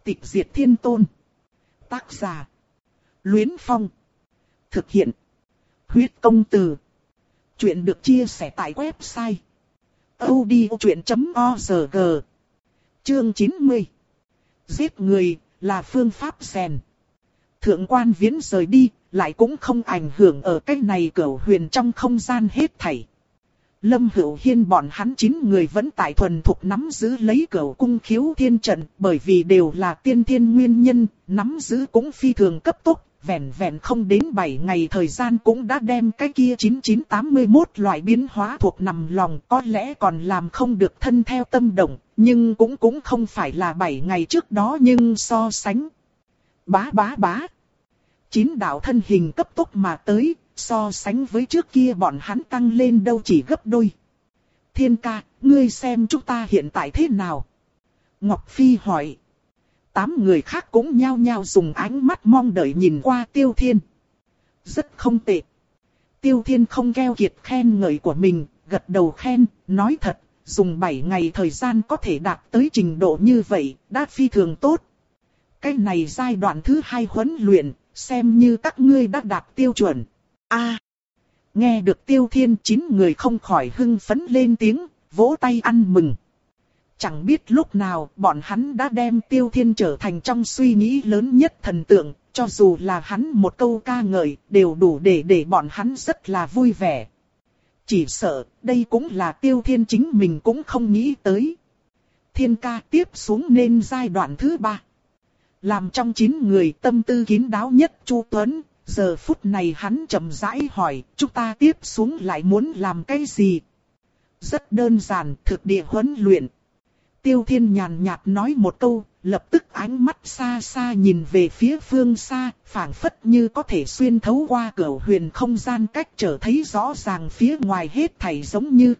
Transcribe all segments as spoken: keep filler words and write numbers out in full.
Tịch diệt thiên tôn. Tác giả: Luyến Phong. Thực hiện: Huyết Công Từ. Chuyện được chia sẻ tại website audiochuyện chấm org. Chương chín mươi. Giết người là phương pháp rèn. Thượng quan Viễn rời đi, lại cũng không ảnh hưởng ở cái này Cửu Huyền trong không gian hết thảy. Lâm Hữu Hiên bọn hắn chín người vẫn tại thuần thục nắm giữ lấy Cửu Cung Khiếu Thiên trận, bởi vì đều là tiên thiên nguyên nhân, nắm giữ cũng phi thường cấp tốc, vẹn vẹn không đến bảy ngày thời gian cũng đã đem cái kia chín chín tám mốt loại biến hóa thuộc nằm lòng, có lẽ còn làm không được thân theo tâm động, nhưng cũng cũng không phải là bảy ngày trước đó nhưng so sánh. Bá bá bá. Chín đạo thân hình cấp tốc mà tới, so sánh với trước kia bọn hắn tăng lên đâu chỉ gấp đôi. Thiên ca, ngươi xem chúng ta hiện tại thế nào? Ngọc Phi hỏi. Tám người khác cũng nhao nhao dùng ánh mắt mong đợi nhìn qua Tiêu Thiên. Rất không tệ. Tiêu Thiên không keo kiệt khen ngợi của mình, gật đầu khen, nói thật, dùng bảy ngày thời gian có thể đạt tới trình độ như vậy, đã phi thường tốt. Cái này giai đoạn thứ hai huấn luyện, xem như các ngươi đã đạt tiêu chuẩn. A, à, nghe được Tiêu Thiên, chín người không khỏi hưng phấn lên tiếng, vỗ tay ăn mừng. Chẳng biết lúc nào bọn hắn đã đem Tiêu Thiên trở thành trong suy nghĩ lớn nhất thần tượng, cho dù là hắn một câu ca ngợi đều đủ để để bọn hắn rất là vui vẻ. Chỉ sợ đây cũng là Tiêu Thiên chính mình cũng không nghĩ tới. Thiên ca, tiếp xuống nên giai đoạn thứ ba. Làm trong chín người tâm tư kín đáo nhất Chu Tuấn, giờ phút này hắn chậm rãi hỏi, chúng ta tiếp xuống lại muốn làm cái gì? Rất đơn giản, thực địa huấn luyện. Tiêu Thiên nhàn nhạt nói một câu, lập tức ánh mắt xa xa nhìn về phía phương xa, phảng phất như có thể xuyên thấu qua Cửu Huyền không gian cách trở thấy rõ ràng phía ngoài hết thảy, giống như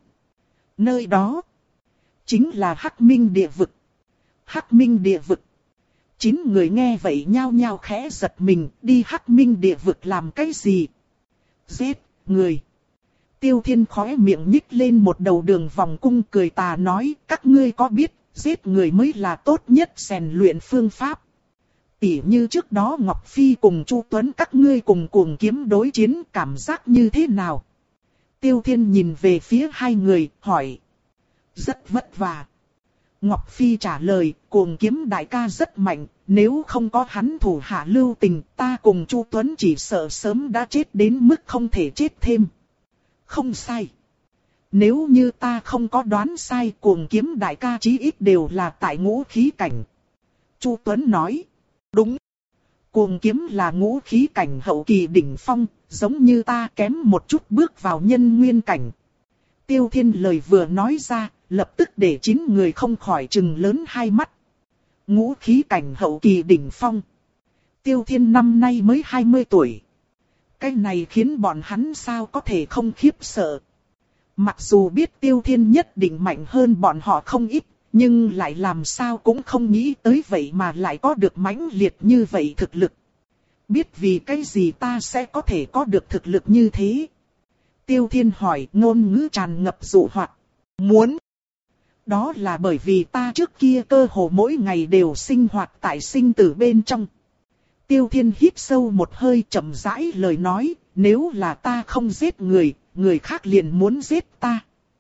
nơi đó chính là Hắc Minh địa vực. Hắc Minh địa vực. Chín người nghe vậy nhao nhao khẽ giật mình, đi Hắc Minh địa vực làm cái gì? Giết người. Tiêu Thiên khóe miệng nhích lên một đầu đường vòng cung cười tà nói, các ngươi có biết, giết người mới là tốt nhất rèn luyện phương pháp. Tỉ như trước đó Ngọc Phi cùng Chu Tuấn các ngươi cùng cuồng kiếm đối chiến, cảm giác như thế nào? Tiêu Thiên nhìn về phía hai người, hỏi. Rất vất vả. Ngọc Phi trả lời, cuồng kiếm đại ca rất mạnh, nếu không có hắn thủ hạ lưu tình, ta cùng Chu Tuấn chỉ sợ sớm đã chết đến mức không thể chết thêm. Không sai. Nếu như ta không có đoán sai, cuồng kiếm đại ca chí ít đều là tại ngũ khí cảnh. Chu Tuấn nói. Đúng. Cuồng kiếm là ngũ khí cảnh hậu kỳ đỉnh phong, giống như ta kém một chút bước vào nhân nguyên cảnh. Tiêu Thiên lời vừa nói ra, lập tức để chín người không khỏi trừng lớn hai mắt. Ngũ khí cảnh hậu kỳ đỉnh phong. Tiêu Thiên năm nay mới hai mươi tuổi. Cái này khiến bọn hắn sao có thể không khiếp sợ. Mặc dù biết Tiêu Thiên nhất định mạnh hơn bọn họ không ít, nhưng lại làm sao cũng không nghĩ tới vậy mà lại có được mãnh liệt như vậy thực lực. Biết vì cái gì ta sẽ có thể có được thực lực như thế? Tiêu Thiên hỏi, ngôn ngữ tràn ngập dụ hoặc. Muốn. Đó là bởi vì ta trước kia cơ hồ mỗi ngày đều sinh hoạt tại sinh tử bên trong. Tiêu Thiên hít sâu một hơi, chậm rãi lời nói, nếu là ta không giết người, người khác liền muốn giết ta.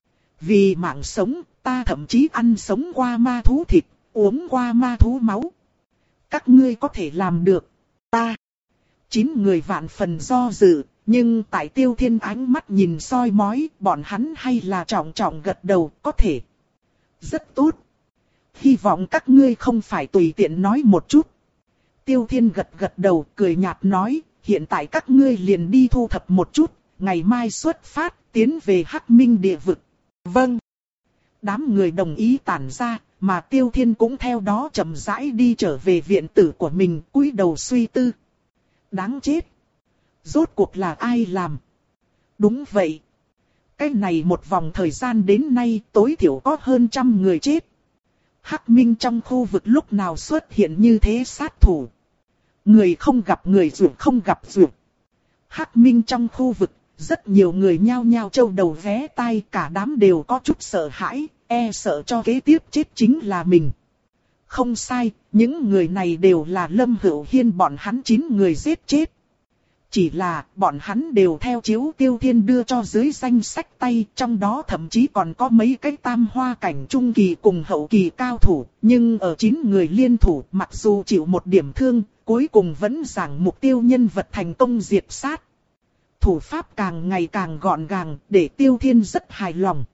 Vì mạng sống, ta thậm chí ăn sống qua ma thú thịt, uống qua ma thú máu. Các ngươi có thể làm được. Ta. Chín người vạn phần do dự, nhưng tại Tiêu Thiên ánh mắt nhìn soi mói, bọn hắn hay là trọng trọng gật đầu, có thể. Rất tốt. Hy vọng các ngươi không phải tùy tiện nói một chút. Tiêu Thiên gật gật đầu, cười nhạt nói, hiện tại các ngươi liền đi thu thập một chút, ngày mai xuất phát, tiến về Hắc Minh địa vực. Vâng. Đám người đồng ý tản ra, mà Tiêu Thiên cũng theo đó chậm rãi đi trở về viện tử của mình, cúi đầu suy tư. Đáng chết. Rốt cuộc là ai làm? Đúng vậy. Cái này một vòng thời gian đến nay tối thiểu có hơn trăm người chết. Hắc Minh trong khu vực lúc nào xuất hiện như thế sát thủ. Người không gặp người ruột không gặp ruột. Hắc Minh trong khu vực, rất nhiều người nhao nhao trâu đầu vé tai, cả đám đều có chút sợ hãi, e sợ cho kế tiếp chết chính là mình. Không sai, những người này đều là Lâm Hữu Hiên bọn hắn chín người giết chết. Chỉ là bọn hắn đều theo chiếu Tiêu Thiên đưa cho dưới danh sách tay, trong đó thậm chí còn có mấy cái tam hoa cảnh trung kỳ cùng hậu kỳ cao thủ, nhưng ở chín người liên thủ mặc dù chịu một điểm thương, cuối cùng vẫn giảng mục tiêu nhân vật thành công diệt sát. Thủ pháp càng ngày càng gọn gàng, để Tiêu Thiên rất hài lòng.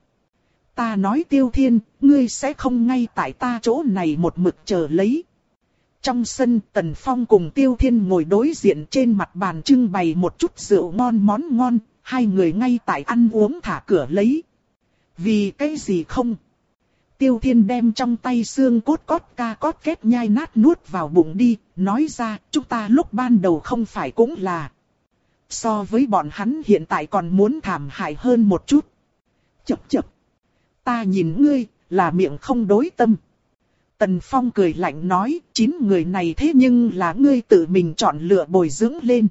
Ta nói Tiêu Thiên, ngươi sẽ không ngay tại ta chỗ này một mực chờ lấy. Trong sân, Tần Phong cùng Tiêu Thiên ngồi đối diện, trên mặt bàn trưng bày một chút rượu ngon món ngon, hai người ngay tại ăn uống thả cửa lấy. Vì cái gì không? Tiêu Thiên đem trong tay xương cốt cót ca cót két nhai nát nuốt vào bụng đi, nói ra, chúng ta lúc ban đầu không phải cũng là. So với bọn hắn hiện tại còn muốn thảm hại hơn một chút. Chập chập. Ta nhìn ngươi, là miệng không đối tâm. Tần Phong cười lạnh nói, chín người này thế nhưng là ngươi tự mình chọn lựa bồi dưỡng lên.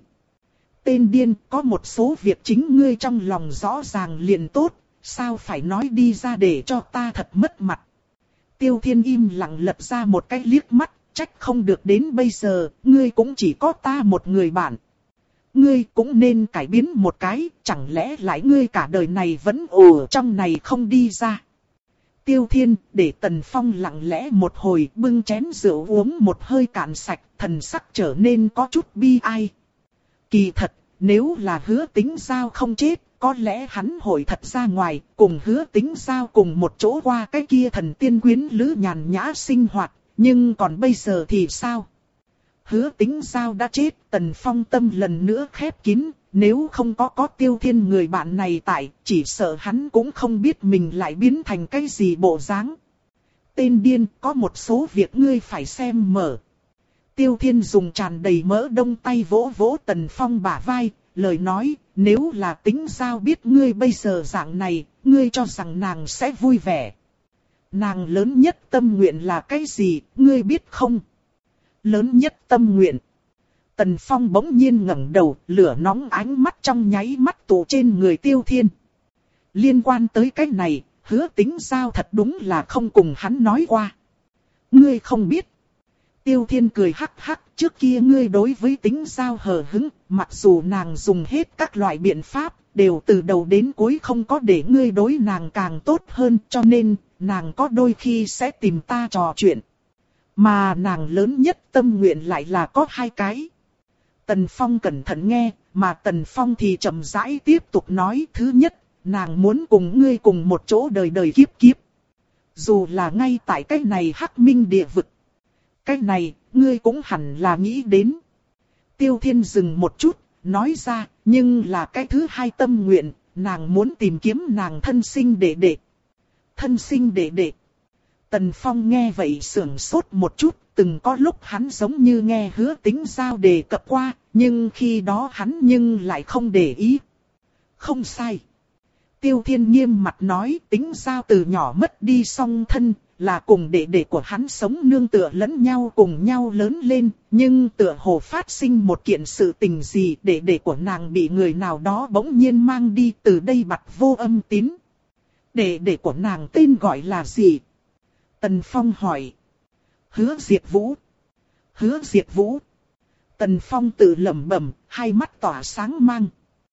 Tên điên, có một số việc chính ngươi trong lòng rõ ràng liền tốt, sao phải nói đi ra để cho ta thật mất mặt. Tiêu Thiên im lặng lật ra một cái liếc mắt, trách không được đến bây giờ, ngươi cũng chỉ có ta một người bạn. Ngươi cũng nên cải biến một cái, chẳng lẽ lại ngươi cả đời này vẫn ồ trong này không đi ra. Tiêu Thiên, để Tần Phong lặng lẽ một hồi, bưng chén rượu uống một hơi cạn sạch, thần sắc trở nên có chút bi ai. Kỳ thật, nếu là Hứa Tĩnh Giao không chết, có lẽ hắn hội thật ra ngoài, cùng Hứa Tĩnh Giao cùng một chỗ qua cái kia thần tiên quyến lữ nhàn nhã sinh hoạt, nhưng còn bây giờ thì sao? Hứa Tĩnh Giao đã chết, Tần Phong tâm lần nữa khép kín, nếu không có có Tiêu Thiên người bạn này tại, chỉ sợ hắn cũng không biết mình lại biến thành cái gì bộ dáng. Tên điên, có một số việc ngươi phải xem mở. Tiêu Thiên dùng tràn đầy mỡ đông tay vỗ vỗ Tần Phong bả vai, lời nói, nếu là Tĩnh Giao biết ngươi bây giờ dạng này, ngươi cho rằng nàng sẽ vui vẻ. Nàng lớn nhất tâm nguyện là cái gì, ngươi biết không? Lớn nhất tâm nguyện. Tần Phong bỗng nhiên ngẩng đầu, lửa nóng ánh mắt trong nháy mắt tụ trên người Tiêu Thiên. Liên quan tới cái này, Hứa Tĩnh Giao thật đúng là không cùng hắn nói qua. Ngươi không biết. Tiêu Thiên cười hắc hắc, trước kia ngươi đối với Tĩnh Giao hờ hững, mặc dù nàng dùng hết các loại biện pháp, đều từ đầu đến cuối không có để ngươi đối nàng càng tốt hơn, cho nên, nàng có đôi khi sẽ tìm ta trò chuyện. Mà nàng lớn nhất tâm nguyện lại là có hai cái. Tần Phong cẩn thận nghe, mà Tần Phong thì chậm rãi tiếp tục nói, thứ nhất, nàng muốn cùng ngươi cùng một chỗ đời đời kiếp kiếp. Dù là ngay tại cái này Hắc Minh địa vực. Cái này, ngươi cũng hẳn là nghĩ đến. Tiêu Thiên dừng một chút, nói ra, nhưng là cái thứ hai tâm nguyện, nàng muốn tìm kiếm nàng thân sinh đệ đệ. Thân sinh đệ đệ. Tần Phong nghe vậy sưởng sốt một chút, từng có lúc hắn giống như nghe Hứa Tĩnh Giao đề cập qua, nhưng khi đó hắn nhưng lại không để ý. Không sai. Tiêu Thiên nghiêm mặt nói, Tĩnh Giao từ nhỏ mất đi song thân, là cùng đệ đệ của hắn sống nương tựa lẫn nhau cùng nhau lớn lên, nhưng tựa hồ phát sinh một kiện sự tình gì, đệ đệ của nàng bị người nào đó bỗng nhiên mang đi, từ đây bặt vô âm tín. Đệ đệ của nàng tên gọi là gì? Tần Phong hỏi. Hứa Diệt Vũ. Hứa Diệt Vũ. Tần Phong tự lẩm bẩm, hai mắt tỏa sáng mang.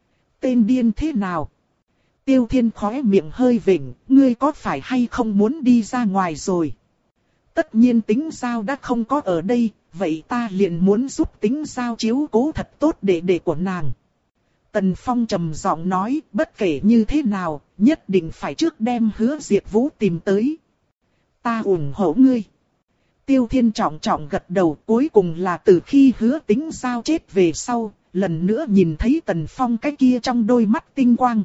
Tên điên thế nào? Tiêu Thiên khóe miệng hơi vểnh, ngươi có phải hay không muốn đi ra ngoài rồi? Tất nhiên Tĩnh Giao đã không có ở đây, vậy ta liền muốn giúp Tĩnh Giao chiếu cố thật tốt đệ đệ của nàng. Tần Phong trầm giọng nói, bất kể như thế nào, nhất định phải trước đem Hứa Diệt Vũ tìm tới. Ta ủng hộ ngươi. Tiêu Thiên trọng trọng gật đầu, cuối cùng là từ khi Hứa Tĩnh Giao chết về sau, lần nữa nhìn thấy Tần Phong cái kia trong đôi mắt tinh quang.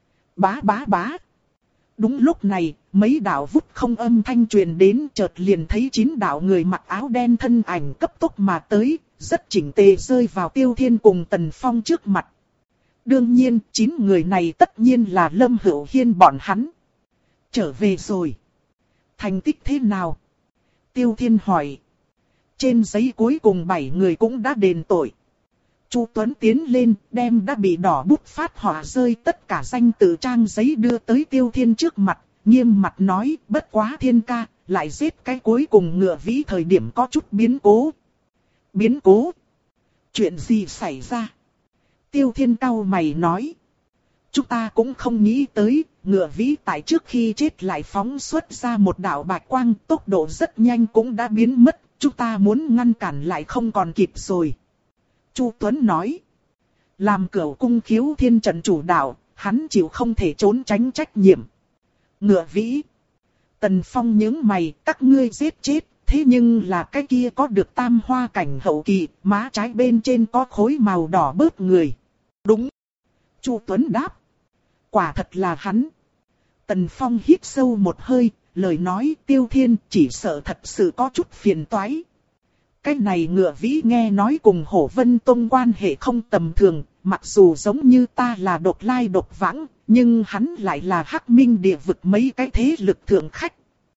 Bá bá bá. Đúng lúc này, mấy đạo vút không âm thanh truyền đến, chợt liền thấy chín đạo người mặc áo đen thân ảnh cấp tốc mà tới, rất chỉnh tề rơi vào Tiêu Thiên cùng Tần Phong trước mặt. Đương nhiên, chín người này tất nhiên là Lâm Hữu Hiên bọn hắn. Trở về rồi. Thành tích thế nào? Tiêu Thiên hỏi. Trên giấy cuối cùng bảy người cũng đã đền tội. Chu Tuấn tiến lên, đem đã bị đỏ bút phát họa rơi tất cả danh tự trang giấy đưa tới Tiêu Thiên trước mặt, nghiêm mặt nói, bất quá Thiên ca, lại giết cái cuối cùng ngựa vĩ thời điểm có chút biến cố. Biến cố? Chuyện gì xảy ra? Tiêu Thiên cau mày nói. Chúng ta cũng không nghĩ tới, ngựa vĩ tại trước khi chết lại phóng xuất ra một đạo bạch quang, tốc độ rất nhanh cũng đã biến mất, chúng ta muốn ngăn cản lại không còn kịp rồi. Chu Tuấn nói. Làm Cửu cung khiếu thiên trận chủ đạo, hắn chịu không thể trốn tránh trách nhiệm. Ngựa vĩ. Tần Phong nhướng mày, các ngươi giết chết, thế nhưng là cái kia có được tam hoa cảnh hậu kỳ, má trái bên trên có khối màu đỏ bớt người. Đúng. Chu Tuấn đáp. Quả thật là hắn. Tần Phong hít sâu một hơi, lời nói Tiêu Thiên chỉ sợ thật sự có chút phiền toái. Cái này ngựa vĩ nghe nói cùng Hổ Vân Tông quan hệ không tầm thường, mặc dù giống như ta là độc lai độc vãng, nhưng hắn lại là Hắc Minh địa vực mấy cái thế lực thượng khách.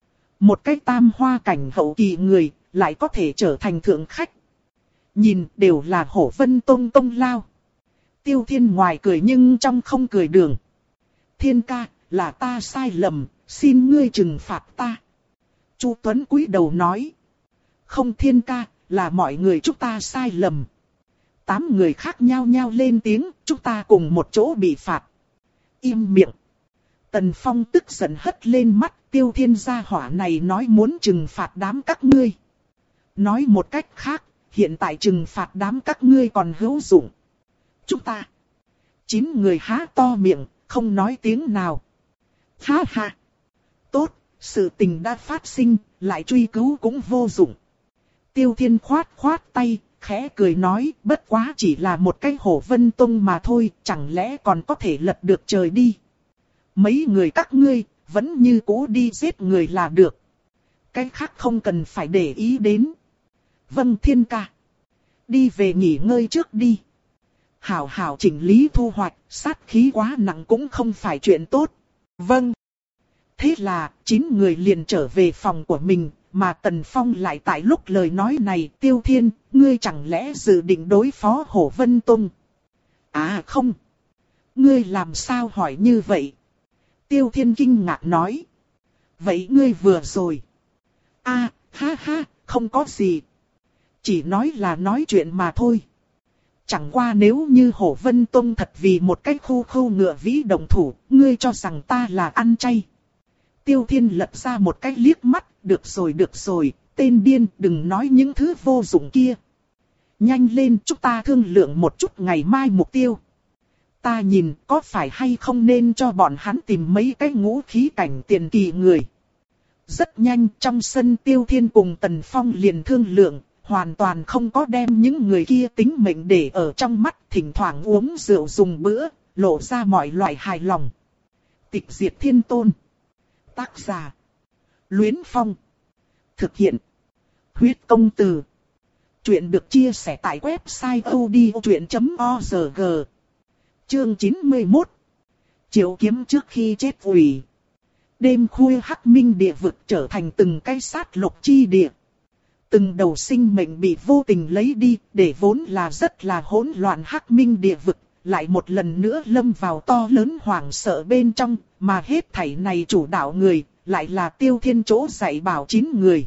Một cái tam hoa cảnh hậu kỳ người, lại có thể trở thành thượng khách. Nhìn đều là Hổ Vân Tông công lao. Tiêu Thiên ngoài cười nhưng trong không cười đường. Thiên ca, là ta sai lầm, xin ngươi trừng phạt ta. Chu Tuấn cúi đầu nói. Không Thiên ca, là mọi người chúng ta sai lầm. Tám người khác nhau nhau lên tiếng, chúng ta cùng một chỗ bị phạt. Im miệng. Tần Phong tức giận hất lên mắt, Tiêu Thiên gia hỏa này nói muốn trừng phạt đám các ngươi. Nói một cách khác, hiện tại trừng phạt đám các ngươi còn hữu dụng. Chúng ta. Chín người há to miệng, không nói tiếng nào. Ha ha. Tốt, sự tình đã phát sinh, lại truy cứu cũng vô dụng. Tiêu Thiên khoát khoát tay, khẽ cười nói, bất quá chỉ là một cái Hổ Vân Tông mà thôi, chẳng lẽ còn có thể lật được trời đi. Mấy người các ngươi, vẫn như cũ đi giết người là được. Cái khác không cần phải để ý đến. Vâng Thiên ca. Đi về nghỉ ngơi trước đi. Hảo hảo chỉnh lý thu hoạch, sát khí quá nặng cũng không phải chuyện tốt. Vâng. Thế là, chín người liền trở về phòng của mình, mà Tần Phong lại tại lúc lời nói này, Tiêu Thiên, ngươi chẳng lẽ dự định đối phó Hổ Vân Tông? À không. Ngươi làm sao hỏi như vậy? Tiêu Thiên kinh ngạc nói. Vậy ngươi vừa rồi. À, ha ha, không có gì. Chỉ nói là nói chuyện mà thôi. Chẳng qua nếu như Hổ Vân Tông thật vì một cái khu khu ngựa vĩ đồng thủ, ngươi cho rằng ta là ăn chay. Tiêu Thiên lật ra một cái liếc mắt, được rồi được rồi, tên điên đừng nói những thứ vô dụng kia. Nhanh lên chúng ta thương lượng một chút ngày mai mục tiêu. Ta nhìn có phải hay không nên cho bọn hắn tìm mấy cái ngũ khí cảnh tiền kỳ người. Rất nhanh trong sân Tiêu Thiên cùng Tần Phong liền thương lượng, hoàn toàn không có đem những người kia tính mệnh để ở trong mắt, thỉnh thoảng uống rượu dùng bữa, lộ ra mọi loại hài lòng. Tịch diệt thiên tôn. Tác giả. Luyến Phong. Thực hiện. Huyết công từ. Chuyện được chia sẻ tại website odchuyện chấm org. Chương chín mươi mốt. Triệu kiếm trước khi chết ủy. Đêm khuya Hắc Minh địa vực trở thành từng cái sát lục chi địa. Từng đầu sinh mệnh bị vô tình lấy đi, để vốn là rất là hỗn loạn Hắc Minh địa vực, lại một lần nữa lâm vào to lớn hoảng sợ bên trong, mà hết thảy này chủ đạo người, lại là Tiêu Thiên chỗ dạy bảo chín người.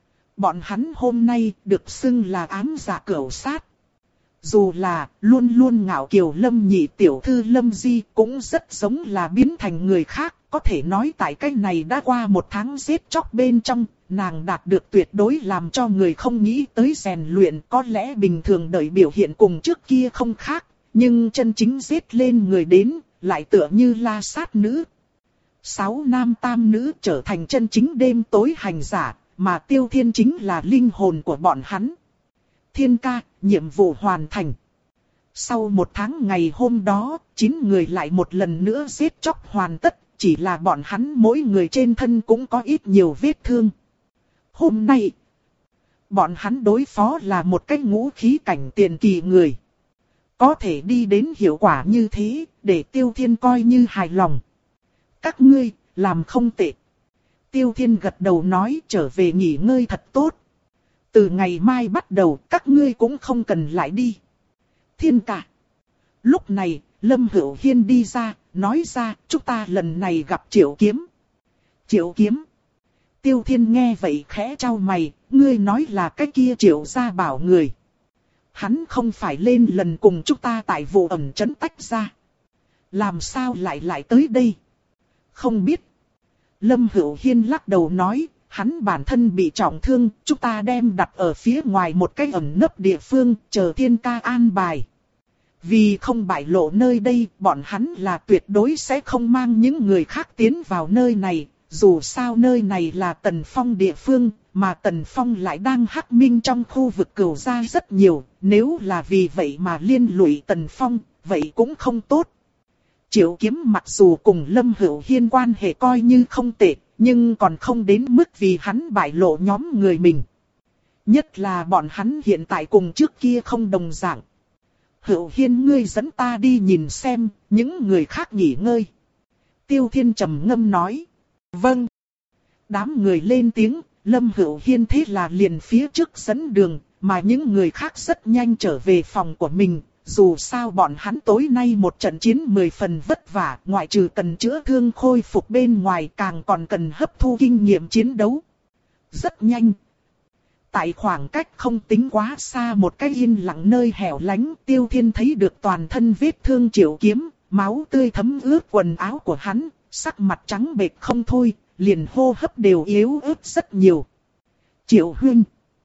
Bọn hắn hôm nay được xưng là ám dạ cửu sát. Dù là luôn luôn ngạo kiều Lâm Nhị tiểu thư Lâm Di cũng rất giống là biến thành người khác, có thể nói tại cái này đã qua một tháng giết chóc bên trong, nàng đạt được tuyệt đối làm cho người không nghĩ tới rèn luyện, có lẽ bình thường đợi biểu hiện cùng trước kia không khác, nhưng chân chính giết lên người đến, lại tựa như la sát nữ. Sáu nam tam nữ trở thành chân chính đêm tối hành giả, mà Tiêu Thiên chính là linh hồn của bọn hắn. Thiên ca, nhiệm vụ hoàn thành. Sau một tháng ngày hôm đó, chín người lại một lần nữa giết chóc hoàn tất, chỉ là bọn hắn mỗi người trên thân cũng có ít nhiều vết thương. Hôm nay, bọn hắn đối phó là một cái ngũ khí cảnh tiền kỳ người. Có thể đi đến hiệu quả như thế, để Tiêu Thiên coi như hài lòng. Các ngươi, làm không tệ. Tiêu Thiên gật đầu nói trở về nghỉ ngơi thật tốt. Từ ngày mai bắt đầu, các ngươi cũng không cần lại đi. Thiên ca. Lúc này, Lâm Hữu Hiên đi ra, nói ra, chúng ta lần này gặp Triệu Kiếm. Triệu Kiếm. Tiêu Thiên nghe vậy khẽ chau mày, ngươi nói là cái kia Triệu Gia Bảo người. Hắn không phải lên lần cùng chúng ta tại vụ ẩn trấn tách ra. Làm sao lại lại tới đây? Không biết. Lâm Hữu Hiên lắc đầu nói, hắn bản thân bị trọng thương, chúng ta đem đặt ở phía ngoài một cái ẩn nấp địa phương, chờ thiên ca an bài. Vì không bại lộ nơi đây, bọn hắn là tuyệt đối sẽ không mang những người khác tiến vào nơi này. Dù sao nơi này là Tần Phong địa phương, mà Tần Phong lại đang hắc minh trong khu vực Cửu Gia rất nhiều. Nếu là vì vậy mà liên lụy Tần Phong, vậy cũng không tốt. Triệu Kiếm mặc dù cùng Lâm Hữu Hiên quan hệ coi như không tệ, nhưng còn không đến mức vì hắn bại lộ nhóm người mình. Nhất là bọn hắn hiện tại cùng trước kia không đồng dạng. Hữu Hiên, ngươi dẫn ta đi nhìn xem, những người khác nghỉ ngơi. Tiêu Thiên trầm ngâm nói. Vâng. Đám người lên tiếng, Lâm Hữu Hiên thế là liền phía trước dẫn đường, mà những người khác rất nhanh trở về phòng của mình. Dù sao bọn hắn tối nay một trận chiến mười phần vất vả, ngoại trừ cần chữa thương khôi phục bên ngoài càng còn cần hấp thu kinh nghiệm chiến đấu. Rất nhanh. Tại khoảng cách không tính quá xa một cái yên lặng nơi hẻo lánh, Tiêu Thiên thấy được toàn thân vết thương Triệu Kiếm, máu tươi thấm ướt quần áo của hắn, sắc mặt trắng bệch không thôi, liền hô hấp đều yếu ớt rất nhiều. Triệu huynh.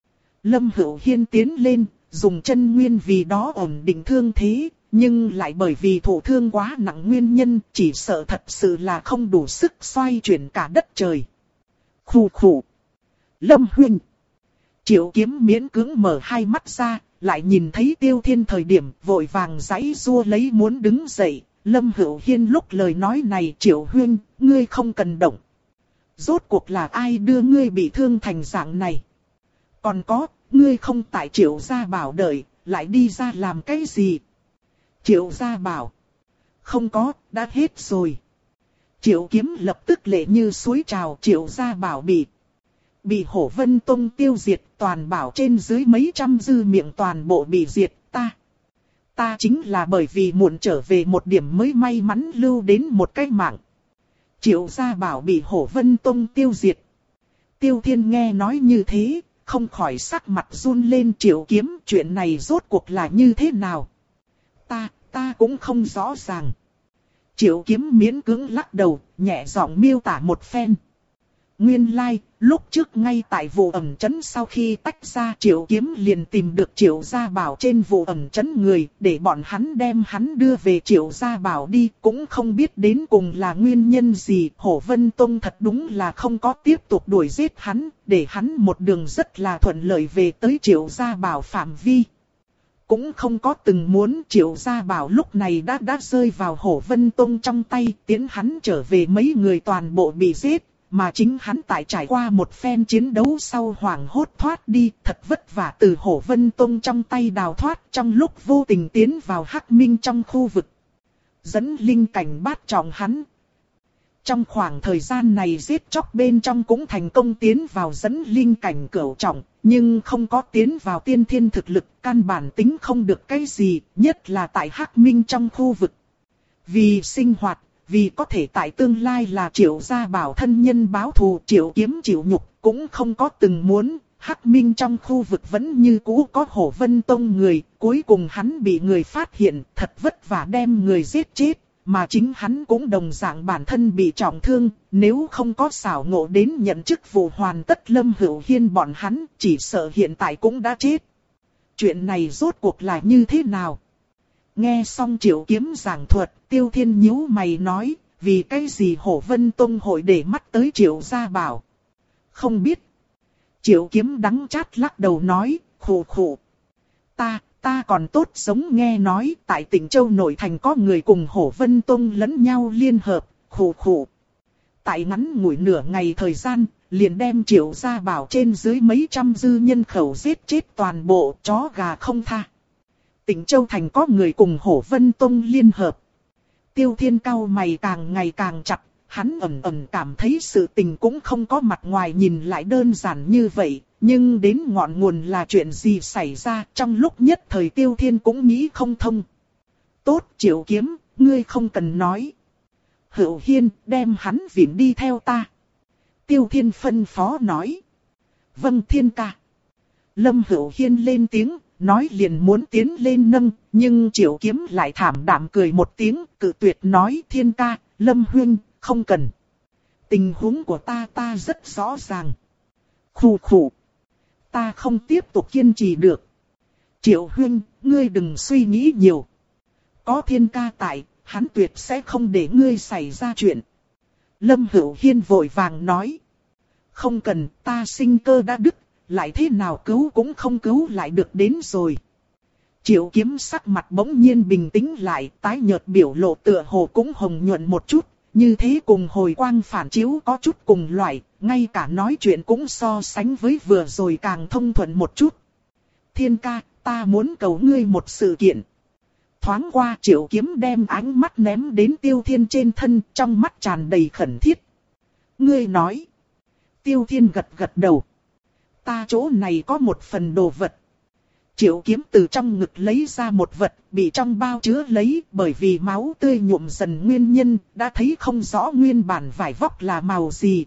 Lâm Hữu Hiên tiến lên, dùng chân nguyên vì đó ổn định thương thế, nhưng lại bởi vì thổ thương quá nặng nguyên nhân, chỉ sợ thật sự là không đủ sức xoay chuyển cả đất trời. Khủ khủ. Lâm huynh. Triệu Kiếm miễn cưỡng mở hai mắt ra, lại nhìn thấy Tiêu Thiên thời điểm vội vàng giãy giụa lấy muốn đứng dậy. Lâm Hữu Hiên lúc lời nói này, Triệu huynh, ngươi không cần động. Rốt cuộc là ai đưa ngươi bị thương thành dạng này? Còn có, ngươi không tại Triệu Gia Bảo đợi, lại đi ra làm cái gì? Triệu Gia Bảo. Không có, đã hết rồi. Triệu Kiếm lập tức lệ như suối trào. Triệu Gia Bảo bị Bị Hổ Vân Tông tiêu diệt, toàn bảo trên dưới mấy trăm dư miệng toàn bộ bị diệt. Ta Ta chính là bởi vì muộn trở về một điểm mới may mắn lưu đến một cái mạng. Triệu Gia Bảo bị Hổ Vân Tông tiêu diệt. Tiêu Thiên nghe nói như thế, không khỏi sắc mặt run lên. Triệu Kiếm, chuyện này rốt cuộc là như thế nào? Ta, ta cũng không rõ ràng. Triệu Kiếm miễn cưỡng lắc đầu, nhẹ giọng miêu tả một phen. Nguyên lai, like, lúc trước ngay tại vụ ẩn trấn sau khi tách ra, Triệu Kiếm liền tìm được Triệu Gia Bảo trên vụ ẩn trấn người, để bọn hắn đem hắn đưa về Triệu Gia Bảo đi, cũng không biết đến cùng là nguyên nhân gì. Hổ Vân Tông thật đúng là không có tiếp tục đuổi giết hắn, để hắn một đường rất là thuận lợi về tới Triệu Gia Bảo phạm vi. Cũng không có từng muốn. Triệu Gia Bảo lúc này đã đã rơi vào Hổ Vân Tông trong tay, tiến hắn trở về mấy người toàn bộ bị giết. Mà chính hắn tại trải qua một phen chiến đấu sau hoảng hốt thoát đi, thật vất vả từ Hổ Vân Tông trong tay đào thoát, trong lúc vô tình tiến vào hắc minh trong khu vực. Dẫn linh cảnh bát trọng hắn. Trong khoảng thời gian này giết chóc bên trong cũng thành công tiến vào dẫn linh cảnh cửu trọng, nhưng không có tiến vào tiên thiên thực lực, căn bản tính không được cái gì, nhất là tại hắc minh trong khu vực. Vì sinh hoạt, vì có thể tại tương lai là Triệu Gia Bảo thân nhân báo thù, Triệu Kiếm chịu nhục, cũng không có từng muốn. Hắc minh trong khu vực vẫn như cũ có Hổ Vân Tông người, cuối cùng hắn bị người phát hiện, thật vất vả đem người giết chết, mà chính hắn cũng đồng dạng bản thân bị trọng thương, nếu không có xảo ngộ đến nhận chức vụ hoàn tất Lâm Hữu Hiên bọn hắn, chỉ sợ hiện tại cũng đã chết. Chuyện này rốt cuộc là như thế nào? Nghe xong Triệu Kiếm giảng thuật, Tiêu Thiên nhíu mày nói, vì cái gì Hổ Vân Tông hội để mắt tới Triệu Gia Bảo? Không biết. Triệu Kiếm đắng chát lắc đầu nói, khổ khổ. Ta, ta còn tốt sống nghe nói, tại Tịnh Châu nội thành có người cùng Hổ Vân Tông lẫn nhau liên hợp, khổ khổ. Tại ngắn ngủi nửa ngày thời gian, liền đem Triệu Gia Bảo trên dưới mấy trăm dư nhân khẩu giết chết toàn bộ, chó gà không tha. Tịnh Châu thành có người cùng Hổ Vân Tông liên hợp. Tiêu Thiên cau mày càng ngày càng chặt, hắn ẩn ẩn cảm thấy sự tình cũng không có mặt ngoài nhìn lại đơn giản như vậy, nhưng đến ngọn nguồn là chuyện gì xảy ra, trong lúc nhất thời Tiêu Thiên cũng nghĩ không thông. Tốt Triệu Kiếm, ngươi không cần nói. Hữu Hiên, đem hắn vịn đi theo ta. Tiêu Thiên phân phó nói. Vâng Thiên ca. Lâm Hữu Hiên lên tiếng, nói liền muốn tiến lên nâng, nhưng Triệu Kiếm lại thảm đạm cười một tiếng, cự tuyệt nói Thiên ca, Lâm huynh, không cần. Tình huống của ta ta rất rõ ràng. Khù khù. Ta không tiếp tục kiên trì được. Triệu huynh, ngươi đừng suy nghĩ nhiều. Có Thiên ca tại, hắn tuyệt sẽ không để ngươi xảy ra chuyện. Lâm Hữu Hiên vội vàng nói. Không cần, ta sinh cơ đã đứt, lại thế nào cứu cũng không cứu lại được đến rồi. Triệu Kiếm sắc mặt bỗng nhiên bình tĩnh lại, tái nhợt biểu lộ tựa hồ cũng hồng nhuận một chút, như thế cùng hồi quang phản chiếu có chút cùng loại, ngay cả nói chuyện cũng so sánh với vừa rồi càng thông thuận một chút. Thiên ca, ta muốn cầu ngươi một sự kiện. Thoáng qua Triệu Kiếm đem ánh mắt ném đến Tiêu Thiên trên thân, trong mắt tràn đầy khẩn thiết. Ngươi nói. Tiêu Thiên gật gật đầu. Ta chỗ này có một phần đồ vật. Triệu Kiếm từ trong ngực lấy ra một vật, bị trong bao chứa lấy, bởi vì máu tươi nhuộm dần nguyên nhân, đã thấy không rõ nguyên bản vải vóc là màu gì.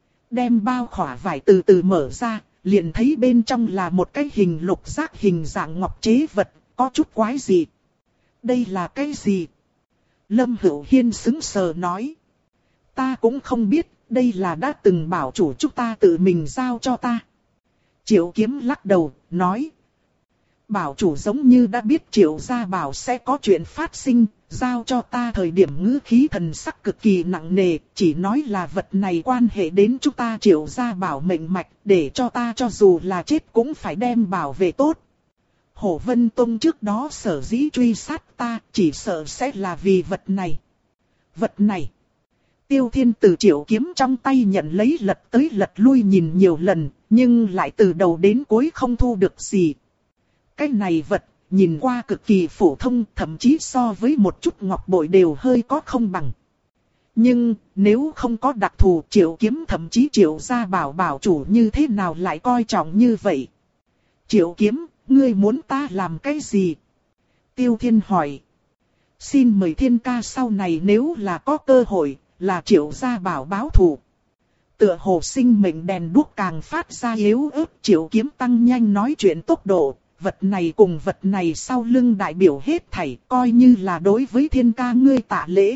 Đem bao khỏa vải từ từ mở ra, liền thấy bên trong là một cái hình lục giác hình dạng ngọc chế vật, có chút quái dị. Đây là cái gì? Lâm Hữu Hiên sững sờ nói. Ta cũng không biết, đây là đã từng bảo chủ chúng ta tự mình giao cho ta. Triệu Kiếm lắc đầu, nói. Bảo chủ giống như đã biết Triệu gia bảo sẽ có chuyện phát sinh, giao cho ta thời điểm ngữ khí thần sắc cực kỳ nặng nề, chỉ nói là vật này quan hệ đến chúng ta Triệu gia bảo mệnh mạch, để cho ta cho dù là chết cũng phải đem bảo vệ tốt. Hổ Vân Tông trước đó sở dĩ truy sát ta, chỉ sợ sẽ là vì vật này. Vật này. Tiêu Thiên từ Triệu Kiếm trong tay nhận lấy lật tới lật lui nhìn nhiều lần, nhưng lại từ đầu đến cuối không thu được gì. Cái này vật, nhìn qua cực kỳ phổ thông, thậm chí so với một chút ngọc bội đều hơi có không bằng. Nhưng, nếu không có đặc thù Triệu Kiếm thậm chí Triệu gia bảo bảo chủ như thế nào lại coi trọng như vậy? Triệu Kiếm, ngươi muốn ta làm cái gì? Tiêu Thiên hỏi. Xin mời Thiên ca sau này nếu là có cơ hội, là Triệu gia bảo báo thù. Tựa hồ sinh mệnh đèn đuốc càng phát ra yếu ớt, Triệu Kiếm tăng nhanh nói chuyện tốc độ. Vật này cùng vật này sau lưng đại biểu hết thảy, coi như là đối với Thiên ca ngươi tạ lễ.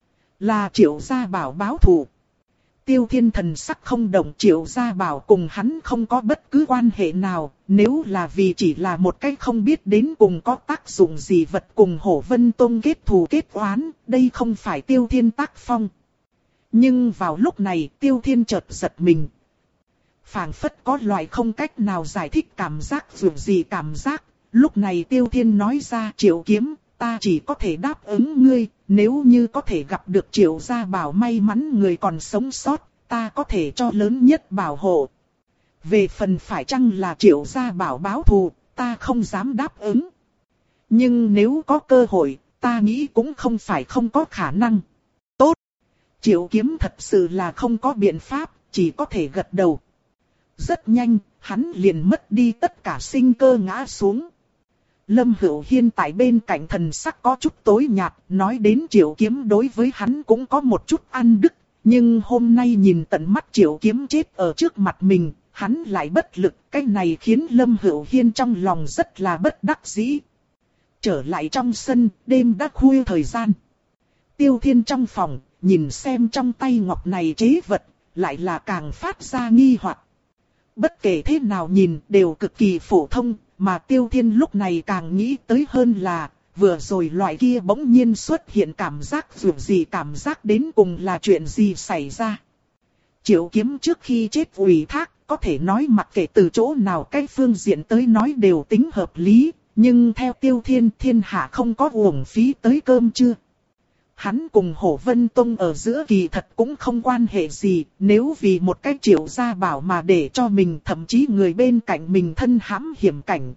Là Triệu gia bảo báo thù. Tiêu Thiên thần sắc không động, Triệu gia bảo cùng hắn không có bất cứ quan hệ nào, nếu là vì chỉ là một cái không biết đến cùng có tác dụng gì vật cùng Hổ Vân Tông kết thù kết oán, đây không phải Tiêu Thiên tác phong. Nhưng vào lúc này Tiêu Thiên chợt giật mình. Phảng phất có loại không cách nào giải thích cảm giác dù gì cảm giác, lúc này Tiêu Thiên nói ra Triệu Kiếm, ta chỉ có thể đáp ứng ngươi, nếu như có thể gặp được Triệu gia bảo may mắn người còn sống sót, ta có thể cho lớn nhất bảo hộ. Về phần phải chăng là Triệu gia bảo báo thù, ta không dám đáp ứng. Nhưng nếu có cơ hội, ta nghĩ cũng không phải không có khả năng. Tốt! Triệu Kiếm thật sự là không có biện pháp, chỉ có thể gật đầu. Rất nhanh, hắn liền mất đi tất cả sinh cơ ngã xuống. Lâm Hữu Hiên tại bên cạnh thần sắc có chút tối nhạt, nói đến Triệu Kiếm đối với hắn cũng có một chút ăn đứt, nhưng hôm nay nhìn tận mắt Triệu Kiếm chết ở trước mặt mình, hắn lại bất lực, cái này khiến Lâm Hữu Hiên trong lòng rất là bất đắc dĩ. Trở lại trong sân, đêm đã khuya thời gian. Tiêu Thiên trong phòng, nhìn xem trong tay ngọc này chế vật, lại là càng phát ra nghi hoặc. Bất kể thế nào nhìn đều cực kỳ phổ thông, mà Tiêu Thiên lúc này càng nghĩ tới hơn là, vừa rồi loại kia bỗng nhiên xuất hiện cảm giác dù gì cảm giác đến cùng là chuyện gì xảy ra. Triệu Kiếm trước khi chết ủy thác, có thể nói mặc kệ từ chỗ nào cái phương diện tới nói đều tính hợp lý, nhưng theo Tiêu Thiên thiên hạ không có uổng phí tới cơm chưa. Hắn cùng Hổ Vân Tông ở giữa kỳ thật cũng không quan hệ gì, nếu vì một cái Triệu gia bảo mà để cho mình thậm chí người bên cạnh mình thân hãm hiểm cảnh.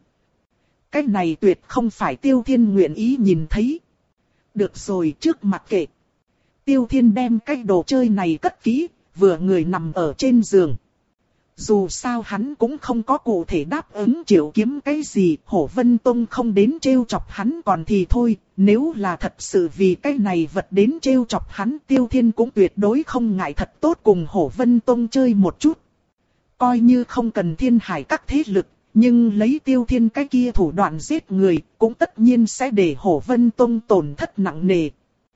Cái này tuyệt không phải Tiêu Thiên nguyện ý nhìn thấy. Được rồi, trước mặt kệ. Tiêu Thiên đem cái đồ chơi này cất kỹ, vừa người nằm ở trên giường. Dù sao hắn cũng không có cụ thể đáp ứng Triệu Kiếm cái gì, Hổ Vân Tông không đến trêu chọc hắn còn thì thôi, nếu là thật sự vì cái này vật đến trêu chọc hắn, Tiêu Thiên cũng tuyệt đối không ngại thật tốt cùng Hổ Vân Tông chơi một chút. Coi như không cần Thiên Hải các thế lực, nhưng lấy Tiêu Thiên cái kia thủ đoạn giết người, cũng tất nhiên sẽ để Hổ Vân Tông tổn thất nặng nề.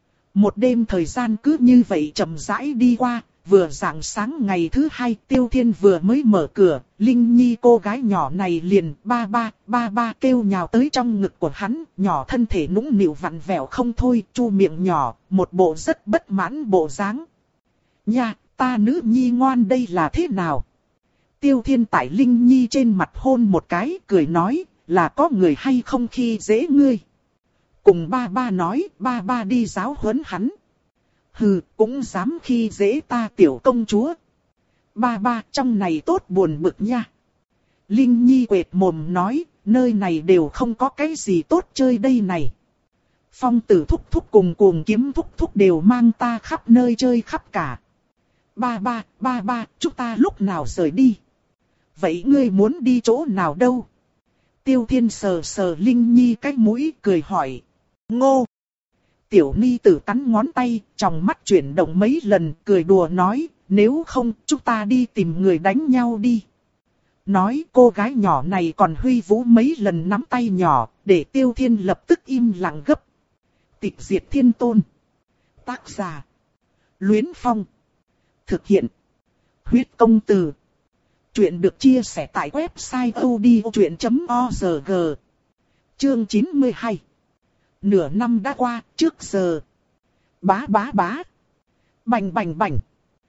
Một đêm thời gian cứ như vậy chậm rãi đi qua. Vừa rạng sáng ngày thứ hai, Tiêu Thiên vừa mới mở cửa, Linh Nhi cô gái nhỏ này liền ba ba, ba ba kêu nhào tới trong ngực của hắn, nhỏ thân thể nũng nịu vặn vẹo không thôi, chu miệng nhỏ, một bộ rất bất mãn bộ dáng. Nha, ta nữ nhi ngoan đây là thế nào? Tiêu Thiên tại Linh Nhi trên mặt hôn một cái, cười nói, là có người hay không khi dễ ngươi. Cùng ba ba nói, ba ba đi giáo huấn hắn. Hừ, cũng dám khi dễ ta tiểu công chúa. Ba ba, trong này tốt buồn bực nha. Linh Nhi quệt mồm nói, nơi này đều không có cái gì tốt chơi đây này. Phong tử thúc thúc cùng cuồng kiếm thúc thúc đều mang ta khắp nơi chơi khắp cả. Ba ba, ba ba, chúng ta lúc nào rời đi? Vậy ngươi muốn đi chỗ nào đâu? Tiêu Thiên sờ sờ Linh Nhi cái mũi cười hỏi. Ngô! Tiểu ni tử cắn ngón tay, trong mắt chuyển động mấy lần, cười đùa nói, nếu không, chúng ta đi tìm người đánh nhau đi. Nói cô gái nhỏ này còn huy vũ mấy lần nắm tay nhỏ, để Tiêu Thiên lập tức im lặng gấp. Tịch diệt thiên tôn. Tác giả. Luyến Phong. Thực hiện. Huyết công từ. Chuyện được chia sẻ tại website odchuyện chấm org. Chương chín mươi hai. Nửa năm đã qua, trước giờ. Bá bá bá. Bành bành bành.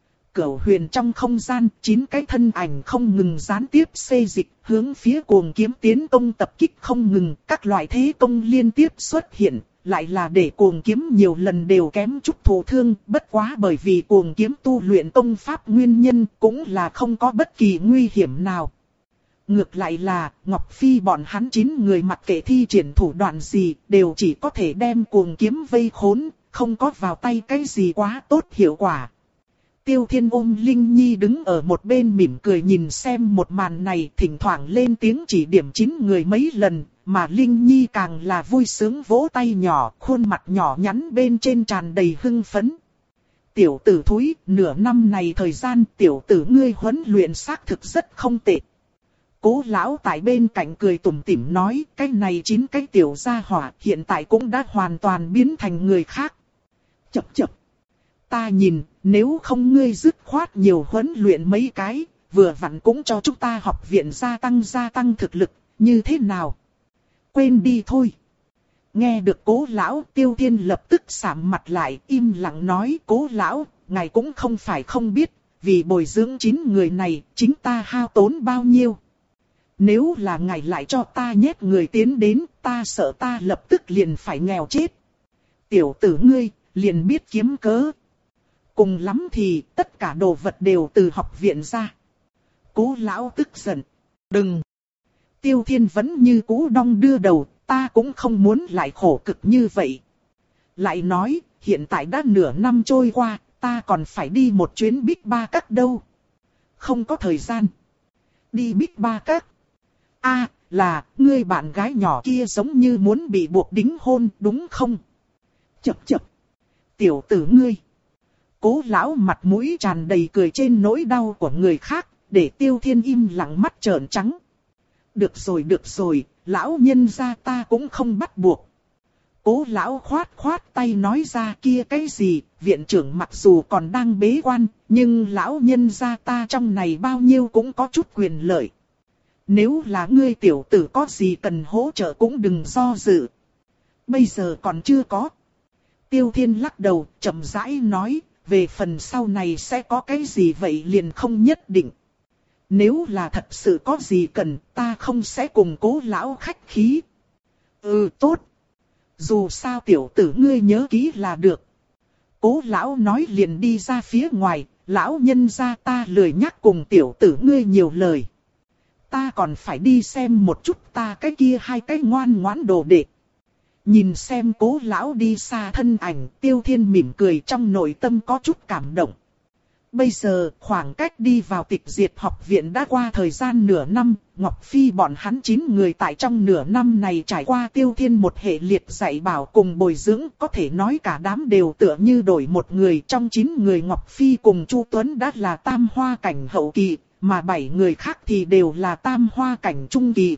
Cửu huyền trong không gian, chín cái thân ảnh không ngừng gián tiếp xê dịch, hướng phía cuồng kiếm tiến công tập kích không ngừng, các loại thế công liên tiếp xuất hiện, lại là để cuồng kiếm nhiều lần đều kém chút thụ thương, bất quá bởi vì cuồng kiếm tu luyện công pháp nguyên nhân, cũng là không có bất kỳ nguy hiểm nào. Ngược lại là, Ngọc Phi bọn hắn chín người mặc kệ thi triển thủ đoạn gì, đều chỉ có thể đem cuồng kiếm vây khốn, không có vào tay cái gì quá tốt hiệu quả. Tiêu Thiên ôm Linh Nhi đứng ở một bên mỉm cười nhìn xem một màn này, thỉnh thoảng lên tiếng chỉ điểm chín người mấy lần, mà Linh Nhi càng là vui sướng vỗ tay nhỏ, khuôn mặt nhỏ nhắn bên trên tràn đầy hưng phấn. Tiểu tử thúi, nửa năm này thời gian tiểu tử ngươi huấn luyện xác thực rất không tệ. Cố lão tại bên cạnh cười tủm tỉm nói, cái này chín cái tiểu gia hỏa hiện tại cũng đã hoàn toàn biến thành người khác. Chập chập. Ta nhìn, nếu không ngươi dứt khoát nhiều huấn luyện mấy cái, vừa vặn cũng cho chúng ta học viện gia tăng gia tăng thực lực, như thế nào? Quên đi thôi. Nghe được cố lão, Tiêu Thiên lập tức sạm mặt lại, im lặng nói, cố lão, ngài cũng không phải không biết, vì bồi dưỡng chín người này, chính ta hao tốn bao nhiêu. Nếu là ngài lại cho ta nhét người tiến đến, ta sợ ta lập tức liền phải nghèo chết. Tiểu tử ngươi, liền biết kiếm cớ. Cùng lắm thì, tất cả đồ vật đều từ học viện ra. Cố lão tức giận. Đừng. Tiêu Thiên vẫn như cũ đong đưa đầu, ta cũng không muốn lại khổ cực như vậy. Lại nói, hiện tại đã nửa năm trôi qua, ta còn phải đi một chuyến Bích Ba Các đâu. Không có thời gian. Đi Bích Ba Các. A, à, là, ngươi bạn gái nhỏ kia giống như muốn bị buộc đính hôn, đúng không? Chập chập. Tiểu tử ngươi. Cố lão mặt mũi tràn đầy cười trên nỗi đau của người khác, để Tiêu Thiên im lặng mắt trợn trắng. Được rồi được rồi, lão nhân gia ta cũng không bắt buộc. Cố lão khoát khoát tay nói ra kia cái gì, viện trưởng mặc dù còn đang bế quan, nhưng lão nhân gia ta trong này bao nhiêu cũng có chút quyền lợi. Nếu là ngươi tiểu tử có gì cần hỗ trợ cũng đừng do dự. Bây giờ còn chưa có. Tiêu Thiên lắc đầu, chậm rãi nói, về phần sau này sẽ có cái gì vậy liền không nhất định. Nếu là thật sự có gì cần, ta không sẽ cùng cố lão khách khí. Ừ tốt. Dù sao tiểu tử ngươi nhớ kỹ là được. Cố lão nói liền đi ra phía ngoài, lão nhân gia ta lười nhắc cùng tiểu tử ngươi nhiều lời. Ta còn phải đi xem một chút ta cái kia hai cái ngoan ngoãn đồ đệ. Nhìn xem cố lão đi xa thân ảnh, Tiêu Thiên mỉm cười trong nội tâm có chút cảm động. Bây giờ, khoảng cách đi vào tịch diệt học viện đã qua thời gian nửa năm, Ngọc Phi bọn hắn chín người tại trong nửa năm này trải qua Tiêu Thiên một hệ liệt dạy bảo cùng bồi dưỡng, có thể nói cả đám đều tựa như đổi một người. Trong chín người Ngọc Phi cùng Chu Tuấn đã là tam hoa cảnh hậu kỳ, mà bảy người khác thì đều là tam hoa cảnh trung kỳ.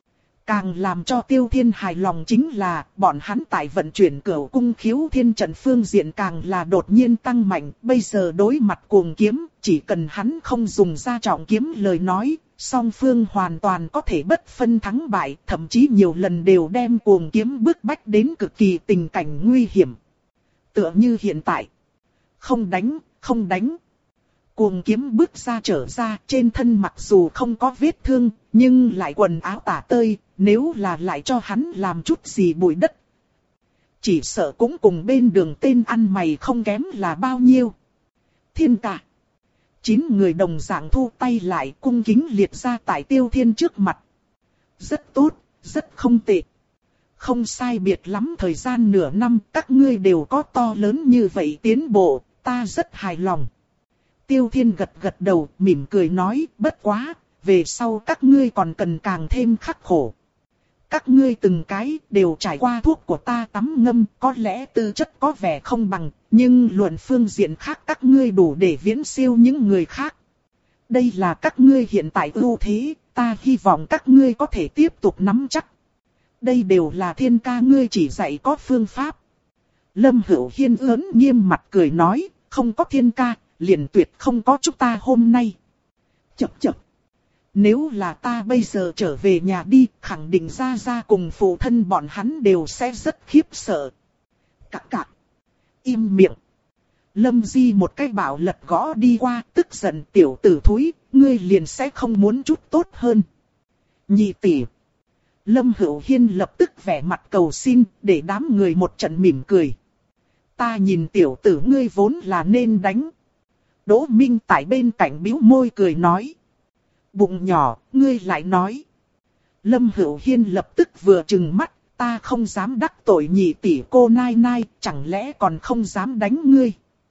Càng làm cho Tiêu Thiên hài lòng chính là, bọn hắn tại vận chuyển cửu cung khiếu thiên trận phương diện càng là đột nhiên tăng mạnh. Bây giờ đối mặt cuồng kiếm, chỉ cần hắn không dùng ra trọng kiếm lời nói, song phương hoàn toàn có thể bất phân thắng bại, thậm chí nhiều lần đều đem cuồng kiếm bức bách đến cực kỳ tình cảnh nguy hiểm. Tựa như hiện tại, không đánh, không đánh. Cuồng kiếm bước ra trở ra, trên thân mặc dù không có vết thương, nhưng lại quần áo tả tơi, nếu là lại cho hắn làm chút gì bụi đất. Chỉ sợ cũng cùng bên đường tên ăn mày không kém là bao nhiêu. Thiên ca. Chín người đồng dạng thu tay lại cung kính liệt ra tại Tiêu Thiên trước mặt. Rất tốt, rất không tệ. Không sai biệt lắm thời gian nửa năm các ngươi đều có to lớn như vậy tiến bộ, ta rất hài lòng. Tiêu Thiên gật gật đầu, mỉm cười nói, bất quá, về sau các ngươi còn cần càng thêm khắc khổ. Các ngươi từng cái đều trải qua thuốc của ta tắm ngâm, có lẽ tư chất có vẻ không bằng, nhưng luận phương diện khác các ngươi đủ để viễn siêu những người khác. Đây là các ngươi hiện tại ưu thế, ta hy vọng các ngươi có thể tiếp tục nắm chắc. Đây đều là Thiên ca ngươi chỉ dạy có phương pháp. Lâm Hữu Hiên ớn nghiêm mặt cười nói, không có Thiên ca, liền tuyệt không có chúng ta hôm nay. Chậc chậc. Nếu là ta bây giờ trở về nhà đi, khẳng định ra ra cùng phụ thân bọn hắn đều sẽ rất khiếp sợ. Cạc cạc. Im miệng. Lâm Di một cái bảo lật gõ đi qua, tức giận tiểu tử thúi, ngươi liền sẽ không muốn chút tốt hơn. Nhị tỷ. Lâm Hữu Hiên lập tức vẻ mặt cầu xin, để đám người một trận mỉm cười. Ta nhìn tiểu tử ngươi vốn là nên đánh. Đỗ Minh tại bên cạnh bĩu môi cười nói. Bụng nhỏ, ngươi lại nói. Lâm Hữu Hiên lập tức vừa trừng mắt, ta không dám đắc tội nhị tỷ cô nai nai, chẳng lẽ còn không dám đánh ngươi.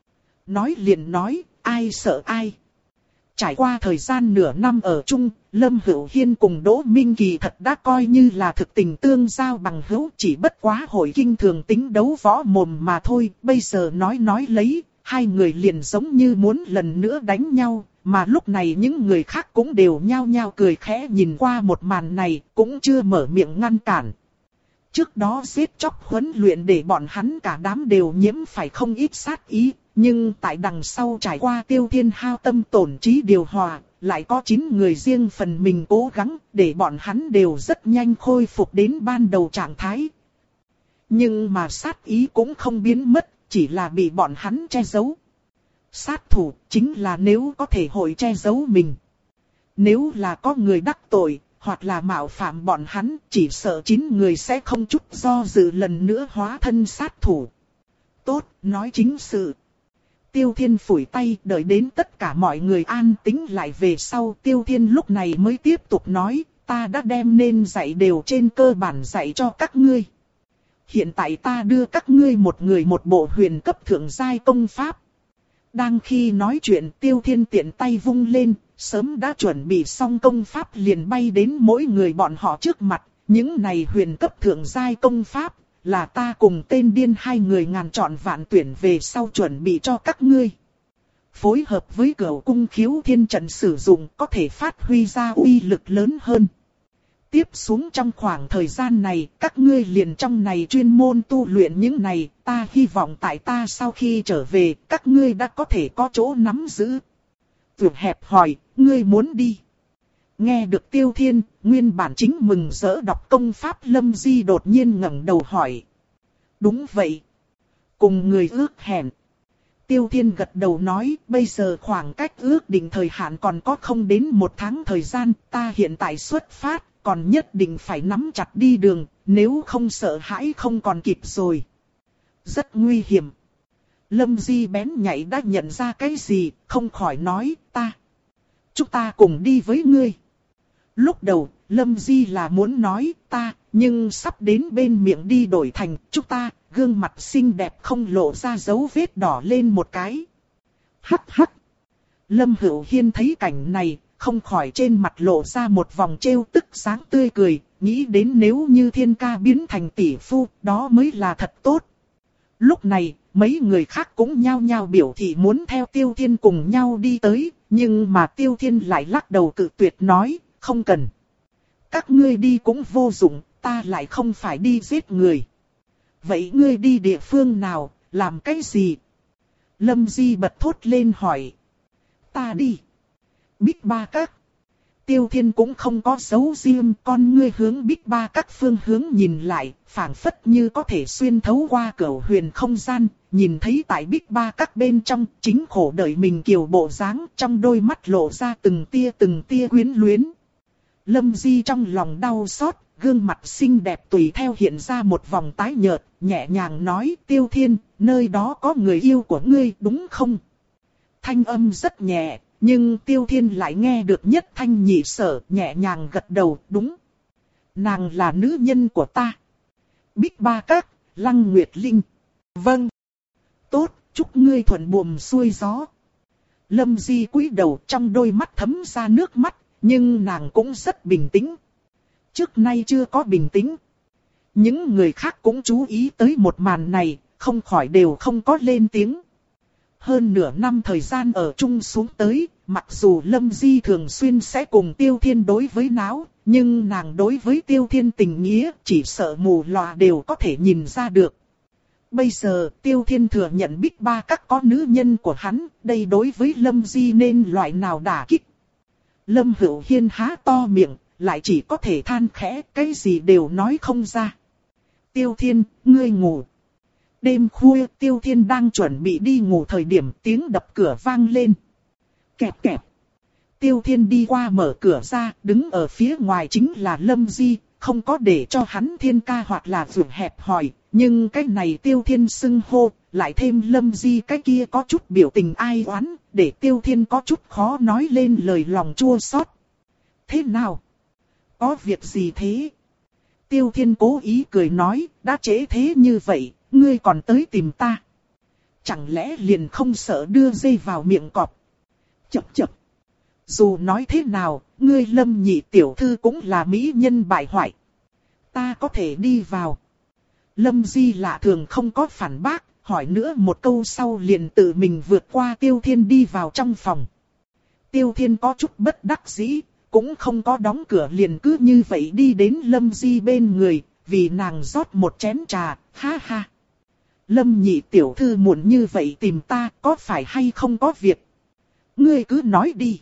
Nói liền nói, ai sợ ai. Trải qua thời gian nửa năm ở chung, Lâm Hữu Hiên cùng Đỗ Minh kỳ thật đã coi như là thực tình tương giao bằng hữu, chỉ bất quá hội kinh thường tính đấu võ mồm mà thôi. Bây giờ nói nói lấy, hai người liền giống như muốn lần nữa đánh nhau, mà lúc này những người khác cũng đều nhao nhao cười khẽ nhìn qua một màn này, cũng chưa mở miệng ngăn cản. Trước đó giết chóc huấn luyện để bọn hắn cả đám đều nhiễm phải không ít sát ý, nhưng tại đằng sau trải qua Tiêu Thiên hao tâm tổn trí điều hòa, lại có chín người riêng phần mình cố gắng, để bọn hắn đều rất nhanh khôi phục đến ban đầu trạng thái. Nhưng mà sát ý cũng không biến mất, chỉ là bị bọn hắn che giấu. Sát thủ chính là nếu có thể hội che giấu mình. Nếu là có người đắc tội, hoặc là mạo phạm bọn hắn, chỉ sợ chín người sẽ không chút do dự lần nữa hóa thân sát thủ. Tốt, nói chính sự. Tiêu Thiên phủi tay, đợi đến tất cả mọi người an tĩnh lại về sau. Tiêu Thiên lúc này mới tiếp tục nói, ta đã đem nên dạy đều trên cơ bản dạy cho các ngươi. Hiện tại ta đưa các ngươi một người một bộ huyền cấp thượng giai công pháp. Đang khi nói chuyện Tiêu Thiên tiện tay vung lên, sớm đã chuẩn bị xong công pháp liền bay đến mỗi người bọn họ trước mặt. Những này huyền cấp thượng giai công pháp, là ta cùng tên điên hai người ngàn chọn vạn tuyển về sau chuẩn bị cho các ngươi. Phối hợp với cửu cung khiếu thiên trận sử dụng có thể phát huy ra uy lực lớn hơn. Tiếp xuống trong khoảng thời gian này, các ngươi liền trong này chuyên môn tu luyện những này, ta hy vọng tại ta sau khi trở về, các ngươi đã có thể có chỗ nắm giữ. Vượt hẹp hỏi, ngươi muốn đi. Nghe được Tiêu Thiên, nguyên bản chính mừng rỡ đọc công pháp Lâm Di đột nhiên ngẩng đầu hỏi. Đúng vậy. Cùng người ước hẹn. Tiêu Thiên gật đầu nói, bây giờ khoảng cách ước định thời hạn còn có không đến một tháng thời gian, ta hiện tại xuất phát. Còn nhất định phải nắm chặt đi đường, nếu không sợ hãi không còn kịp rồi. Rất nguy hiểm. Lâm Di bén nhạy đã nhận ra cái gì, không khỏi nói, ta. Chúng ta cùng đi với ngươi. Lúc đầu, Lâm Di là muốn nói, ta, nhưng sắp đến bên miệng đi đổi thành, chúng ta, gương mặt xinh đẹp không lộ ra dấu vết đỏ lên một cái. Hắc hắc. Lâm Hữu Hiên thấy cảnh này, không khỏi trên mặt lộ ra một vòng trêu tức sáng tươi cười, nghĩ đến nếu như Thiên ca biến thành tỷ phu, đó mới là thật tốt. Lúc này, mấy người khác cũng nhao nhao biểu thị muốn theo Tiêu Thiên cùng nhau đi tới, nhưng mà Tiêu Thiên lại lắc đầu cự tuyệt nói, không cần. Các ngươi đi cũng vô dụng, ta lại không phải đi giết người. Vậy ngươi đi địa phương nào, làm cái gì? Lâm Di bật thốt lên hỏi. Ta đi. Bích Ba Các. Tiêu Thiên cũng không có giấu riêng, con ngươi hướng Bích Ba Các phương hướng nhìn lại, phảng phất như có thể xuyên thấu qua cửu huyền không gian, nhìn thấy tại Bích Ba Các bên trong, chính khổ đợi mình kiều bộ dáng, trong đôi mắt lộ ra từng tia từng tia quyến luyến. Lâm Di trong lòng đau xót, gương mặt xinh đẹp tùy theo hiện ra một vòng tái nhợt, nhẹ nhàng nói, Tiêu Thiên, nơi đó có người yêu của ngươi đúng không? Thanh âm rất nhẹ, nhưng Tiêu Thiên lại nghe được nhất thanh nhị sở, nhẹ nhàng gật đầu, đúng. Nàng là nữ nhân của ta. Bích Ba Các, Lăng Nguyệt Linh. Vâng. Tốt, chúc ngươi thuận buồm xuôi gió. Lâm Di cúi đầu, trong đôi mắt thấm ra nước mắt, nhưng nàng cũng rất bình tĩnh. Trước nay chưa có bình tĩnh. Những người khác cũng chú ý tới một màn này, không khỏi đều không có lên tiếng. Hơn nửa năm thời gian ở chung xuống tới, mặc dù Lâm Di thường xuyên sẽ cùng Tiêu Thiên đối với náo, nhưng nàng đối với Tiêu Thiên tình nghĩa chỉ sợ mù lòa đều có thể nhìn ra được. Bây giờ Tiêu Thiên thừa nhận Bích Ba Các có nữ nhân của hắn, đây đối với Lâm Di nên loại nào đả kích. Lâm Hữu Hiên há to miệng, lại chỉ có thể than khẽ, cái gì đều nói không ra. Tiêu Thiên, ngươi ngủ. Đêm khuya Tiêu Thiên đang chuẩn bị đi ngủ thời điểm tiếng đập cửa vang lên. Kẹp kẹp. Tiêu Thiên đi qua mở cửa ra, đứng ở phía ngoài chính là Lâm Di, không có để cho hắn Thiên ca hoặc là vượt hẹp hỏi, nhưng cái này Tiêu Thiên xưng hô, lại thêm Lâm Di cái kia có chút biểu tình ai oán, để Tiêu Thiên có chút khó nói lên lời lòng chua xót. Thế nào? Có việc gì thế? Tiêu Thiên cố ý cười nói, đã trễ thế như vậy, ngươi còn tới tìm ta. Chẳng lẽ liền không sợ đưa dây vào miệng cọp? Chập chập. Dù nói thế nào, ngươi Lâm nhị tiểu thư cũng là mỹ nhân bại hoại. Ta có thể đi vào. Lâm Di lạ thường không có phản bác, hỏi nữa một câu sau liền tự mình vượt qua Tiêu Thiên đi vào trong phòng. Tiêu Thiên có chút bất đắc dĩ, cũng không có đóng cửa liền cứ như vậy đi đến Lâm Di bên người, vì nàng rót một chén trà, ha ha. Lâm nhị tiểu thư muộn như vậy tìm ta, có phải hay không có việc? Ngươi cứ nói đi.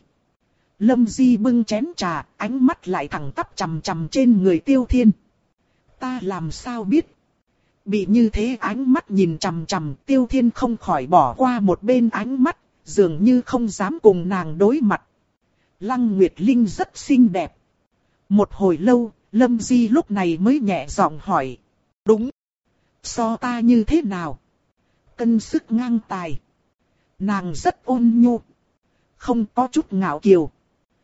Lâm Di bưng chén trà, ánh mắt lại thẳng tắp chằm chằm trên người Tiêu Thiên. Ta làm sao biết? Bị như thế ánh mắt nhìn chằm chằm, Tiêu Thiên không khỏi bỏ qua một bên ánh mắt, dường như không dám cùng nàng đối mặt. Lăng Nguyệt Linh rất xinh đẹp. Một hồi lâu, Lâm Di lúc này mới nhẹ giọng hỏi. Đúng. So ta như thế nào? Cân sức ngang tài. Nàng rất ôn nhu. Không có chút ngạo kiều.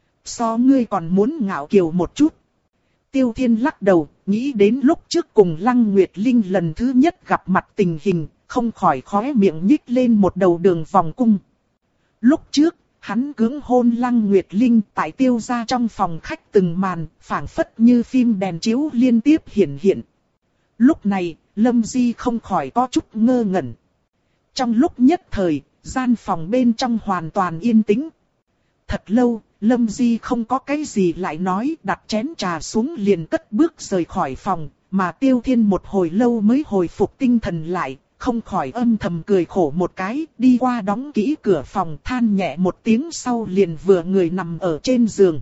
So ngươi còn muốn ngạo kiều một chút. Tiêu Thiên lắc đầu, nghĩ đến lúc trước cùng Lăng Nguyệt Linh lần thứ nhất gặp mặt tình hình, không khỏi khóe miệng nhích lên một đầu đường vòng cung. Lúc trước, hắn cưỡng hôn Lăng Nguyệt Linh tại Tiêu gia trong phòng khách từng màn, phảng phất như phim đèn chiếu liên tiếp hiển hiện. Lúc này, Lâm Di không khỏi có chút ngơ ngẩn. Trong lúc nhất thời, gian phòng bên trong hoàn toàn yên tĩnh. Thật lâu, Lâm Di không có cái gì lại nói, đặt chén trà xuống liền cất bước rời khỏi phòng, mà Tiêu Thiên một hồi lâu mới hồi phục tinh thần lại, không khỏi âm thầm cười khổ một cái, đi qua đóng kỹ cửa phòng than nhẹ một tiếng sau liền vừa người nằm ở trên giường.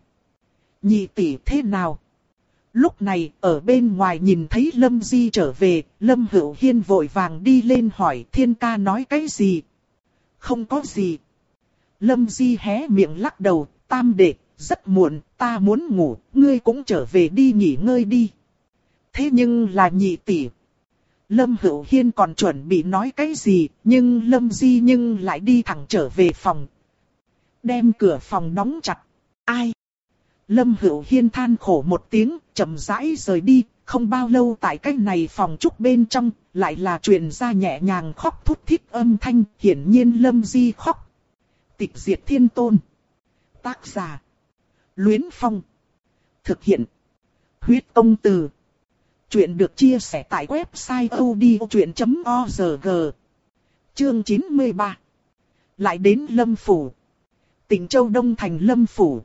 Nhị tỷ thế nào? Lúc này, ở bên ngoài nhìn thấy Lâm Di trở về, Lâm Hữu Hiên vội vàng đi lên hỏi Thiên ca nói cái gì? Không có gì. Lâm Di hé miệng lắc đầu, tam đệ, rất muộn, ta muốn ngủ, ngươi cũng trở về đi nghỉ ngơi đi. Thế nhưng là nhị tỷ. Lâm Hữu Hiên còn chuẩn bị nói cái gì, nhưng Lâm Di nhưng lại đi thẳng trở về phòng. Đem cửa phòng đóng chặt. Ai? Lâm Hữu Hiên than khổ một tiếng, chậm rãi rời đi, không bao lâu tại cái này phòng trúc bên trong, lại là truyền ra nhẹ nhàng khóc thút thít âm thanh, hiển nhiên Lâm Di khóc. Tịch diệt thiên tôn. Tác giả. Luyến Phong. Thực hiện. Huyết Công Từ. Chuyện được chia sẻ tại website audiochuyện chấm org. Chương chín mươi ba. Lại đến Lâm Phủ. Tỉnh Châu Đông thành Lâm Phủ.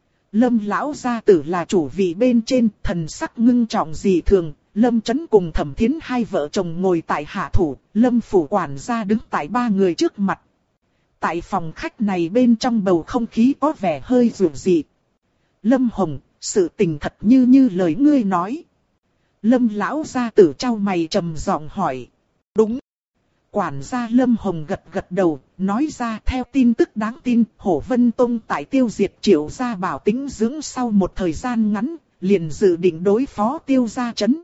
Lâm lão gia tử là chủ vị bên trên, thần sắc ngưng trọng dị thường. Lâm Chấn cùng Thẩm Thiến hai vợ chồng ngồi tại hạ thủ, Lâm Phủ quản gia đứng tại ba người trước mặt. Tại phòng khách này bên trong bầu không khí có vẻ hơi rủi dị. Lâm Hồng, sự tình thật như như lời ngươi nói. Lâm lão gia tử trao mày trầm giọng hỏi. Đúng. Quản gia Lâm Hồng gật gật đầu, nói ra theo tin tức đáng tin, Hổ Vân Tông tại tiêu diệt Triệu gia Bảo Tĩnh dưỡng sau một thời gian ngắn, liền dự định đối phó Tiêu gia trấn.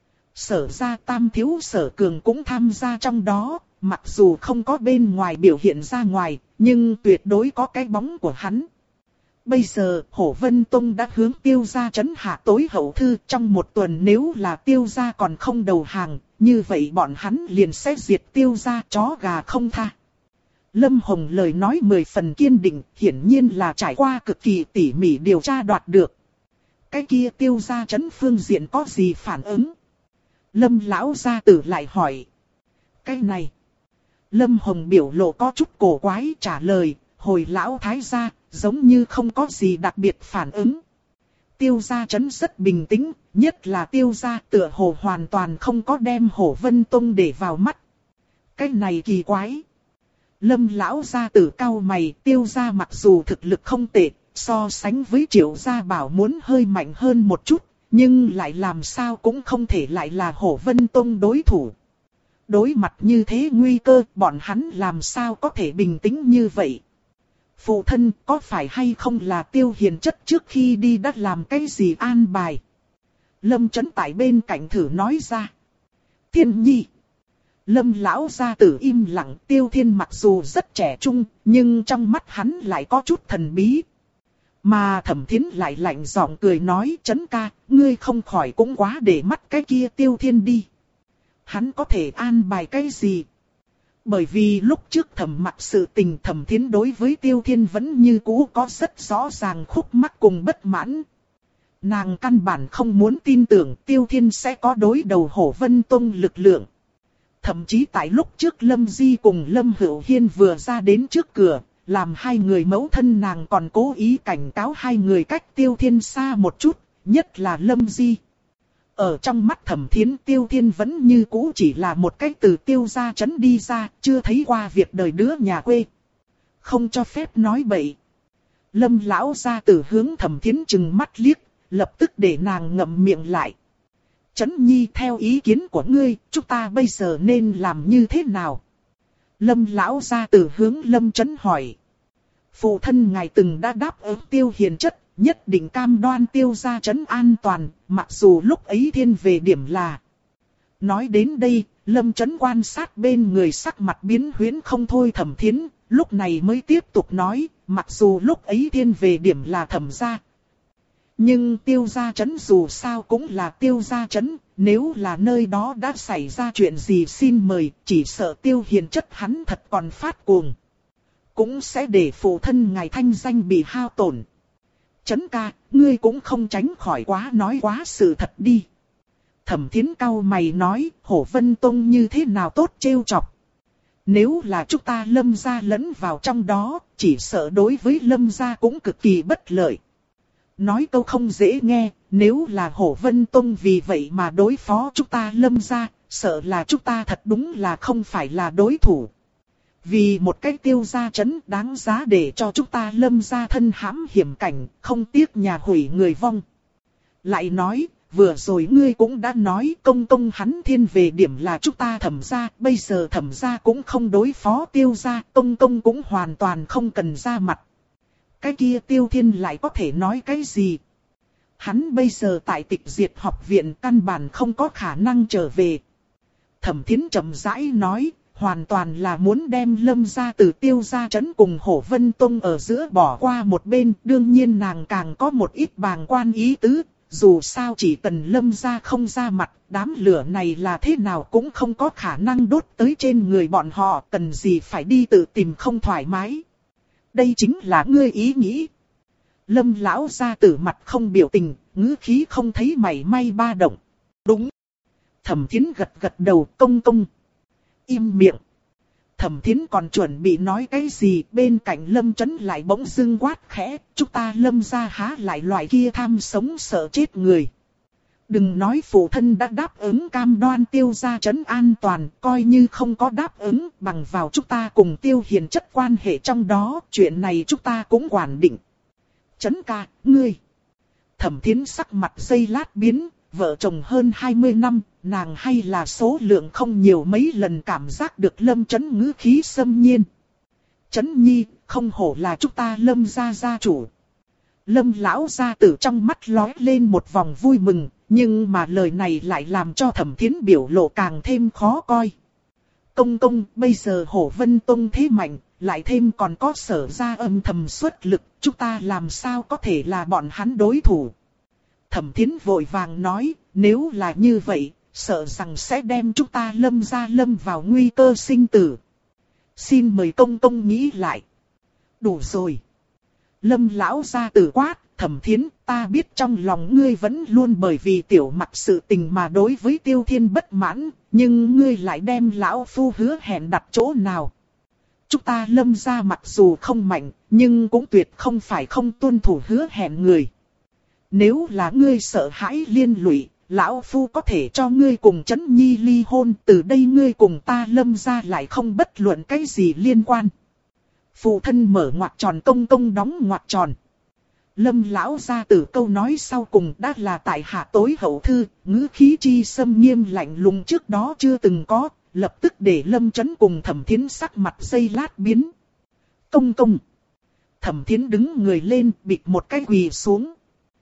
Sở gia Tam thiếu Sở Cường cũng tham gia trong đó, mặc dù không có bên ngoài biểu hiện ra ngoài, nhưng tuyệt đối có cái bóng của hắn. Bây giờ, Hổ Vân Tông đã hướng Tiêu gia trấn hạ tối hậu thư, trong một tuần nếu là Tiêu gia còn không đầu hàng, như vậy bọn hắn liền sẽ diệt Tiêu gia, chó gà không tha. Lâm Hồng lời nói mười phần kiên định, hiển nhiên là trải qua cực kỳ tỉ mỉ điều tra đoạt được. Cái kia Tiêu gia trấn phương diện có gì phản ứng? Lâm lão gia tử lại hỏi. Cái này. Lâm Hồng biểu lộ có chút cổ quái trả lời, hồi lão thái gia, giống như không có gì đặc biệt phản ứng. Tiêu gia trấn rất bình tĩnh, nhất là Tiêu gia tựa hồ hoàn toàn không có đem Hổ Vân Tông để vào mắt. Cái này kỳ quái. Lâm lão gia tử cau mày, Tiêu gia mặc dù thực lực không tệ, so sánh với Triệu gia Bảo muốn hơi mạnh hơn một chút, nhưng lại làm sao cũng không thể lại là Hổ Vân Tông đối thủ. Đối mặt như thế nguy cơ, bọn hắn làm sao có thể bình tĩnh như vậy? Phụ thân có phải hay không là Tiêu Hiền Chất trước khi đi đã làm cái gì an bài? Lâm Chấn tại bên cạnh thử nói ra. Thiên nhi. Lâm lão gia tử im lặng, Tiêu Thiên mặc dù rất trẻ trung, nhưng trong mắt hắn lại có chút thần bí. Mà Thẩm Thiến lại lạnh giọng cười nói, Chấn ca, ngươi không khỏi cũng quá để mắt cái kia Tiêu Thiên đi. Hắn có thể an bài cái gì? Bởi vì lúc trước Thẩm mặc sự tình, Thẩm Thiến đối với Tiêu Thiên vẫn như cũ có rất rõ ràng khúc mắc cùng bất mãn. Nàng căn bản không muốn tin tưởng Tiêu Thiên sẽ có đối đầu Hổ Vân Tông lực lượng. Thậm chí tại lúc trước Lâm Di cùng Lâm Hữu Hiên vừa ra đến trước cửa, làm hai người mẫu thân nàng còn cố ý cảnh cáo hai người cách Tiêu Thiên xa một chút, nhất là Lâm Di. Ở trong mắt Thẩm Thiến, Tiêu Thiên vẫn như cũ chỉ là một cái từ Tiêu gia trấn đi ra, chưa thấy qua việc đời đứa nhà quê. Không cho phép nói bậy. Lâm lão gia tử hướng Thẩm Thiến trừng mắt liếc, lập tức để nàng ngậm miệng lại. Chấn nhi, theo ý kiến của ngươi, chúng ta bây giờ nên làm như thế nào? Lâm lão gia tử hướng Lâm Chấn hỏi. Phụ thân ngài từng đã đáp ứng Tiêu Hiền Chất, nhất định cam đoan Tiêu gia trấn an toàn, mặc dù lúc ấy thiên về điểm là. Nói đến đây, Lâm Chấn quan sát bên người sắc mặt biến huyễn không thôi Thẩm Thiến, lúc này mới tiếp tục nói, mặc dù lúc ấy thiên về điểm là Thẩm gia. Nhưng Tiêu gia trấn dù sao cũng là Tiêu gia trấn, nếu là nơi đó đã xảy ra chuyện gì xin mời, chỉ sợ Tiêu Hiền Chất hắn thật còn phát cuồng. Cũng sẽ để phụ thân ngài thanh danh bị hao tổn. Chấn ca, ngươi cũng không tránh khỏi quá nói quá sự thật đi. Thẩm Thiến cau mày nói, Hổ Vân Tông như thế nào tốt trêu chọc. Nếu là chúng ta Lâm gia lẫn vào trong đó, chỉ sợ đối với Lâm gia cũng cực kỳ bất lợi. Nói câu không dễ nghe, nếu là Hổ Vân Tông vì vậy mà đối phó chúng ta Lâm gia, sợ là chúng ta thật đúng là không phải là đối thủ. Vì một cái Tiêu gia trấn đáng giá để cho chúng ta Lâm gia thân hãm hiểm cảnh, không tiếc nhà hủy người vong. Lại nói, vừa rồi ngươi cũng đã nói công công hắn thiên về điểm là chúng ta Thẩm gia, bây giờ Thẩm gia cũng không đối phó Tiêu gia, công công cũng hoàn toàn không cần ra mặt. Cái kia Tiêu Thiên lại có thể nói cái gì? Hắn bây giờ tại Tịch Diệt học viện căn bản không có khả năng trở về. Thẩm Thiến chậm rãi nói, hoàn toàn là muốn đem Lâm gia từ Tiêu gia trấn cùng Hổ Vân Tông ở giữa bỏ qua một bên. Đương nhiên nàng càng có một ít bàng quan ý tứ, dù sao chỉ cần Lâm gia không ra mặt, đám lửa này là thế nào cũng không có khả năng đốt tới trên người bọn họ, cần gì phải đi tự tìm không thoải mái. Đây chính là ngươi ý nghĩ. Lâm lão gia tử mặt không biểu tình, ngữ khí không thấy mảy may ba động. Đúng. Thẩm Thiến gật gật đầu, công công. Im miệng. Thẩm Thiến còn chuẩn bị nói cái gì, bên cạnh Lâm Chấn lại bỗng dưng quát khẽ, chúng ta Lâm gia há lại loại kia tham sống sợ chết người. Đừng nói phụ thân đã đáp ứng cam đoan Tiêu gia trấn an toàn, coi như không có đáp ứng, bằng vào chúng ta cùng Tiêu Hiền chất quan hệ trong đó, chuyện này chúng ta cũng quản định. Chấn ca, ngươi. Thẩm Thiến sắc mặt giây lát biến, vợ chồng hơn hai mươi năm, nàng hay là số lượng không nhiều mấy lần cảm giác được Lâm Chấn ngữ khí xâm nhiên. Chấn nhi, không hổ là chúng ta Lâm gia gia chủ. Lâm lão gia tử trong mắt lóe lên một vòng vui mừng, nhưng mà lời này lại làm cho Thẩm Thiến biểu lộ càng thêm khó coi. Công công, bây giờ Hổ Vân Tông thế mạnh, lại thêm còn có Sở gia âm thầm xuất lực, chúng ta làm sao có thể là bọn hắn đối thủ. Thẩm Thiến vội vàng nói, nếu là như vậy, sợ rằng sẽ đem chúng ta Lâm gia lâm vào nguy cơ sinh tử. Xin mời công công nghĩ lại. Đủ rồi. Lâm lão gia tử quát, Thẩm Thiến, ta biết trong lòng ngươi vẫn luôn bởi vì tiểu mặc sự tình mà đối với Tiêu Thiên bất mãn, nhưng ngươi lại đem lão phu hứa hẹn đặt chỗ nào. Chúng ta Lâm gia mặc dù không mạnh, nhưng cũng tuyệt không phải không tuân thủ hứa hẹn người. Nếu là ngươi sợ hãi liên lụy, lão phu có thể cho ngươi cùng Chấn Nhi ly hôn, từ đây ngươi cùng ta Lâm gia lại không bất luận cái gì liên quan. Phụ thân mở ngoặc tròn, công công đóng ngoặc tròn. Lâm lão gia tử câu nói sau cùng đã là tại hạ tối hậu thư, ngữ khí chi xâm nghiêm lạnh lùng trước đó chưa từng có, lập tức để Lâm Chấn cùng Thẩm Thiến sắc mặt giây lát biến. Công công. Thẩm Thiến đứng người lên, bịch một cái quỳ xuống.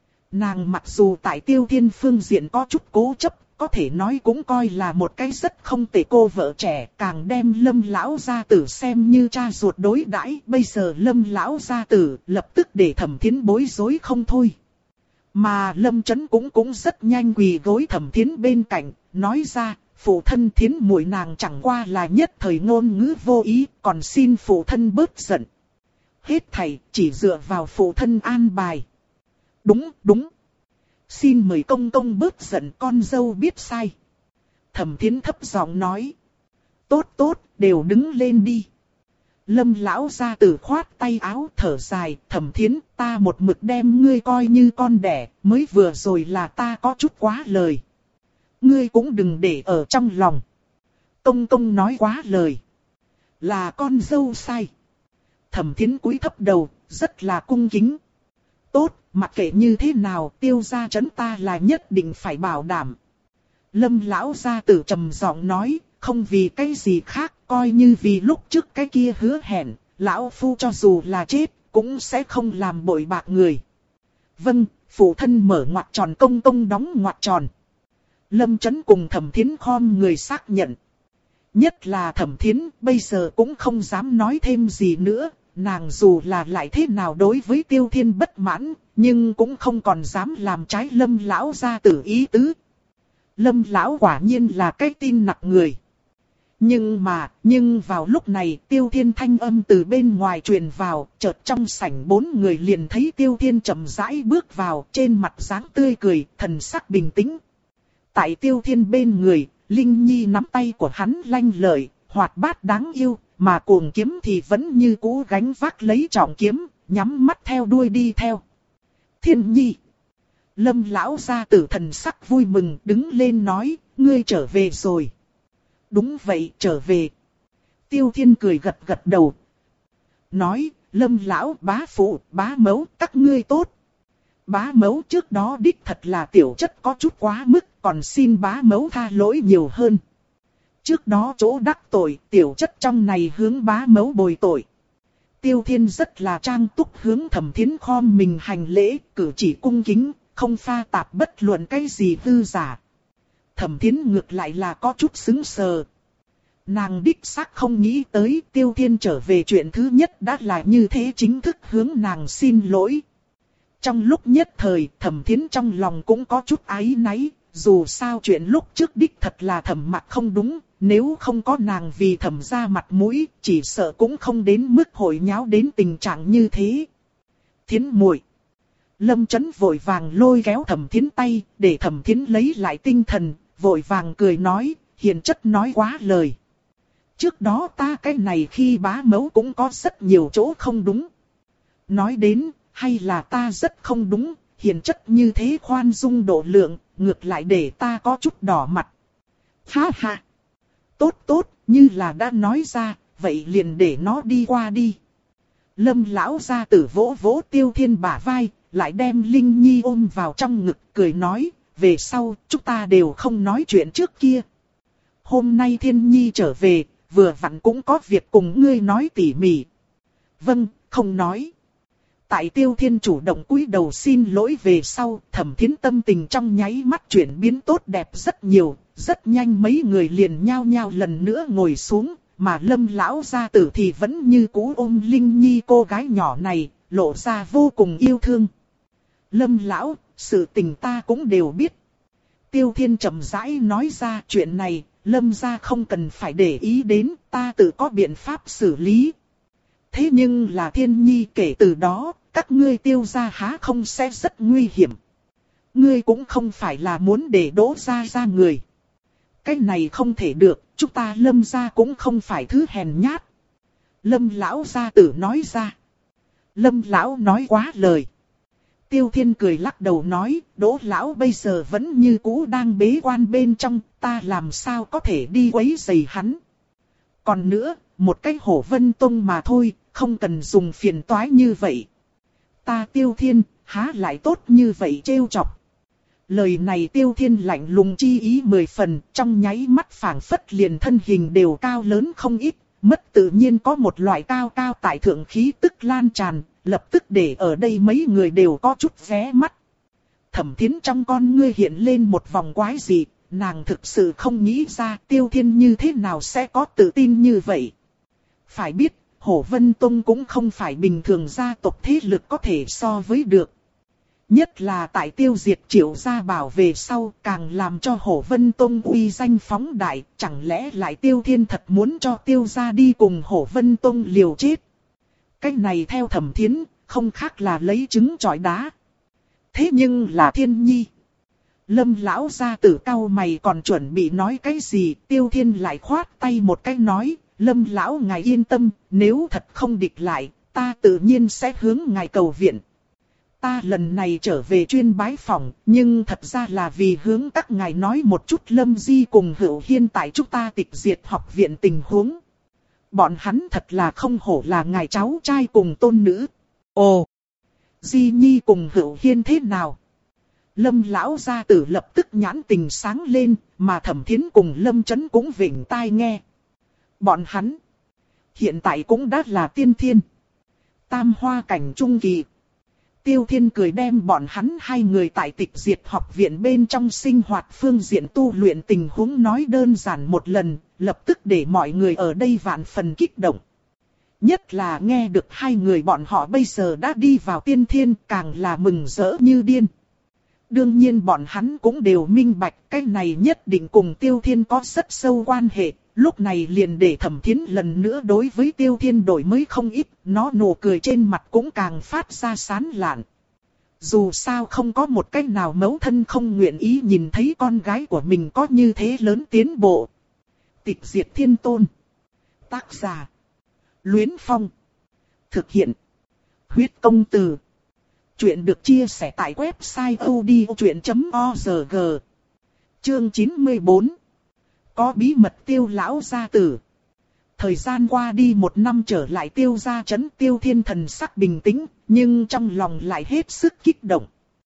Nàng mặc dù tại Tiêu Thiên phương diện có chút cố chấp, có thể nói cũng coi là một cái rất không tệ cô vợ trẻ, càng đem Lâm lão gia tử xem như cha ruột đối đãi. Bây giờ Lâm lão gia tử lập tức để Thẩm Thiến bối rối không thôi. Mà Lâm Chấn cũng cũng rất nhanh quỳ gối Thẩm Thiến bên cạnh, nói ra, phụ thân Thiến muội nàng chẳng qua là nhất thời ngôn ngữ vô ý, còn xin phụ thân bớt giận. Hết thảy chỉ dựa vào phụ thân an bài. Đúng, đúng. Xin mời công công bớt giận, con dâu biết sai. Thẩm Thiến thấp giọng nói. Tốt tốt, đều đứng lên đi. Lâm lão gia tử khoát tay áo thở dài, Thẩm Thiến, ta một mực đem ngươi coi như con đẻ, mới vừa rồi là ta có chút quá lời. Ngươi cũng đừng để ở trong lòng. Công công nói quá lời. Là con dâu sai. Thẩm Thiến cúi thấp đầu, rất là cung kính. Tốt, mặc kệ như thế nào, Tiêu gia trấn ta là nhất định phải bảo đảm. Lâm lão gia tử trầm giọng nói, không vì cái gì khác, coi như vì lúc trước cái kia hứa hẹn, lão phu cho dù là chết, cũng sẽ không làm bội bạc người. Vâng, phụ thân mở ngoặc tròn, công công đóng ngoặc tròn. Lâm Chấn cùng Thẩm Thiến khom người xác nhận. Nhất là Thẩm Thiến, bây giờ cũng không dám nói thêm gì nữa. Nàng dù là lại thế nào đối với Tiêu Thiên bất mãn, nhưng cũng không còn dám làm trái Lâm lão gia tử ý tứ. Lâm lão quả nhiên là cái tin nặng người. Nhưng mà, nhưng vào lúc này Tiêu Thiên thanh âm từ bên ngoài truyền vào, chợt trong sảnh bốn người liền thấy Tiêu Thiên chậm rãi bước vào, trên mặt dáng tươi cười, thần sắc bình tĩnh. Tại Tiêu Thiên bên người, Linh Nhi nắm tay của hắn lanh lợi, hoạt bát đáng yêu. Mà cuồng kiếm thì vẫn như cũ gánh vác lấy trọng kiếm, nhắm mắt theo đuôi đi theo. Thiên Nhi. Lâm lão gia tử thần sắc vui mừng đứng lên nói, ngươi trở về rồi. Đúng vậy, trở về. Tiêu Thiên cười gật gật đầu. Nói, Lâm lão, bá phụ, bá mẫu, các ngươi tốt. Bá mẫu trước đó đích thật là tiểu chất có chút quá mức, còn xin bá mẫu tha lỗi nhiều hơn. Trước đó chỗ đắc tội, tiểu chất trong này hướng bá mẫu bồi tội. Tiêu Thiên rất là trang túc hướng Thẩm Thiến khom mình hành lễ, cử chỉ cung kính, không pha tạp bất luận cái gì hư giả. Thẩm Thiến ngược lại là có chút sững sờ. Nàng đích xác không nghĩ tới Tiêu Thiên trở về chuyện thứ nhất đã là như thế, chính thức hướng nàng xin lỗi. Trong lúc nhất thời, Thẩm Thiến trong lòng cũng có chút áy náy, dù sao chuyện lúc trước đích thật là Thẩm Mặc không đúng. nếu không có nàng vì Thẩm gia mặt mũi, chỉ sợ cũng không đến mức hội nháo đến tình trạng như thế. Thiến muội. Lâm Chấn vội vàng lôi kéo Thẩm Thiến tay, để Thẩm Thiến lấy lại tinh thần, vội vàng cười nói, hiền chất nói quá lời. Trước đó ta cái này khi bá mẫu cũng có rất nhiều chỗ không đúng. Nói đến, hay là ta rất không đúng, hiền chất như thế khoan dung độ lượng, ngược lại để ta có chút đỏ mặt. Ha ha! Tốt tốt, như là đã nói ra, vậy liền để nó đi qua đi. Lâm lão gia tử vỗ vỗ Tiêu Thiên bả vai, lại đem Linh Nhi ôm vào trong ngực, cười nói, về sau, chúng ta đều không nói chuyện trước kia. Hôm nay Thiên Nhi trở về, vừa vặn cũng có việc cùng ngươi nói tỉ mỉ. Vâng, không nói. Tại Tiêu Thiên chủ động cúi đầu xin lỗi về sau, Thẩm Thiến tâm tình trong nháy mắt chuyển biến tốt đẹp rất nhiều, rất nhanh mấy người liền nhao nhao lần nữa ngồi xuống, mà Lâm lão gia tử thì vẫn như cũ ôm Linh Nhi cô gái nhỏ này, lộ ra vô cùng yêu thương. Lâm lão, sự tình ta cũng đều biết. Tiêu Thiên chậm rãi nói ra chuyện này, Lâm gia không cần phải để ý đến, ta tự có biện pháp xử lý. Thế nhưng là Thiên Nhi kể từ đó, các ngươi Tiêu gia há không sẽ rất nguy hiểm. Ngươi cũng không phải là muốn để Đỗ gia ra người. Cái này không thể được, chúng ta Lâm gia cũng không phải thứ hèn nhát. Lâm lão gia tử nói ra. Lâm lão nói quá lời. Tiêu Thiên cười lắc đầu nói, Đỗ lão bây giờ vẫn như cũ đang bế quan bên trong, ta làm sao có thể đi quấy rầy hắn. Còn nữa, một cái Hổ Vân Tông mà thôi, không cần dùng phiền toái như vậy. Ta Tiêu Thiên, há lại tốt như vậy trêu chọc. Lời này Tiêu Thiên lạnh lùng chi ý mười phần, trong nháy mắt phảng phất liền thân hình đều cao lớn không ít, mất tự nhiên có một loại cao cao tại thượng khí tức lan tràn, lập tức để ở đây mấy người đều có chút vé mắt. Thẩm Thiến trong con ngươi hiện lên một vòng quái dị, nàng thực sự không nghĩ ra Tiêu Thiên như thế nào sẽ có tự tin như vậy. Phải biết, Hổ Vân Tông cũng không phải bình thường gia tộc thế lực có thể so với được. Nhất là tại tiêu diệt Triệu gia bảo về sau càng làm cho Hổ Vân Tông uy danh phóng đại, chẳng lẽ lại Tiêu Thiên thật muốn cho Tiêu gia đi cùng Hổ Vân Tông liều chết. Cái này theo Thẩm Thiến, không khác là lấy trứng chọi đá. Thế nhưng là Thiên Nhi. Lâm lão gia tử cau mày còn chuẩn bị nói cái gì, Tiêu Thiên lại khoát tay một cái nói, Lâm lão ngài yên tâm, nếu thật không địch lại, ta tự nhiên sẽ hướng ngài cầu viện. Ta lần này trở về chuyên bái phỏng, nhưng thật ra là vì hướng các ngài nói một chút Lâm Di cùng Hữu Hiên tại chúng ta tịch diệt học viện tình huống. Bọn hắn thật là không hổ là ngài cháu trai cùng tôn nữ. Ồ! Di Nhi cùng Hữu Hiên thế nào? Lâm lão gia tử lập tức nhãn tình sáng lên, mà Thẩm Thiến cùng Lâm Chấn cũng vểnh tai nghe. Bọn hắn hiện tại cũng đã là tiên thiên. Tam hoa cảnh trung kỳ. Tiêu Thiên cười đem bọn hắn hai người tại tịch diệt học viện bên trong sinh hoạt phương diện tu luyện tình huống nói đơn giản một lần, lập tức để mọi người ở đây vạn phần kích động. Nhất là nghe được hai người bọn họ bây giờ đã đi vào tiên thiên càng là mừng rỡ như điên. Đương nhiên bọn hắn cũng đều minh bạch cái này nhất định cùng Tiêu Thiên có rất sâu quan hệ. Lúc này liền để Thẩm Thiến lần nữa đối với Tiêu Thiên đổi mới không ít, nó nụ cười trên mặt cũng càng phát ra sán lạn. Dù sao không có một cách nào mẫu thân không nguyện ý nhìn thấy con gái của mình có như thế lớn tiến bộ. Tịch diệt thiên tôn. Tác giả. Luyến Phong. Thực hiện. Huyết công từ. Chuyện được chia sẻ tại website odchuyện chấm org. Chương chín mươi bốn. Có bí mật Tiêu lão gia tử. Thời gian qua đi một năm trở lại Tiêu gia trấn, Tiêu Thiên thần sắc bình tĩnh, nhưng trong lòng lại hết sức kích động.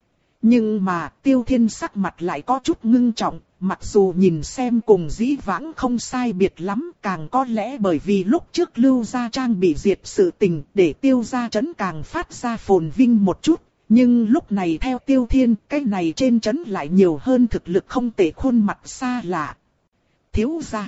Nhưng mà Tiêu Thiên sắc mặt lại có chút ngưng trọng, mặc dù nhìn xem cùng dĩ vãng không sai biệt lắm, càng có lẽ bởi vì lúc trước Lưu Gia Trang bị diệt sự tình để Tiêu gia trấn càng phát ra phồn vinh một chút. Nhưng lúc này theo Tiêu Thiên, cái này trên trấn lại nhiều hơn thực lực không tệ khuôn mặt xa lạ. Thiếu gia.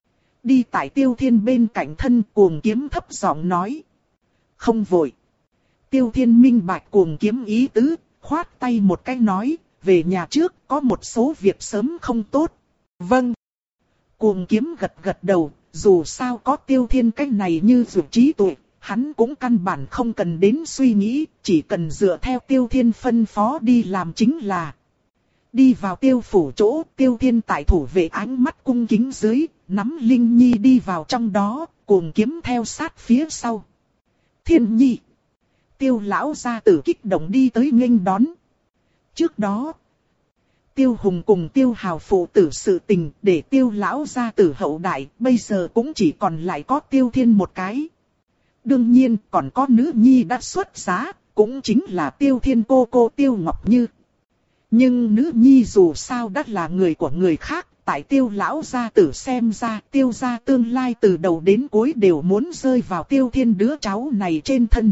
Đi tại Tiêu Thiên bên cạnh thân Cuồng Kiếm thấp giọng nói. Không vội. Tiêu Thiên minh bạch Cuồng Kiếm ý tứ, khoát tay một cái nói, về nhà trước có một số việc sớm không tốt. Vâng. Cuồng kiếm gật gật đầu, dù sao có Tiêu Thiên cách này như dù trí tuệ, hắn cũng căn bản không cần đến suy nghĩ, chỉ cần dựa theo Tiêu Thiên phân phó đi làm chính là. Đi vào Tiêu phủ chỗ, Tiêu Thiên tại thủ vệ ánh mắt cung kính dưới, nắm Linh Nhi đi vào trong đó, cuồng kiếm theo sát phía sau. Thiên Nhi. Tiêu lão gia tử kích động đi tới nghênh đón. Trước đó, Tiêu Hùng cùng Tiêu Hào phụ tử sự tình để Tiêu lão gia tử hậu đại, bây giờ cũng chỉ còn lại có Tiêu Thiên một cái. Đương nhiên còn có nữ nhi đã xuất giá, cũng chính là Tiêu Thiên cô cô Tiêu Ngọc Như. Nhưng nữ nhi dù sao đã là người của người khác, tại Tiêu lão gia tử xem ra Tiêu gia tương lai từ đầu đến cuối đều muốn rơi vào Tiêu Thiên đứa cháu này trên thân.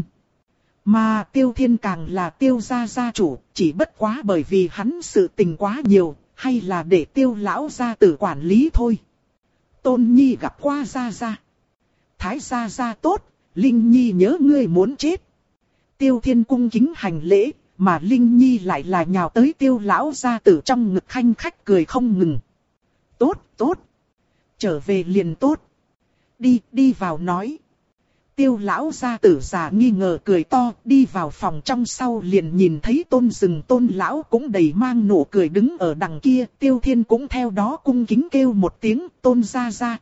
Mà Tiêu Thiên càng là Tiêu gia gia chủ, chỉ bất quá bởi vì hắn sự tình quá nhiều, hay là để Tiêu lão gia tử quản lý thôi. Tôn Nhi gặp qua gia gia. Thái gia gia tốt, Linh Nhi nhớ ngươi muốn chết. Tiêu Thiên cung kính hành lễ, mà Linh Nhi lại là nhào tới Tiêu lão gia tử trong ngực khanh khách cười không ngừng. Tốt, tốt. Trở về liền tốt. Đi, đi vào nói. Tiêu lão gia tử già nghi ngờ cười to, đi vào phòng trong sau liền nhìn thấy Tôn Dừng Tôn lão cũng đầy mang nụ cười đứng ở đằng kia, Tiêu Thiên cũng theo đó cung kính kêu một tiếng, Tôn gia gia.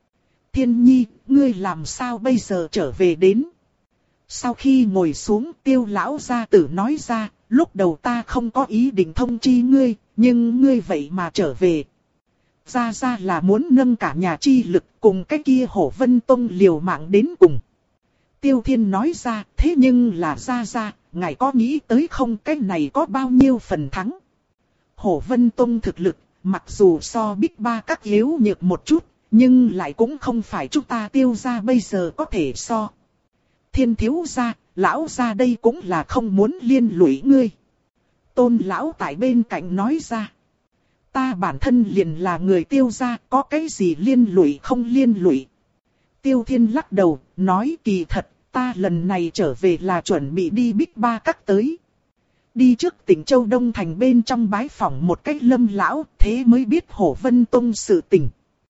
Thiên Nhi, ngươi làm sao bây giờ trở về đến? Sau khi ngồi xuống, Tiêu lão gia tử nói ra, lúc đầu ta không có ý định thông chi ngươi, nhưng ngươi vậy mà trở về. Gia gia là muốn nâng cả nhà chi lực cùng cái kia Hổ Vân Tông liều mạng đến cùng. Tiêu Thiên nói ra, thế nhưng là gia gia, ngài có nghĩ tới không cái này có bao nhiêu phần thắng? Hổ Vân Tông thực lực, mặc dù so Bích Ba Các yếu nhược một chút, nhưng lại cũng không phải chúng ta Tiêu gia bây giờ có thể so. Thiên thiếu gia, lão gia đây cũng là không muốn liên lụy ngươi. Tôn lão tại bên cạnh nói ra. Ta bản thân liền là người Tiêu gia, có cái gì liên lụy không liên lụy. Tiêu Thiên lắc đầu, nói kỳ thật, ta lần này trở về là chuẩn bị đi Bích Ba Các tới. Đi trước tỉnh Châu Đông Thành bên trong bái phỏng một cách Lâm lão, thế mới biết Hổ Vân Tông sự tình.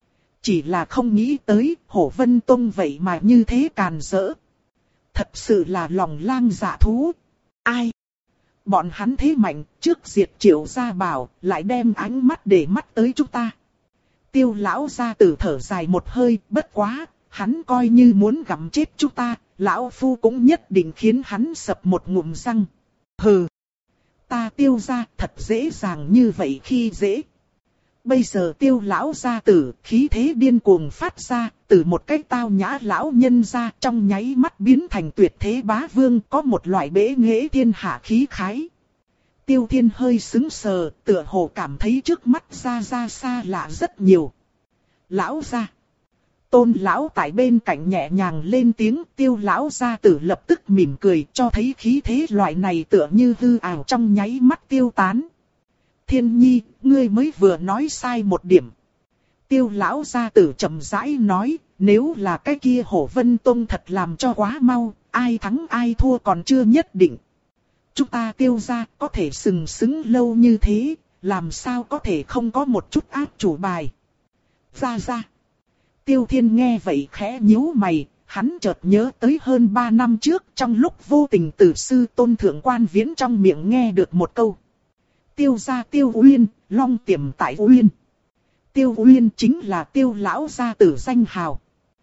Chỉ là không nghĩ tới, Hổ Vân Tông vậy mà như thế càn rỡ. Thật sự là lòng lang dạ thú. Ai? Bọn hắn thế mạnh, trước diệt Triệu Gia Bảo, lại đem ánh mắt để mắt tới chúng ta. Tiêu lão gia tử thở dài một hơi, bất quá, hắn coi như muốn gặm chết chúng ta, lão phu cũng nhất định khiến hắn sập một ngụm răng. Hừ, ta Tiêu gia thật dễ dàng như vậy khi dễ. Bây giờ Tiêu lão gia tử khí thế điên cuồng phát ra, từ một cái tao nhã lão nhân ra trong nháy mắt biến thành tuyệt thế bá vương, có một loại bế nghệ thiên hạ khí khái. Tiêu Thiên hơi sững sờ, tựa hồ cảm thấy trước mắt ra ra xa lạ rất nhiều. Lão gia. Tôn lão tại bên cạnh nhẹ nhàng lên tiếng, Tiêu lão gia tử lập tức mỉm cười, cho thấy khí thế loại này tựa như hư ảo trong nháy mắt tiêu tán. Thiên Nhi, ngươi mới vừa nói sai một điểm. Tiêu lão gia tử chậm rãi nói, nếu là cái kia Hổ Vân Tông thật làm cho quá mau, ai thắng ai thua còn chưa nhất định. Chúng ta Tiêu gia có thể sừng sững lâu như thế, làm sao có thể không có một chút áp chủ bài. Gia gia. Tiêu Thiên nghe vậy khẽ nhíu mày, hắn chợt nhớ tới hơn ba năm trước trong lúc vô tình từ sư Tôn Thượng Quan Viễn trong miệng nghe được một câu. Tiêu gia Tiêu Uyên, long tiềm tại Uyên. Tiêu Uyên chính là Tiêu lão gia tử danh hào.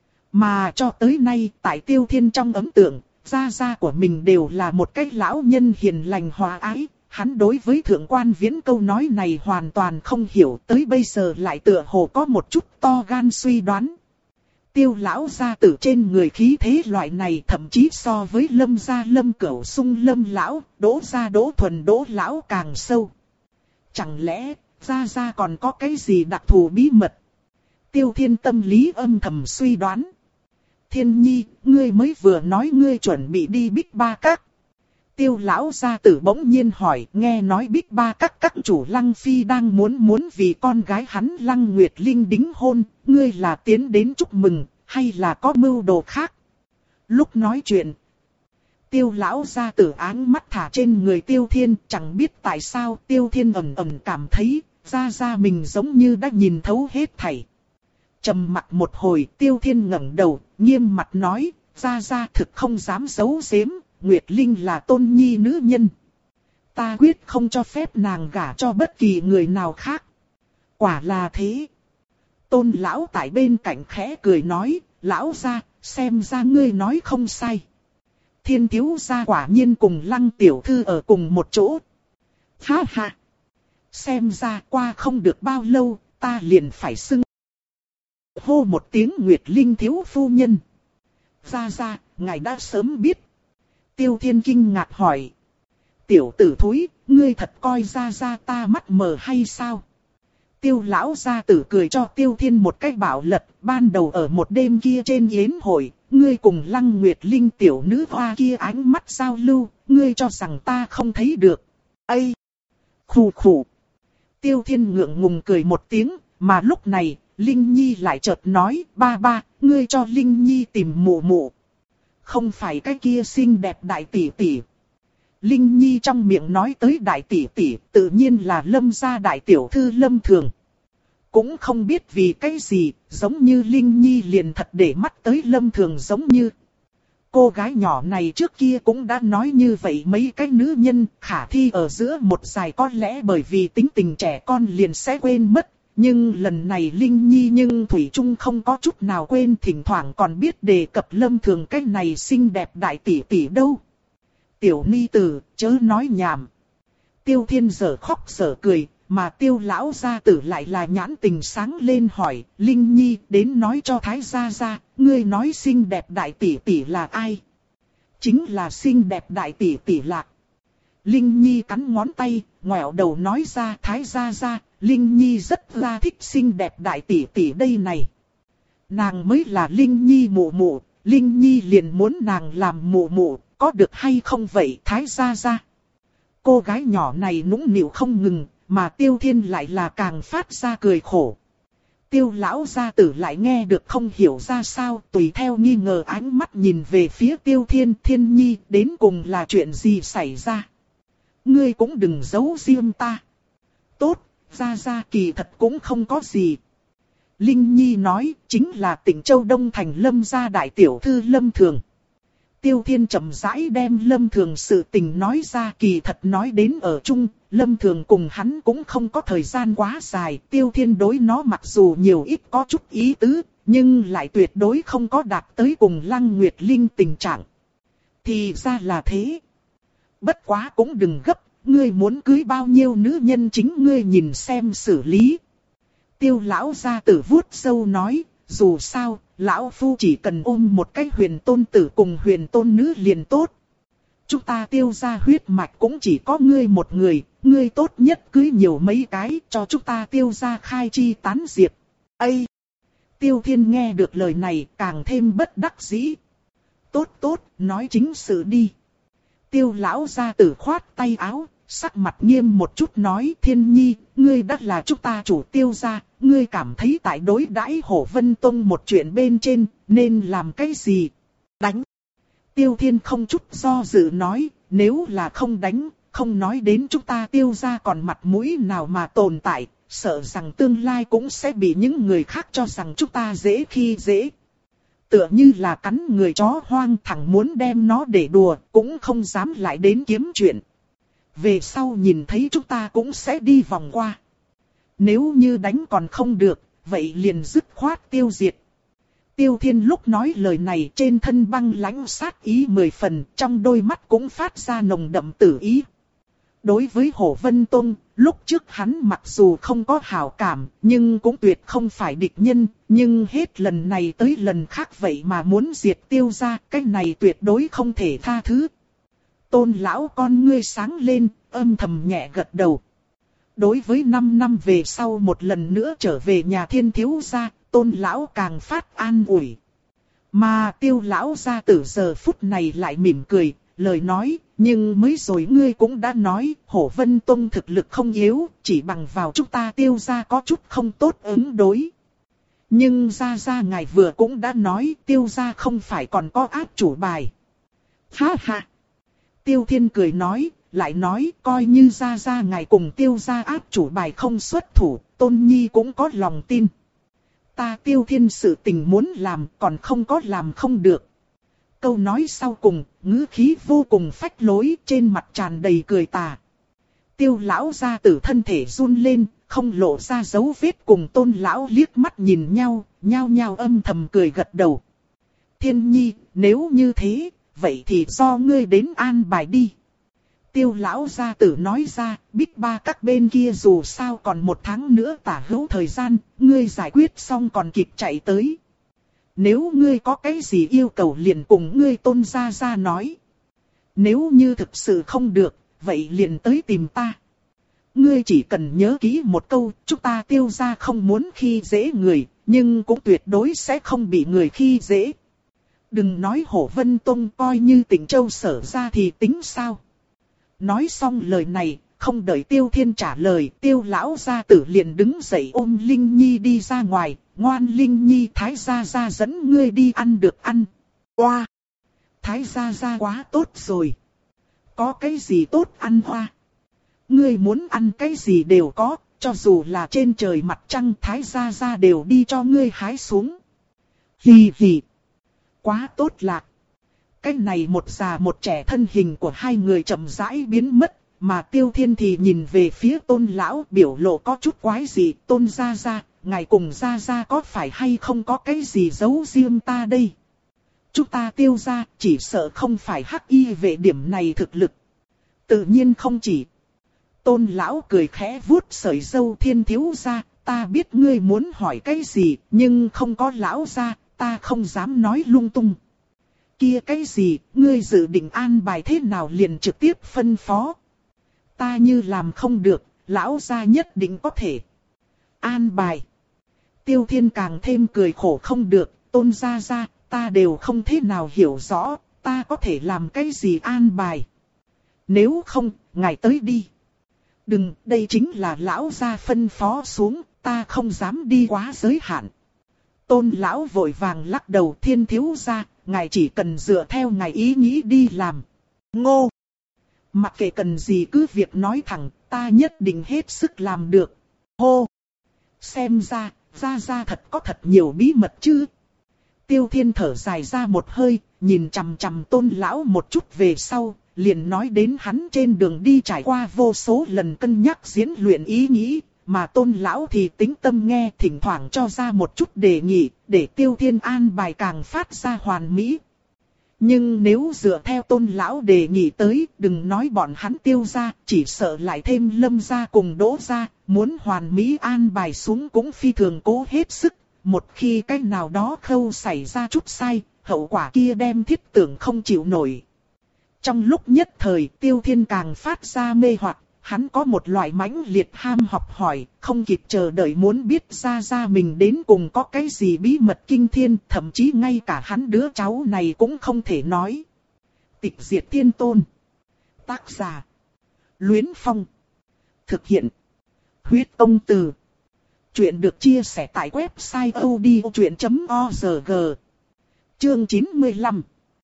Mà cho tới nay tại Tiêu Thiên trong ấn tượng, gia gia của mình đều là một cái lão nhân hiền lành hòa ái. Hắn đối với Thượng Quan Viễn câu nói này hoàn toàn không hiểu, tới bây giờ lại tựa hồ có một chút to gan suy đoán. Tiêu lão gia tử trên người khí thế loại này thậm chí so với Lâm gia Lâm Cửu Sung Lâm lão, Đỗ gia Đỗ Thuần Đỗ lão càng sâu. Chẳng lẽ gia gia còn có cái gì đặc thù bí mật? Tiêu Thiên tâm lý âm thầm suy đoán. Thiên Nhi, ngươi mới vừa nói ngươi chuẩn bị đi Bích Ba Các. Tiêu lão gia tử bỗng nhiên hỏi, nghe nói Bích Ba Các các chủ Lăng Phi đang muốn muốn vì con gái hắn Lăng Nguyệt Linh đính hôn, ngươi là tiến đến chúc mừng, hay là có mưu đồ khác? Lúc nói chuyện, Tiêu lão gia tử áng mắt thả trên người Tiêu Thiên, chẳng biết tại sao Tiêu Thiên ẩn ẩn cảm thấy, gia gia mình giống như đã nhìn thấu hết thảy. Trầm mặc một hồi, Tiêu Thiên ngẩng đầu, nghiêm mặt nói, gia gia thực không dám giấu giếm, Nguyệt Linh là Tôn Nhi nữ nhân. Ta quyết không cho phép nàng gả cho bất kỳ người nào khác. Quả là thế. Tôn lão tại bên cạnh khẽ cười nói, lão gia, xem ra ngươi nói không sai. Thiên thiếu gia quả nhiên cùng Lăng tiểu thư ở cùng một chỗ. Ha ha. Xem ra qua không được bao lâu, ta liền phải xưng hô một tiếng Nguyệt Linh thiếu phu nhân. Gia gia, ngài đã sớm biết. Tiêu Thiên kinh ngạc hỏi. Tiểu tử thúi, ngươi thật coi gia gia ta mắt mờ hay sao? Tiêu lão gia tử cười cho Tiêu Thiên một cách bảo lật, ban đầu ở một đêm kia trên yến hội, ngươi cùng Lăng Nguyệt Linh tiểu nữ hoa kia ánh mắt giao lưu, ngươi cho rằng ta không thấy được. Ây! Khủ khủ! Tiêu Thiên ngượng ngùng cười một tiếng, mà lúc này, Linh Nhi lại chợt nói, ba ba, ngươi cho Linh Nhi tìm mụ mụ. Không phải cái kia xinh đẹp đại tỷ tỷ. Linh Nhi trong miệng nói tới đại tỷ tỷ, tự nhiên là Lâm gia đại tiểu thư Lâm Thường. Cũng không biết vì cái gì, giống như Linh Nhi liền thật để mắt tới Lâm Thường giống như. Cô gái nhỏ này trước kia cũng đã nói như vậy mấy cái nữ nhân, khả thi ở giữa một dài có lẽ bởi vì tính tình trẻ con liền sẽ quên mất. Nhưng lần này Linh Nhi nhưng Thủy Trung không có chút nào quên, thỉnh thoảng còn biết đề cập Lâm Thường cái này xinh đẹp đại tỷ tỷ đâu. Tiểu ni tử, chớ nói nhảm. Tiêu Thiên dở khóc dở cười, mà Tiêu lão gia tử lại là nhãn tình sáng lên hỏi, Linh Nhi đến nói cho Thái gia gia, ngươi nói xinh đẹp đại tỷ tỷ là ai? Chính là xinh đẹp đại tỷ tỷ Lạc. Linh Nhi cắn ngón tay, ngoẹo đầu nói ra, Thái gia gia, Linh Nhi rất là thích xinh đẹp đại tỷ tỷ đây này. Nàng mới là Linh Nhi mụ mụ, Linh Nhi liền muốn nàng làm mụ mụ, có được hay không vậy Thái gia gia? Cô gái nhỏ này nũng nịu không ngừng, mà Tiêu Thiên lại là càng phát ra cười khổ. Tiêu lão gia tử lại nghe được không hiểu ra sao, tùy theo nghi ngờ ánh mắt nhìn về phía Tiêu Thiên. Thiên Nhi, đến cùng là chuyện gì xảy ra? Ngươi cũng đừng giấu riêng ta. Tốt, gia gia kỳ thật cũng không có gì. Linh Nhi nói, chính là Tịnh Châu Đông Thành Lâm gia đại tiểu thư Lâm Thường. Tiêu Thiên chậm rãi đem Lâm Thường sự tình nói ra, kỳ thật nói đến ở chung, Lâm Thường cùng hắn cũng không có thời gian quá dài. Tiêu Thiên đối nó mặc dù nhiều ít có chút ý tứ, nhưng lại tuyệt đối không có đạt tới cùng Lăng Nguyệt Linh tình trạng. Thì ra là thế. Bất quá cũng đừng gấp, ngươi muốn cưới bao nhiêu nữ nhân chính ngươi nhìn xem xử lý. Tiêu lão gia tử vuốt râu nói, dù sao, lão phu chỉ cần ôm một cái huyền tôn tử cùng huyền tôn nữ liền tốt. Chúng ta Tiêu gia huyết mạch cũng chỉ có ngươi một người, ngươi tốt nhất cưới nhiều mấy cái cho chúng ta Tiêu gia khai chi tán diệp. Ây! Tiêu Thiên nghe được lời này càng thêm bất đắc dĩ. Tốt tốt, nói chính sự đi. Tiêu lão gia tử khoát tay áo, sắc mặt nghiêm một chút nói, Thiên Nhi, ngươi đã là chúng ta chủ Tiêu gia, ngươi cảm thấy tại đối đãi Hổ Vân Tông một chuyện bên trên, nên làm cái gì? Đánh! Tiêu Thiên không chút do dự nói, nếu là không đánh, không nói đến chúng ta Tiêu gia còn mặt mũi nào mà tồn tại, sợ rằng tương lai cũng sẽ bị những người khác cho rằng chúng ta dễ khi dễ. Tựa như là cắn người chó hoang, thẳng muốn đem nó để đùa, cũng không dám lại đến kiếm chuyện. Về sau nhìn thấy chúng ta cũng sẽ đi vòng qua. Nếu như đánh còn không được, vậy liền dứt khoát tiêu diệt. Tiêu Thiên lúc nói lời này trên thân băng lãnh sát ý mười phần, trong đôi mắt cũng phát ra nồng đậm tử ý. Đối với Hổ Vân Tông, lúc trước hắn mặc dù không có hảo cảm, nhưng cũng tuyệt không phải địch nhân, nhưng hết lần này tới lần khác vậy mà muốn diệt Tiêu gia, cái này tuyệt đối không thể tha thứ. Tôn lão con ngươi sáng lên, âm thầm nhẹ gật đầu. Đối với năm năm về sau một lần nữa trở về nhà Thiên thiếu gia, Tôn lão càng phát an ủi. Mà Tiêu lão gia tử giờ phút này lại mỉm cười, lời nói, nhưng mới rồi ngươi cũng đã nói, Hổ Vân Tông thực lực không yếu, chỉ bằng vào chúng ta Tiêu gia có chút không tốt ứng đối. Nhưng gia gia ngài vừa cũng đã nói, Tiêu gia không phải còn có áp chủ bài. Ha ha! Tiêu Thiên cười nói, lại nói, coi như gia gia ngài cùng Tiêu gia áp chủ bài không xuất thủ, Tôn Nhi cũng có lòng tin. ta Tiêu Thiên sự tình muốn làm còn không có làm không được. Câu nói sau cùng, ngữ khí vô cùng phách lối, trên mặt tràn đầy cười tà. Tiêu lão gia tử thân thể run lên, không lộ ra dấu vết, cùng Tôn lão liếc mắt nhìn nhau, nhao nhao âm thầm cười gật đầu. Thiên nhi, nếu như thế, vậy thì do ngươi đến an bài đi. Tiêu lão gia tử nói ra, Bích Ba các bên kia dù sao còn một tháng nữa tả hữu thời gian, ngươi giải quyết xong còn kịp chạy tới. Nếu ngươi có cái gì yêu cầu liền cùng ngươi Tôn gia gia nói. Nếu như thực sự không được, vậy liền tới tìm ta. Ngươi chỉ cần nhớ kỹ một câu, chúng ta Tiêu gia không muốn khi dễ người, nhưng cũng tuyệt đối sẽ không bị người khi dễ. Đừng nói Hổ Vân Tông coi như Tịnh Châu Sở ra thì tính sao. Nói xong lời này, không đợi Tiêu Thiên trả lời, Tiêu lão gia tử liền đứng dậy ôm Linh Nhi đi ra ngoài, ngoan Linh Nhi, Thái gia gia dẫn ngươi đi ăn được ăn. Oa! Thái gia gia quá tốt rồi. Có cái gì tốt ăn hoa? Ngươi muốn ăn cái gì đều có, cho dù là trên trời mặt trăng Thái gia gia đều đi cho ngươi hái xuống. Hì hì! Quá tốt lạc! Cái này một già một trẻ thân hình của hai người chậm rãi biến mất, mà Tiêu Thiên thì nhìn về phía Tôn lão, biểu lộ có chút quái gì. Tôn gia gia, ngài cùng gia gia có phải hay không có cái gì giấu riêng ta đây? Chúng ta Tiêu gia chỉ sợ không phải hắc y về điểm này thực lực. Tự nhiên không chỉ. Tôn lão cười khẽ vuốt sợi râu, Thiên thiếu gia, ta biết ngươi muốn hỏi cái gì, nhưng không có lão gia, ta không dám nói lung tung. Kia cái gì, ngươi dự định an bài thế nào liền trực tiếp phân phó. Ta như làm không được, lão gia nhất định có thể. An bài. Tiêu Thiên càng thêm cười khổ không được, Tôn gia gia, ta đều không thế nào hiểu rõ, ta có thể làm cái gì an bài. Nếu không, ngài tới đi. Đừng, đây chính là lão gia phân phó xuống, ta không dám đi quá giới hạn. Tôn lão vội vàng lắc đầu, Thiên thiếu gia, ngài chỉ cần dựa theo ngài ý nghĩ đi làm. Ngô! Mặc kệ cần gì cứ việc nói thẳng, ta nhất định hết sức làm được. Hô! Xem ra, gia gia thật có thật nhiều bí mật chứ. Tiêu Thiên thở dài ra một hơi, nhìn chằm chằm Tôn lão một chút về sau, liền nói đến hắn trên đường đi trải qua vô số lần cân nhắc diễn luyện ý nghĩ, mà Tôn lão thì tĩnh tâm nghe, thỉnh thoảng cho ra một chút đề nghị, để Tiêu Thiên an bài càng phát ra hoàn mỹ. Nhưng nếu dựa theo Tôn lão đề nghị tới, đừng nói bọn hắn Tiêu gia, chỉ sợ lại thêm Lâm gia cùng Đỗ gia, muốn hoàn mỹ an bài xuống cũng phi thường cố hết sức. Một khi cái nào đó khâu xảy ra chút sai, hậu quả kia đem thiết tưởng không chịu nổi. Trong lúc nhất thời, Tiêu Thiên càng phát ra mê hoặc, hắn có một loại mãnh liệt ham học hỏi, không kịp chờ đợi muốn biết ra ra mình đến cùng có cái gì bí mật kinh thiên, thậm chí ngay cả hắn đứa cháu này cũng không thể nói. Tịch Diệt Tiên Tôn. Tác giả: Luyến Phong. Thực hiện: Huyết Công Từ. Chuyện được chia sẻ tại website odchuyện chấm org. Chương chín mươi lăm.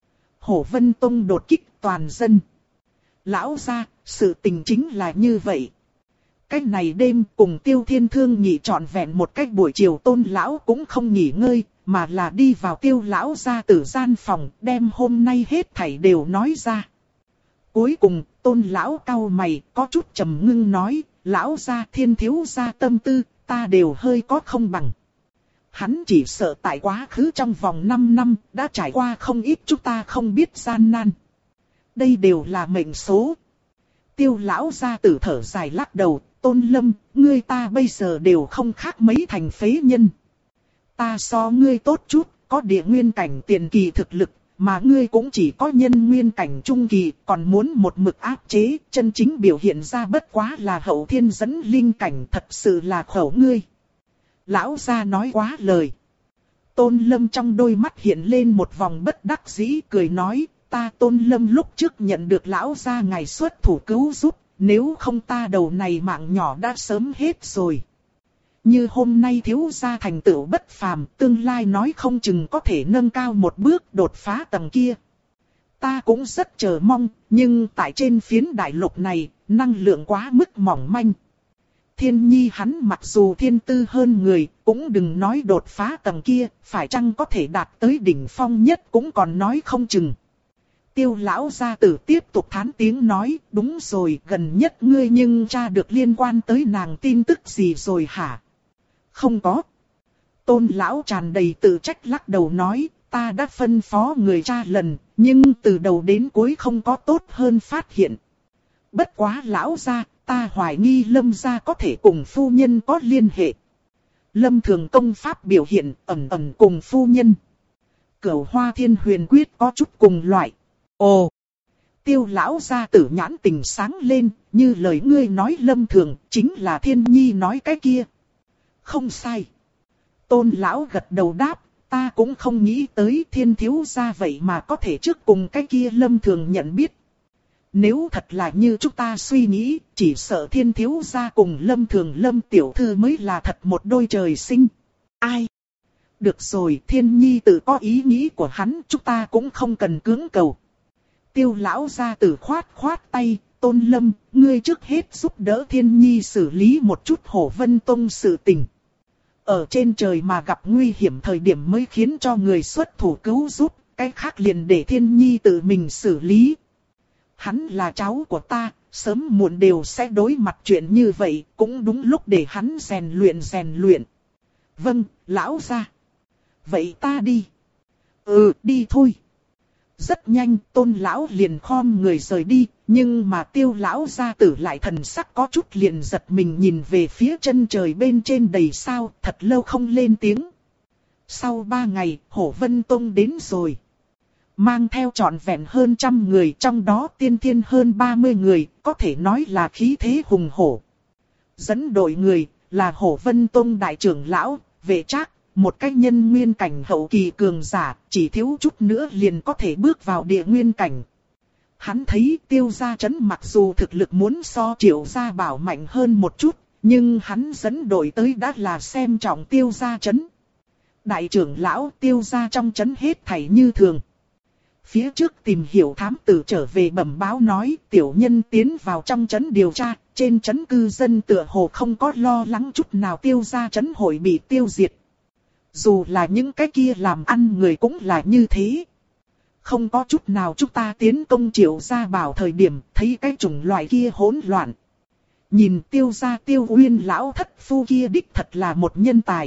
Hổ Vân Tông đột kích toàn dân. Lão gia, sự tình chính là như vậy. Cái này đêm cùng Tiêu Thiên thương nghị trọn vẹn một cách buổi chiều, Tôn lão cũng không nghỉ ngơi, mà là đi vào Tiêu lão gia tử gian phòng, đem hôm nay hết thảy đều nói ra. Cuối cùng, Tôn lão cau mày, có chút trầm ngưng nói, lão gia, Thiên thiếu gia tâm tư, ta đều hơi có không bằng. Hắn chỉ sợ tại quá khứ trong vòng năm năm, đã trải qua không ít chúng ta không biết gian nan. Đây đều là mệnh số. Tiêu lão gia tử thở dài lắc đầu, Tôn Lâm, ngươi ta bây giờ đều không khác mấy thành phế nhân. Ta so ngươi tốt chút, có địa nguyên cảnh tiền kỳ thực lực, mà ngươi cũng chỉ có nhân nguyên cảnh trung kỳ, còn muốn một mực áp chế, chân chính biểu hiện ra bất quá là hậu thiên dẫn linh cảnh, thật sự là khẩu ngươi. Lão gia nói quá lời. Tôn Lâm trong đôi mắt hiện lên một vòng bất đắc dĩ, cười nói, ta Tôn Lâm lúc trước nhận được lão gia ngài xuất thủ cứu giúp, nếu không ta đầu này mạng nhỏ đã sớm hết rồi. Như hôm nay thiếu gia thành tựu bất phàm, tương lai nói không chừng có thể nâng cao một bước đột phá tầng kia. Ta cũng rất chờ mong, nhưng tại trên phiến đại lục này, năng lượng quá mức mỏng manh. Thiên Nhi hắn mặc dù thiên tư hơn người, cũng đừng nói đột phá tầng kia, phải chăng có thể đạt tới đỉnh phong nhất cũng còn nói không chừng. Tiêu lão gia tử tiếp tục thán tiếng nói, đúng rồi, gần nhất ngươi nhưng tra được liên quan tới nàng tin tức gì rồi hả? Không có. Tôn lão tràn đầy tự trách lắc đầu nói, ta đã phân phó người tra lần, nhưng từ đầu đến cuối không có tốt hơn phát hiện. Bất quá lão gia, ta hoài nghi Lâm gia có thể cùng phu nhân có liên hệ. Lâm Thường công pháp biểu hiện ẩn ẩn cùng phu nhân. Cửu Hoa Thiên Huyền Quyết có chút cùng loại. Ồ! Tiêu lão gia tử nhãn tình sáng lên, như lời ngươi nói Lâm Thường, chính là Thiên Nhi nói cái kia. Không sai. Tôn lão gật đầu đáp, ta cũng không nghĩ tới Thiên thiếu gia vậy mà có thể trước cùng cái kia Lâm Thường nhận biết. Nếu thật là như chúng ta suy nghĩ, chỉ sợ Thiên thiếu gia cùng Lâm Thường Lâm tiểu thư mới là thật một đôi trời sinh. Ai? Được rồi, Thiên Nhi tự có ý nghĩ của hắn, chúng ta cũng không cần cưỡng cầu. Tiêu lão gia tử khoát khoát tay, Tôn Lâm, ngươi trước hết giúp đỡ Thiên Nhi xử lý một chút Hổ Vân Tông sự tình. Ở trên trời mà gặp nguy hiểm thời điểm mới khiến cho người xuất thủ cứu giúp, cái khác liền để Thiên Nhi tự mình xử lý. Hắn là cháu của ta, sớm muộn đều sẽ đối mặt chuyện như vậy, cũng đúng lúc để hắn rèn luyện rèn luyện. Vâng, lão gia. Vậy ta đi. Ừ, đi thôi. Rất nhanh, Tôn lão liền khom người rời đi, nhưng mà Tiêu lão gia tử lại thần sắc có chút liền giật mình nhìn về phía chân trời bên trên đầy sao, thật lâu không lên tiếng. Sau ba ngày, Hổ Vân Tông đến rồi. Mang theo trọn vẹn hơn trăm người, trong đó tiên thiên hơn ba mươi người, có thể nói là khí thế hùng hổ. Dẫn đội người, là Hổ Vân Tông đại trưởng lão, Vệ Trác, một cái nhân nguyên cảnh hậu kỳ cường giả, chỉ thiếu chút nữa liền có thể bước vào địa nguyên cảnh. Hắn thấy Tiêu gia trấn mặc dù thực lực muốn so Triệu gia bảo mạnh hơn một chút, nhưng hắn dẫn đội tới đã là xem trọng Tiêu gia trấn. Đại trưởng lão Tiêu gia trong trấn hết thảy như thường. Phía trước tìm hiểu thám tử trở về bẩm báo nói tiểu nhân tiến vào trong trấn điều tra, trên trấn cư dân tựa hồ không có lo lắng chút nào Tiêu gia trấn hội bị tiêu diệt. Dù là những cái kia làm ăn người cũng là như thế. Không có chút nào chúng ta tiến công Triệu gia bảo thời điểm thấy cái chủng loại kia hỗn loạn. Nhìn Tiêu gia Tiêu Uyên lão thất phu kia đích thật là một nhân tài.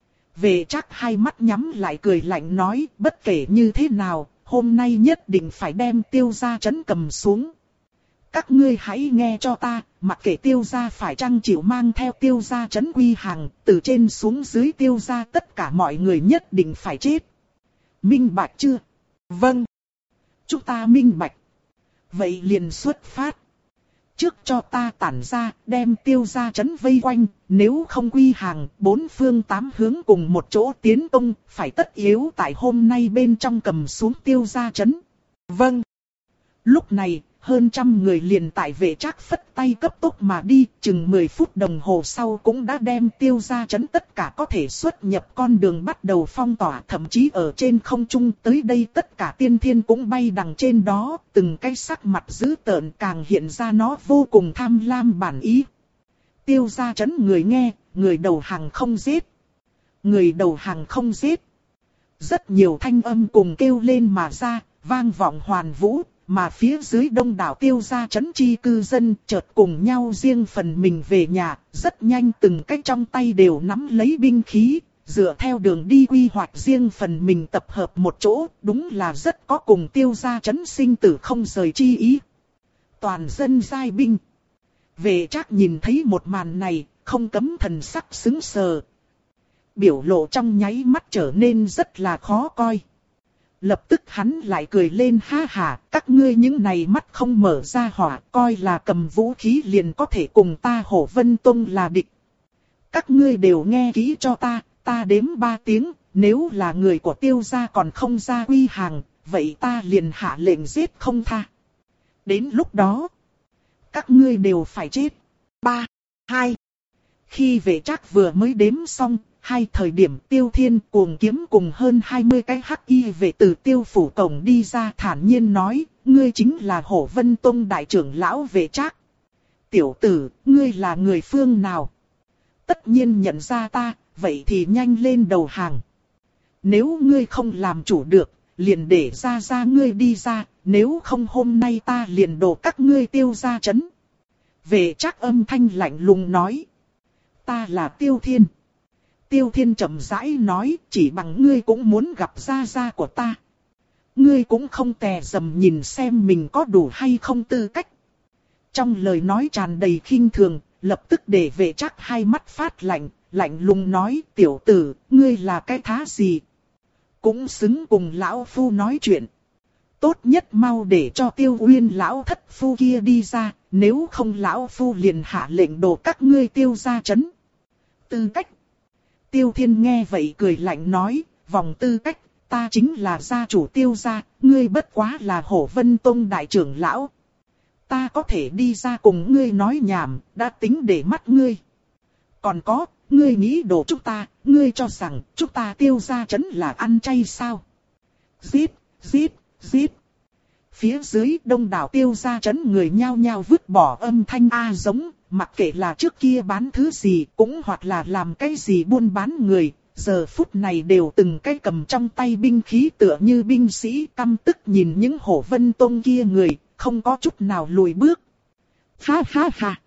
Về chắc hai mắt nhắm lại cười lạnh nói bất kể như thế nào, hôm nay nhất định phải đem Tiêu gia trấn cầm xuống. Các ngươi hãy nghe cho ta, mặc kệ Tiêu gia phải chăng chịu mang theo Tiêu gia trấn quy hàng, từ trên xuống dưới Tiêu gia tất cả mọi người nhất định phải chết. Minh bạch chưa? Vâng. Chúng ta minh bạch. Vậy liền xuất phát. Trước cho ta tản ra, đem Tiêu gia trấn vây quanh, nếu không quy hàng, bốn phương tám hướng cùng một chỗ tiến công, phải tất yếu tại hôm nay bên trong cầm xuống Tiêu gia trấn. Vâng. Lúc này, hơn trăm người liền tại Vệ Trác phất tay cấp tốc mà đi, chừng mười phút đồng hồ sau cũng đã đem Tiêu gia trấn tất cả có thể xuất nhập con đường bắt đầu phong tỏa, thậm chí ở trên không trung tới đây tất cả tiên thiên cũng bay đằng trên đó, từng cái sắc mặt dữ tợn càng hiện ra nó vô cùng tham lam bản ý. Tiêu gia trấn người nghe, người đầu hàng không giết. Người đầu hàng không giết. Rất nhiều thanh âm cùng kêu lên mà ra, vang vọng hoàn vũ. Mà phía dưới đông đảo Tiêu gia trấn chi cư dân chợt cùng nhau riêng phần mình về nhà, rất nhanh từng cái trong tay đều nắm lấy binh khí, dựa theo đường đi quy hoạch riêng phần mình tập hợp một chỗ, đúng là rất có cùng Tiêu gia trấn sinh tử không rời chi ý. Toàn dân giai binh. Vệ Trác nhìn thấy một màn này, không cấm thần sắc sững sờ. Biểu lộ trong nháy mắt trở nên rất là khó coi. Lập tức hắn lại cười lên ha hả, các ngươi những này mắt không mở ra hỏa, coi là cầm vũ khí liền có thể cùng ta Hổ Vân Tông là địch. Các ngươi đều nghe kỹ cho ta, ta đếm ba tiếng, nếu là người của Tiêu gia còn không ra quy hàng, vậy ta liền hạ lệnh giết không tha. Đến lúc đó, các ngươi đều phải chết. Ba, hai. Khi Vệ Trác vừa mới đếm xong, hai thời điểm Tiêu Thiên Cuồng Kiếm cùng hơn hai mươi cái hắc y vệ từ Tiêu phủ cổng đi ra thản nhiên nói, ngươi chính là Hổ Vân Tông đại trưởng lão Vệ Trác. Tiểu tử, ngươi là người phương nào? Tất nhiên nhận ra ta, vậy thì nhanh lên đầu hàng. Nếu ngươi không làm chủ được, liền để ra ra ngươi đi ra, nếu không hôm nay ta liền đổ các ngươi Tiêu gia trấn. Vệ Trác âm thanh lạnh lùng nói. Ta là Tiêu Thiên. Tiêu Thiên chậm rãi nói, chỉ bằng ngươi cũng muốn gặp gia gia của ta. Ngươi cũng không tè dầm nhìn xem mình có đủ hay không tư cách. Trong lời nói tràn đầy khinh thường, lập tức để Vệ Trác hai mắt phát lạnh, lạnh lùng nói, tiểu tử, ngươi là cái thá gì? Cũng xứng cùng lão phu nói chuyện. Tốt nhất mau để cho Tiêu Uyên lão thất phu kia đi ra, nếu không lão phu liền hạ lệnh đổ các ngươi Tiêu gia trấn. Tư cách. Tiêu Thiên nghe vậy cười lạnh nói, vòng tư cách, ta chính là gia chủ Tiêu gia, ngươi bất quá là Hổ Vân Tông đại trưởng lão. Ta có thể đi ra cùng ngươi nói nhảm, đã tính để mắt ngươi. Còn có, ngươi nghĩ đổ chúng ta, ngươi cho rằng chúng ta Tiêu gia trấn là ăn chay sao? Giết, giết, giết. Phía dưới đông đảo Tiêu gia trấn người nhao nhao vứt bỏ âm thanh a giống, mặc kệ là trước kia bán thứ gì cũng hoặc là làm cái gì buôn bán người, giờ phút này đều từng cái cầm trong tay binh khí tựa như binh sĩ căm tức nhìn những Hổ Vân Tông kia người, không có chút nào lùi bước. Ha ha ha.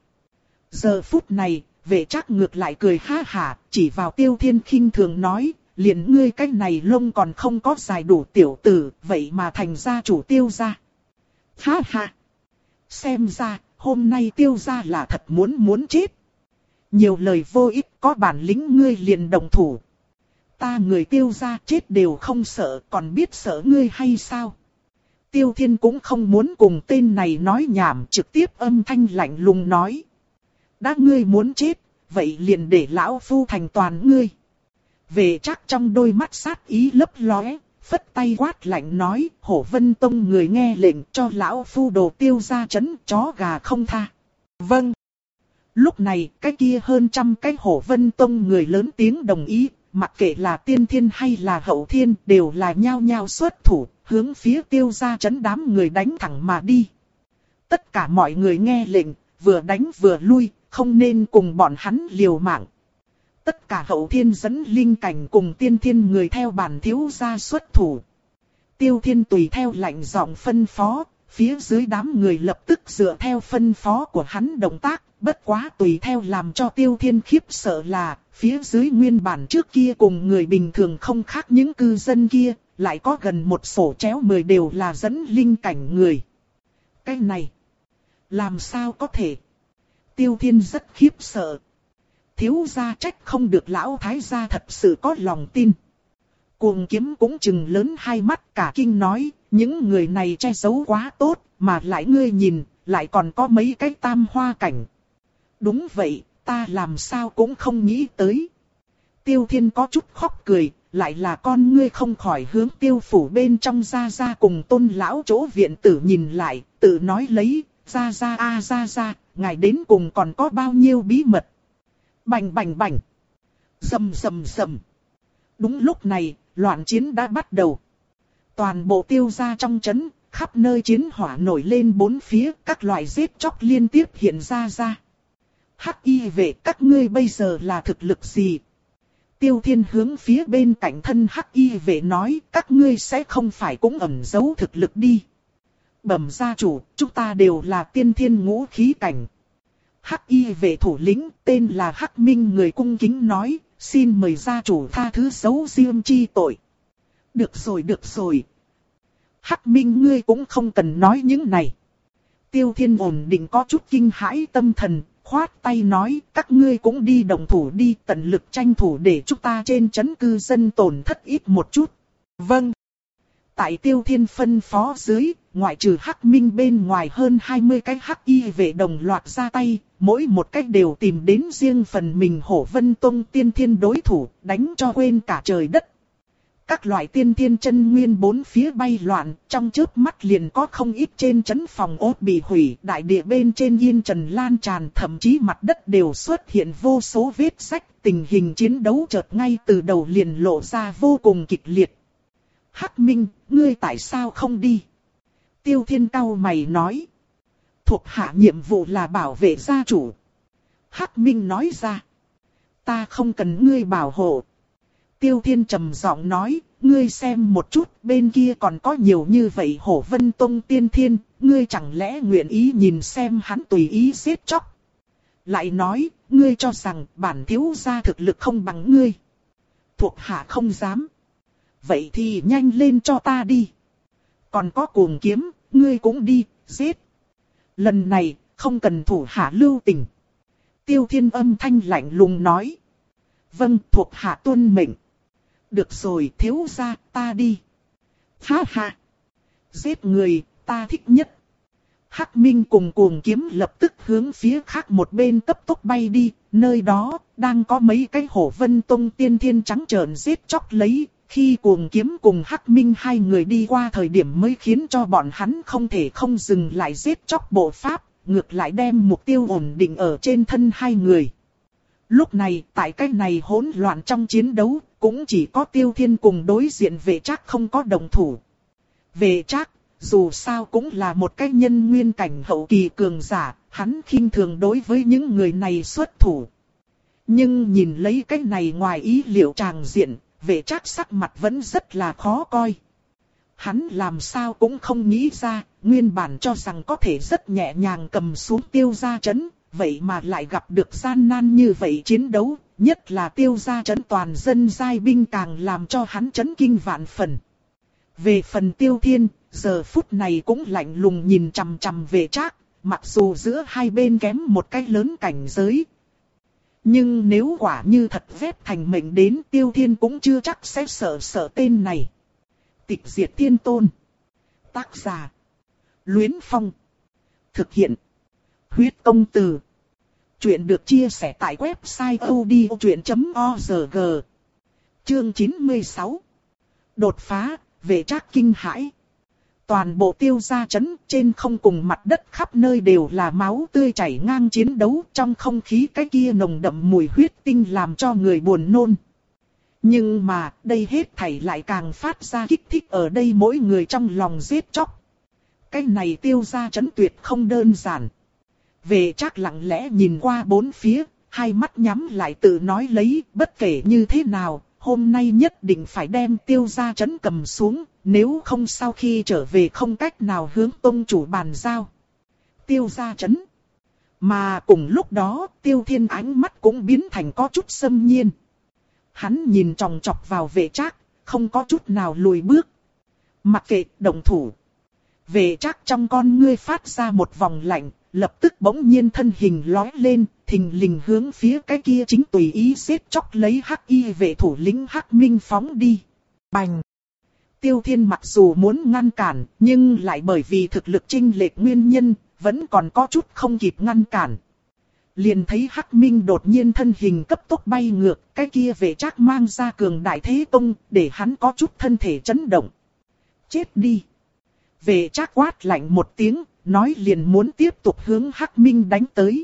Giờ phút này, Vệ Trác ngược lại cười ha hả, chỉ vào Tiêu Thiên khinh thường nói, liền ngươi cái này lông còn không có dài đủ tiểu tử, vậy mà thành gia chủ Tiêu gia. Ha ha. Xem ra, hôm nay Tiêu gia là thật muốn muốn chết. Nhiều lời vô ích, có bản lĩnh ngươi liền động thủ. Ta người Tiêu gia chết đều không sợ, còn biết sợ ngươi hay sao? Tiêu Thiên cũng không muốn cùng tên này nói nhảm, trực tiếp âm thanh lạnh lùng nói. Đã ngươi muốn chết, vậy liền để lão phu thành toàn ngươi. Vệ Trác trong đôi mắt sát ý lấp lóe, phất tay quát lạnh nói, Hổ Vân Tông người nghe lệnh cho lão phu đồ Tiêu gia trấn, chó gà không tha. Vâng. Lúc này, cái kia hơn trăm cái Hổ Vân Tông người lớn tiếng đồng ý, mặc kệ là tiên thiên hay là hậu thiên, đều là nhao nhao xuất thủ, hướng phía Tiêu gia trấn đám người đánh thẳng mà đi. Tất cả mọi người nghe lệnh, vừa đánh vừa lui, không nên cùng bọn hắn liều mạng. Tất cả hậu thiên dẫn linh cảnh cùng tiên thiên người theo bản thiếu gia xuất thủ. Tiêu Thiên tùy theo lệnh giọng phân phó, phía dưới đám người lập tức dựa theo phân phó của hắn động tác, bất quá tùy theo làm cho Tiêu Thiên khiếp sợ là, phía dưới nguyên bản trước kia cùng người bình thường không khác những cư dân kia, lại có gần một sổ chéo mười đều là dẫn linh cảnh người. Cái này, làm sao có thể? Tiêu Thiên rất khiếp sợ. Thiếu gia trách không được lão thái gia thật sự có lòng tin. Cuồng Kiếm cũng chừng lớn hai mắt cả kinh nói, những người này che giấu quá tốt, mà lại ngươi nhìn, lại còn có mấy cái tam hoa cảnh. Đúng vậy, ta làm sao cũng không nghĩ tới. Tiêu Thiên có chút khóc cười, lại là con ngươi không khỏi hướng Tiêu phủ bên trong ra ra cùng Tôn lão chỗ viện tử nhìn lại, tự nói lấy, ra ra a ra ra, ngài đến cùng còn có bao nhiêu bí mật. Bành bành bành. Rầm rầm rầm. Đúng lúc này, loạn chiến đã bắt đầu. Toàn bộ Tiêu gia trong trấn, khắp nơi chiến hỏa nổi lên bốn phía, các loại giết chóc liên tiếp hiện ra ra. Hắc y vệ các ngươi bây giờ là thực lực gì? Tiêu Thiên hướng phía bên cạnh thân Hắc y vệ nói, các ngươi sẽ không phải cũng ẩn giấu thực lực đi. Bẩm gia chủ, chúng ta đều là tiên thiên ngũ khí cảnh. Hắc y vệ thủ lĩnh tên là Hắc Minh người cung kính nói, xin mời gia chủ tha thứ giấu riêng chi tội. Được rồi được rồi. Hắc Minh ngươi cũng không cần nói những này. Tiêu Thiên ổn định có chút kinh hãi tâm thần, khoát tay nói, các ngươi cũng đi đồng thủ đi, tận lực tranh thủ để chúng ta trên trấn cư dân tổn thất ít một chút. Vâng. Tại Tiêu Thiên phân phó dưới, ngoại trừ Hắc Minh bên ngoài hơn hai mươi cái Hắc y vệ đồng loạt ra tay, mỗi một cách đều tìm đến riêng phần mình Hổ Vân Tông tiên thiên đối thủ, đánh cho quên cả trời đất. Các loại tiên thiên chân nguyên bốn phía bay loạn, trong chớp mắt liền có không ít trên trấn phòng ốt bị hủy, đại địa bên trên yên trần lan tràn, thậm chí mặt đất đều xuất hiện vô số vết rách, tình hình chiến đấu chợt ngay từ đầu liền lộ ra vô cùng kịch liệt. Hắc Minh, ngươi tại sao không đi? Tiêu Thiên cau mày nói. Thuộc hạ nhiệm vụ là bảo vệ gia chủ. Hắc Minh nói ra. Ta không cần ngươi bảo hộ. Tiêu Thiên trầm giọng nói, ngươi xem một chút, bên kia còn có nhiều như vậy Hổ Vân Tông tiên thiên, ngươi chẳng lẽ nguyện ý nhìn xem hắn tùy ý giết chóc. Lại nói, ngươi cho rằng bản thiếu gia thực lực không bằng ngươi. Thuộc hạ không dám. Vậy thì nhanh lên cho ta đi. Còn có cuồng kiếm, ngươi cũng đi, giết. Lần này, không cần thủ hạ lưu tình. Tiêu Thiên âm thanh lạnh lùng nói. Vâng, thuộc hạ tuân mệnh. Được rồi, thiếu gia, ta đi. Ha ha. Giết người, ta thích nhất. Hắc Minh cùng cuồng kiếm lập tức hướng phía khác một bên cấp tốc bay đi. Nơi đó, đang có mấy cái Hổ Vân Tông tiên thiên trắng trợn giết chóc lấy. Khi cuồng kiếm cùng Hắc Minh hai người đi qua thời điểm mới khiến cho bọn hắn không thể không dừng lại giết chóc bộ pháp. Ngược lại đem mục tiêu ổn định ở trên thân hai người. Lúc này, tại cái này hỗn loạn trong chiến đấu, cũng chỉ có Tiêu Thiên cùng đối diện Vệ Trác không có đồng thủ. Vệ Trác, dù sao cũng là một cái nhân nguyên cảnh hậu kỳ cường giả, hắn khinh thường đối với những người này xuất thủ. Nhưng nhìn lấy cái này ngoài ý liệu tràng diện, Vệ Trác sắc mặt vẫn rất là khó coi. Hắn làm sao cũng không nghĩ ra, nguyên bản cho rằng có thể rất nhẹ nhàng cầm xuống Tiêu gia trấn, vậy mà lại gặp được gian nan như vậy chiến đấu, nhất là Tiêu gia trấn toàn dân giai binh càng làm cho hắn chấn kinh vạn phần. Về phần Tiêu Thiên, giờ phút này cũng lạnh lùng nhìn chằm chằm Vệ Trác, mặc dù giữa hai bên kém một cái lớn cảnh giới. Nhưng nếu quả như thật phép thành mệnh đến, Tiêu Thiên cũng chưa chắc sẽ sợ sợ tên này. Tịch diệt thiên tôn. Tác giả. Luyến Phong. Thực hiện. Huyết công từ. Chuyện được chia sẻ tại website odchuyện chấm org. Chương chín mươi sáu. Đột phá, Vệ Trác kinh hãi. Toàn bộ Tiêu gia trấn trên không cùng mặt đất khắp nơi đều là máu tươi chảy ngang chiến đấu, trong không khí cái kia nồng đậm mùi huyết tinh làm cho người buồn nôn. Nhưng mà, đây hết thảy lại càng phát ra kích thích ở đây mỗi người trong lòng giết chóc. Cái này Tiêu gia trấn tuyệt không đơn giản. Vệ Trác lặng lẽ nhìn qua bốn phía, hai mắt nhắm lại tự nói lấy, bất kể như thế nào, hôm nay nhất định phải đem Tiêu gia trấn cầm xuống, nếu không sau khi trở về không cách nào hướng tông chủ bàn giao. Tiêu gia trấn. Mà cùng lúc đó, Tiêu Thiên ánh mắt cũng biến thành có chút xâm nhiên. Hắn nhìn chòng chọc vào Vệ Trác, không có chút nào lùi bước. Mặc kệ động thủ. Vệ Trác trong con ngươi phát ra một vòng lạnh, lập tức bỗng nhiên thân hình lói lên, thình lình hướng phía cái kia chính tùy ý giết chóc lấy Hắc Y vệ thủ lĩnh Hắc Minh phóng đi. Bành! Tiêu Thiên mặc dù muốn ngăn cản, nhưng lại bởi vì thực lực chênh lệch nguyên nhân, vẫn còn có chút không kịp ngăn cản. Liền thấy Hắc Minh đột nhiên thân hình cấp tốc bay ngược, cái kia Vệ Trác mang ra cường đại thế công, để hắn có chút thân thể chấn động. Chết đi! Vệ Trác quát lạnh một tiếng, nói liền muốn tiếp tục hướng Hắc Minh đánh tới.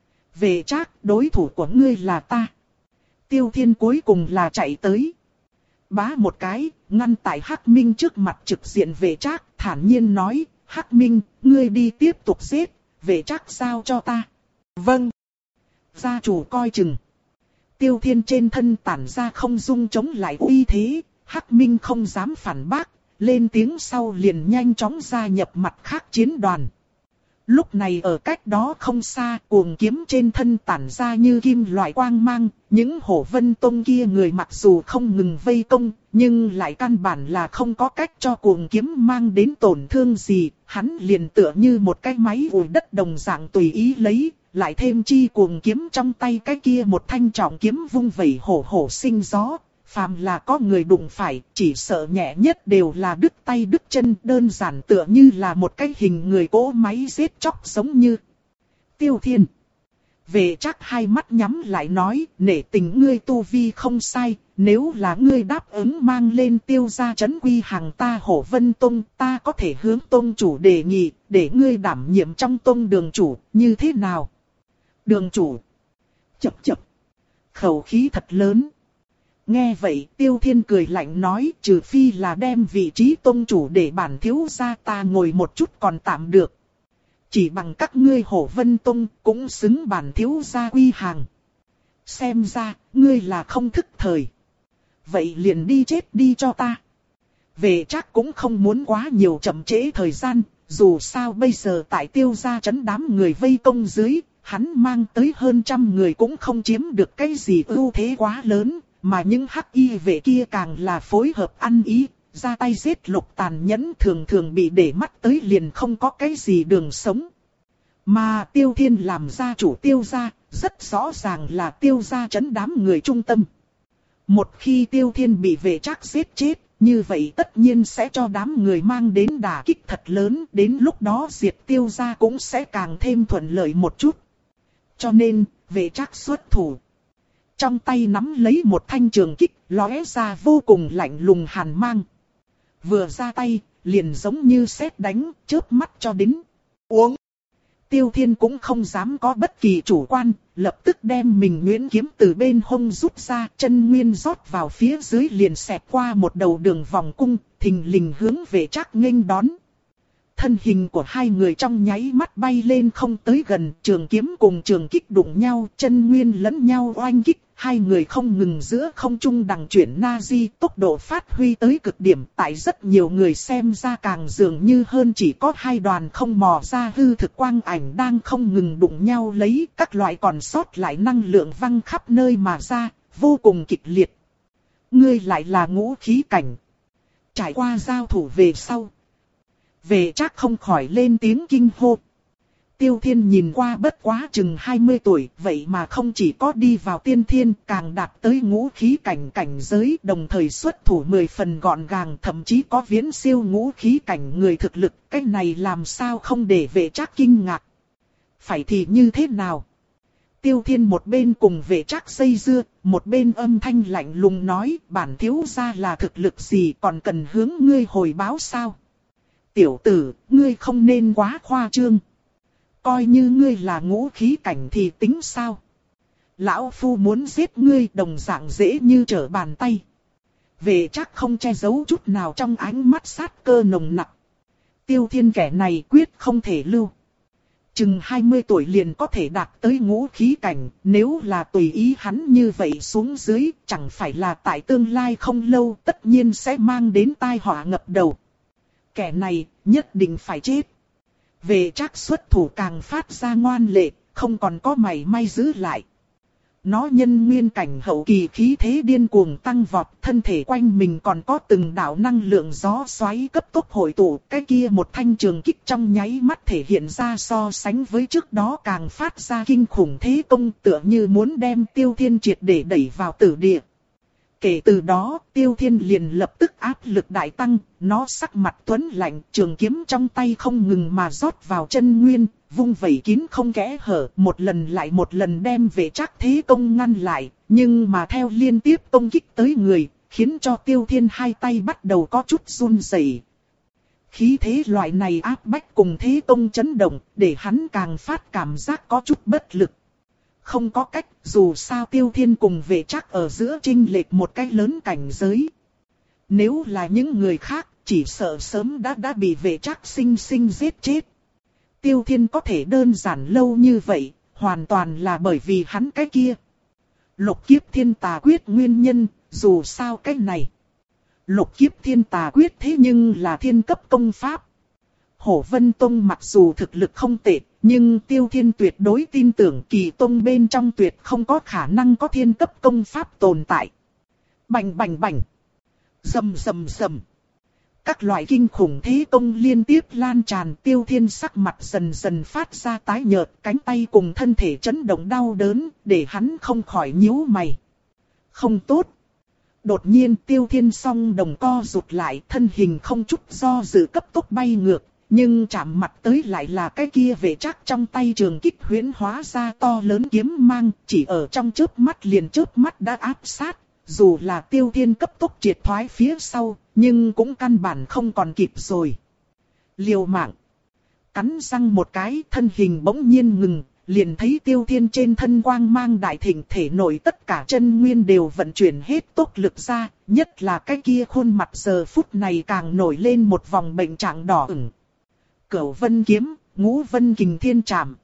Vệ Trác, đối thủ của ngươi là ta. Tiêu Thiên cuối cùng là chạy tới. Bá một cái, ngăn tại Hắc Minh trước mặt trực diện Vệ Trác, thản nhiên nói, Hắc Minh, ngươi đi tiếp tục giết, Vệ Trác giao cho ta. Vâng. Gia chủ coi chừng. Tiêu Thiên trên thân tản ra không dung chống lại uy thế, Hắc Minh không dám phản bác, lên tiếng sau liền nhanh chóng gia nhập mặt khác chiến đoàn. Lúc này ở cách đó không xa, cuồng kiếm trên thân tản ra như kim loại quang mang, những Hổ Vân Tông kia người mặc dù không ngừng vây công, nhưng lại căn bản là không có cách cho cuồng kiếm mang đến tổn thương gì, hắn liền tựa như một cái máy ủi đất đồng dạng tùy ý lấy, lại thêm chi cuồng kiếm trong tay cái kia một thanh trọng kiếm vung vẩy hổ hổ sinh gió. Phàm là có người đụng phải, chỉ sợ nhẹ nhất đều là đứt tay đứt chân, đơn giản tựa như là một cái hình người cỗ máy giết chóc giống như. Tiêu Thiên. Vệ Trác hai mắt nhắm lại nói, nể tình ngươi tu vi không sai, nếu là ngươi đáp ứng mang lên Tiêu gia trấn quy hàng ta Hổ Vân Tông, ta có thể hướng tông chủ đề nghị, để ngươi đảm nhiệm trong tông đường chủ, như thế nào? Đường chủ. Chập chập. Khẩu khí thật lớn. Nghe vậy Tiêu Thiên cười lạnh nói, trừ phi là đem vị trí tông chủ để bản thiếu gia ta ngồi một chút còn tạm được. chỉ bằng các ngươi Hổ Vân Tông cũng xứng bản thiếu gia quy hàng. Xem ra, ngươi là không thức thời. Vậy liền đi chết đi cho ta. Vệ Trác cũng không muốn quá nhiều chậm trễ thời gian, dù sao bây giờ tại Tiêu gia trấn đám người vây công dưới, hắn mang tới hơn trăm người cũng không chiếm được cái gì ưu thế quá lớn, mà những hắc y vệ kia càng là phối hợp ăn ý, ra tay giết lục tàn nhẫn thường thường bị để mắt tới liền không có cái gì đường sống. Mà Tiêu Thiên làm gia chủ Tiêu gia, rất rõ ràng là Tiêu gia trấn đám người trung tâm. Một khi Tiêu Thiên bị Vệ Trác giết chết, như vậy tất nhiên sẽ cho đám người mang đến đả kích thật lớn, đến lúc đó diệt Tiêu gia cũng sẽ càng thêm thuận lợi một chút. Cho nên, Vệ Trác xuất thủ. Trong tay nắm lấy một thanh trường kích, lóe ra vô cùng lạnh lùng hàn mang. Vừa ra tay, liền giống như sét đánh, chớp mắt cho đến. Uống! Tiêu Thiên cũng không dám có bất kỳ chủ quan, lập tức đem mình nhuyễn kiếm từ bên hông rút ra, chân nguyên rót vào phía dưới liền xẹt qua một đầu đường vòng cung, thình lình hướng Vệ Trác nghênh đón. Thân hình của hai người trong nháy mắt bay lên không tới gần, trường kiếm cùng trường kích đụng nhau, chân nguyên lẫn nhau oanh kích, hai người không ngừng giữa không trung đằng chuyển na di, tốc độ phát huy tới cực điểm, tại rất nhiều người xem ra càng dường như hơn chỉ có hai đoàn không mò ra hư thực quang ảnh đang không ngừng đụng nhau lấy, các loại còn sót lại năng lượng văng khắp nơi mà ra, vô cùng kịch liệt. Ngươi lại là ngũ khí cảnh. Trải qua giao thủ về sau, Vệ Trác không khỏi lên tiếng kinh hô. Tiêu Thiên nhìn qua bất quá chừng hai mươi tuổi, vậy mà không chỉ có đi vào tiên thiên, càng đạt tới ngũ khí cảnh cảnh giới, đồng thời xuất thủ mười phần gọn gàng, thậm chí có viễn siêu ngũ khí cảnh người thực lực, cái này làm sao không để Vệ Trác kinh ngạc. Phải thì như thế nào? Tiêu Thiên một bên cùng Vệ Trác dây dưa, một bên âm thanh lạnh lùng nói, bản thiếu gia là thực lực gì còn cần hướng ngươi hồi báo sao? Tiểu tử, ngươi không nên quá khoa trương. Coi như ngươi là ngũ khí cảnh thì tính sao? Lão Phu muốn giết ngươi đồng dạng dễ như trở bàn tay. Vệ Trác không che giấu chút nào trong ánh mắt sát cơ nồng nặc. Tiêu Thiên kẻ này quyết không thể lưu. Chừng hai mươi tuổi liền có thể đạt tới ngũ khí cảnh, nếu là tùy ý hắn như vậy xuống dưới, chẳng phải là tại tương lai không lâu tất nhiên sẽ mang đến tai họa ngập đầu. Kẻ này nhất định phải chết. Vệ Trác xuất thủ càng phát ra ngoan lệ, không còn có mảy may giữ lại. Nó nhân nguyên cảnh hậu kỳ khí thế điên cuồng tăng vọt, thân thể quanh mình còn có từng đạo năng lượng gió xoáy cấp tốc hội tụ, cái kia một thanh trường kích trong nháy mắt thể hiện ra so sánh với trước đó càng phát ra kinh khủng thế công, tựa như muốn đem Tiêu Thiên triệt để đẩy vào tử địa. Kể từ đó, Tiêu Thiên liền lập tức áp lực đại tăng, nó sắc mặt tuấn lạnh, trường kiếm trong tay không ngừng mà rót vào chân nguyên, vung vẩy kín không kẽ hở, một lần lại một lần đem Vệ Trác thế công ngăn lại, nhưng mà theo liên tiếp công kích tới người, khiến cho Tiêu Thiên hai tay bắt đầu có chút run rẩy. Khí thế loại này áp bách cùng thế công chấn động, để hắn càng phát cảm giác có chút bất lực. Không có cách, dù sao Tiêu Thiên cùng Vệ Trác ở giữa chênh lệch một cái lớn cảnh giới. Nếu là những người khác, chỉ sợ sớm đã đã bị Vệ Trác sinh sinh giết chết. Tiêu Thiên có thể đơn giản lâu như vậy, hoàn toàn là bởi vì hắn cái kia. Lục kiếp thiên tà quyết nguyên nhân, dù sao cái này. Lục kiếp thiên tà quyết thế nhưng là thiên cấp công pháp. Hổ Vân Tông mặc dù thực lực không tệ, nhưng Tiêu Thiên tuyệt đối tin tưởng Kỳ Tông bên trong tuyệt không có khả năng có thiên cấp công pháp tồn tại. Bành bành bành. Rầm rầm rầm. Các loại kinh khủng thế công liên tiếp lan tràn, Tiêu Thiên sắc mặt dần dần phát ra tái nhợt, cánh tay cùng thân thể chấn động đau đớn, để hắn không khỏi nhíu mày. Không tốt. Đột nhiên Tiêu Thiên song đồng co rụt lại, thân hình không chút do dự cấp tốc bay ngược, nhưng chạm mặt tới lại là cái kia Vệ Trác trong tay trường kích huyễn hóa ra to lớn kiếm mang, chỉ ở trong chớp mắt liền chớp mắt đã áp sát. Dù là Tiêu Thiên cấp tốc triệt thoái phía sau, nhưng cũng căn bản không còn kịp rồi. Liều mạng. Cắn răng một cái, thân hình bỗng nhiên ngừng, liền thấy Tiêu Thiên trên thân quang mang đại thịnh, thể nội tất cả chân nguyên đều vận chuyển hết tốc lực ra, nhất là cái kia khuôn mặt giờ phút này càng nổi lên một vòng bệnh trạng đỏ ửng. Cửu Vân kiếm, ngũ vân kình thiên trảm.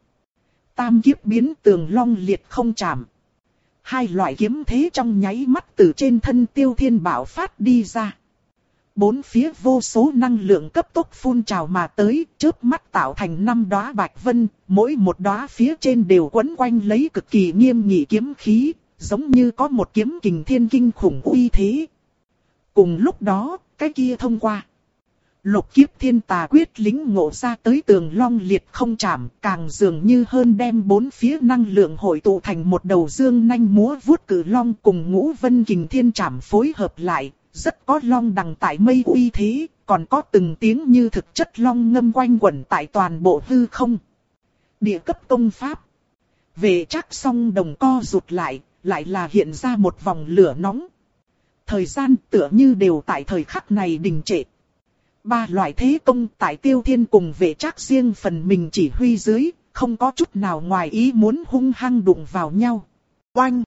Tam kiếp biến tường long liệt không trảm. Hai loại kiếm thế trong nháy mắt từ trên thân Tiêu Thiên bạo phát đi ra. Bốn phía vô số năng lượng cấp tốc phun trào mà tới, chớp mắt tạo thành năm đóa bạch vân, mỗi một đóa phía trên đều quấn quanh lấy cực kỳ nghiêm nghị kiếm khí, giống như có một kiếm kình thiên kinh khủng uy thế. Cùng lúc đó, cái kia thông qua Lục kiếp thiên tà quyết lính ngộ ra tới tường long liệt không chạm, càng dường như hơn đem bốn phía năng lượng hội tụ thành một đầu dương nanh múa vuốt cử long cùng ngũ vân kình thiên chạm phối hợp lại, rất có long đằng tại mây uy thế, còn có từng tiếng như thực chất long ngâm quanh quẩn tại toàn bộ hư không. Địa cấp công pháp. Về chắc song đồng co rụt lại, lại là hiện ra một vòng lửa nóng. Thời gian tựa như đều tại thời khắc này đình trệ. Ba loại thế công tại Tiêu Thiên cùng Vệ Trác riêng phần mình chỉ huy dưới, không có chút nào ngoài ý muốn hung hăng đụng vào nhau. Oanh!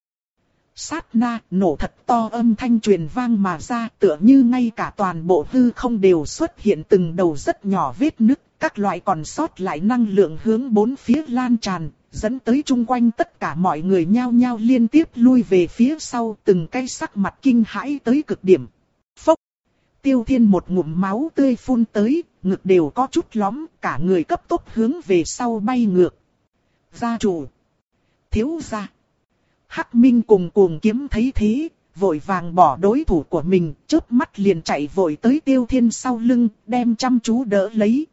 Sát na, nổ thật to âm thanh truyền vang mà ra, tựa như ngay cả toàn bộ hư không đều xuất hiện từng đầu rất nhỏ vết nứt, các loại còn sót lại năng lượng hướng bốn phía lan tràn, dẫn tới chung quanh tất cả mọi người nhao nhao liên tiếp lui về phía sau, từng cái sắc mặt kinh hãi tới cực điểm. Phốc! Tiêu Thiên một ngụm máu tươi phun tới, ngực đều có chút lõm, cả người cấp tốc hướng về sau bay ngược. Gia chủ! Thiếu gia! Hắc Minh cùng Cuồng Kiếm thấy thế, vội vàng bỏ đối thủ của mình, chớp mắt liền chạy vội tới Tiêu Thiên sau lưng, đem chăm chú đỡ lấy.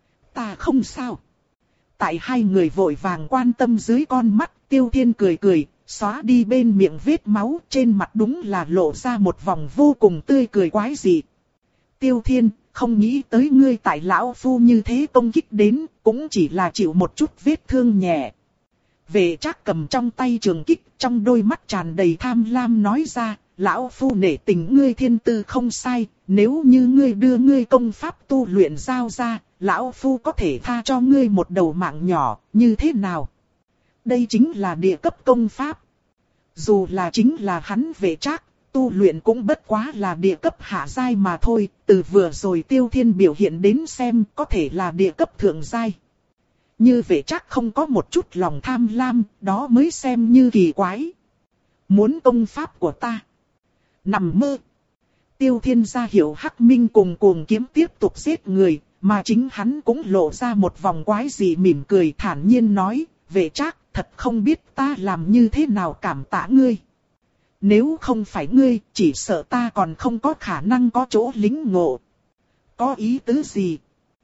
Ta không sao. Tại hai người vội vàng quan tâm dưới con mắt, Tiêu Thiên cười cười, xóa đi bên miệng vết máu, trên mặt đúng là lộ ra một vòng vô cùng tươi cười quái dị. Tiêu Thiên, không nghĩ tới ngươi tại lão phu như thế công kích đến, cũng chỉ là chịu một chút vết thương nhẹ. Vệ Trác cầm trong tay trường kích, trong đôi mắt tràn đầy tham lam nói ra, lão phu nể tình ngươi thiên tư không sai, nếu như ngươi đưa ngươi công pháp tu luyện giao ra, lão phu có thể tha cho ngươi một đầu mạng nhỏ, như thế nào? Đây chính là địa cấp công pháp. Dù là chính là hắn Vệ Trác, tu luyện cũng bất quá là địa cấp hạ giai mà thôi, từ vừa rồi Tiêu Thiên biểu hiện đến xem có thể là địa cấp thượng giai. Như Vệ Trác không có một chút lòng tham lam, đó mới xem như kỳ quái. Muốn công pháp của ta? Nằm mơ. Tiêu Thiên ra hiệu Hắc Minh cùng Cuồng Kiếm tiếp tục giết người, mà chính hắn cũng lộ ra một vòng quái dị mỉm cười thản nhiên nói, Vệ Trác, thật không biết ta làm như thế nào cảm tạ ngươi. Nếu không phải ngươi, chỉ sợ ta còn không có khả năng có chỗ lính ngộ. Có ý tứ gì?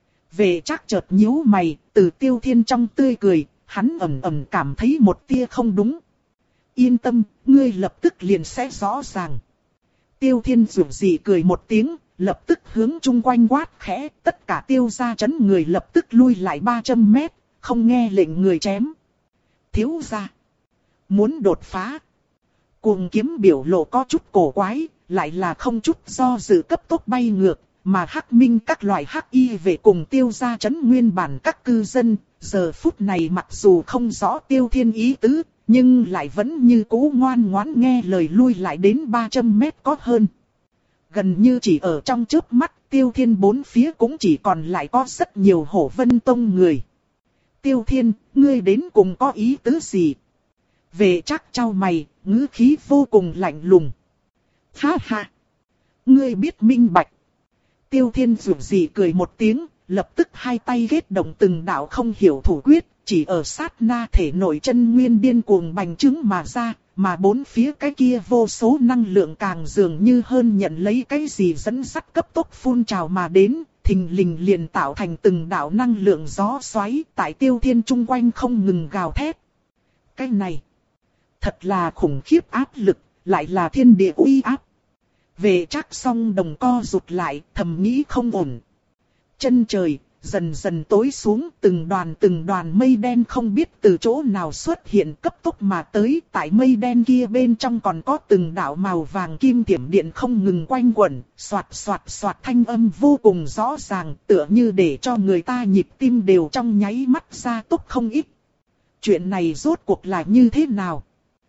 Vệ Trác chợt nhíu mày, từ Tiêu Thiên trong tươi cười, hắn ẩn ẩn cảm thấy một tia không đúng. Yên tâm, ngươi lập tức liền sẽ rõ ràng. Tiêu Thiên dù gì cười một tiếng, lập tức hướng chung quanh quát khẽ, tất cả tiêu gia chấn người lập tức lui lại ba trăm mét, không nghe lệnh người chém. Thiếu gia, muốn đột phá. Cuồng Kiếm biểu lộ có chút cổ quái, lại là không chút do dự cấp tốc bay ngược. Mà Hắc Minh các loại hắc y về cùng tiêu gia trấn nguyên bản các cư dân, giờ phút này mặc dù không rõ Tiêu Thiên ý tứ, nhưng lại vẫn như cũ ngoan ngoãn nghe lời lui lại đến ba trăm mét có hơn. Gần như chỉ ở trong chớp mắt, Tiêu Thiên bốn phía cũng chỉ còn lại có rất nhiều Hổ Vân Tông người. Tiêu Thiên, ngươi đến cùng có ý tứ gì? Vệ Trác chau mày, ngữ khí vô cùng lạnh lùng. Ha ha! Ngươi biết minh bạch. Tiêu Thiên dù gì cười một tiếng, lập tức hai tay ghét động từng đạo không hiểu thủ quyết, chỉ ở sát na thể nội chân nguyên điên cuồng bành trướng mà ra, mà bốn phía cái kia vô số năng lượng càng dường như hơn nhận lấy cái gì dẫn sắt cấp tốc phun trào mà đến, thình lình liền tạo thành từng đạo năng lượng gió xoáy tại Tiêu Thiên chung quanh không ngừng gào thét. Cái này, thật là khủng khiếp áp lực, lại là thiên địa uy áp. Vệ Trác song đồng co rụt lại, thầm nghĩ không ổn. Chân trời, dần dần tối xuống, từng đoàn từng đoàn mây đen không biết từ chỗ nào xuất hiện cấp tốc mà tới. Tại mây đen kia bên trong còn có từng đạo màu vàng kim tiệm điện không ngừng quanh quẩn, xoạt xoạt xoạt thanh âm vô cùng rõ ràng, tựa như để cho người ta nhịp tim đều trong nháy mắt gia tốc không ít. Chuyện này rốt cuộc là như thế nào?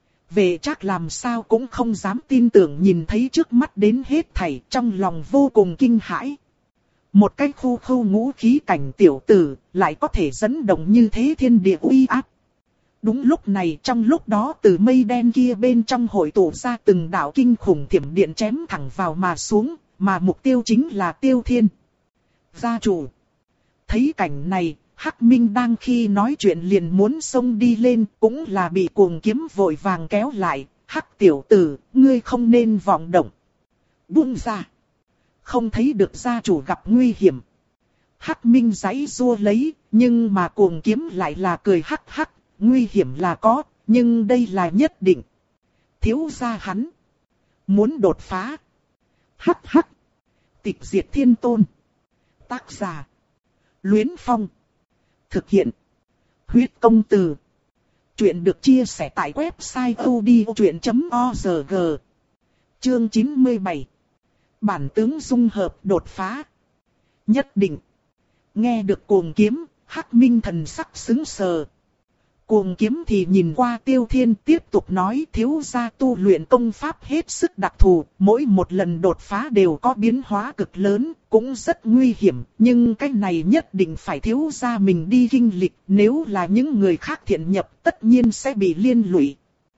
Vệ Trác làm sao cũng không dám tin tưởng nhìn thấy trước mắt đến hết thảy, trong lòng vô cùng kinh hãi. Một cái khu khu ngũ khí cảnh tiểu tử, lại có thể dẫn động như thế thiên địa uy áp. Đúng lúc này, trong lúc đó từ mây đen kia bên trong hội tụ ra từng đạo kinh khủng thiểm điện chém thẳng vào mà xuống, mà mục tiêu chính là Tiêu Thiên. Gia chủ. Thấy cảnh này, Hắc Minh đang khi nói chuyện liền muốn xông đi lên, cũng là bị Cuồng Kiếm vội vàng kéo lại. Hắc tiểu tử, ngươi không nên vọng động. Buông ra. Không thấy được gia chủ gặp nguy hiểm. Hắc Minh giãy giụa lấy, nhưng mà Cuồng Kiếm lại là cười hắc hắc, nguy hiểm là có, nhưng đây là nhất định. Thiếu gia hắn muốn đột phá. Hắc hắc. Tịch diệt thiên tôn. Tác giả Luyến Phong. Thực hiện Huyết Công Từ. Chuyện được chia sẻ tại website odchuyện chấm org. Chương chín mươi bảy. Bản tướng dung hợp đột phá. Nhất định. Nghe được Cuồng Kiếm, Hắc Minh thần sắc sững sờ. Cuồng Kiếm thì nhìn qua Tiêu Thiên tiếp tục nói, thiếu gia tu luyện công pháp hết sức đặc thù, mỗi một lần đột phá đều có biến hóa cực lớn, cũng rất nguy hiểm, nhưng cái này nhất định phải thiếu gia mình đi kinh lịch, nếu là những người khác thiện nhập tất nhiên sẽ bị liên lụy.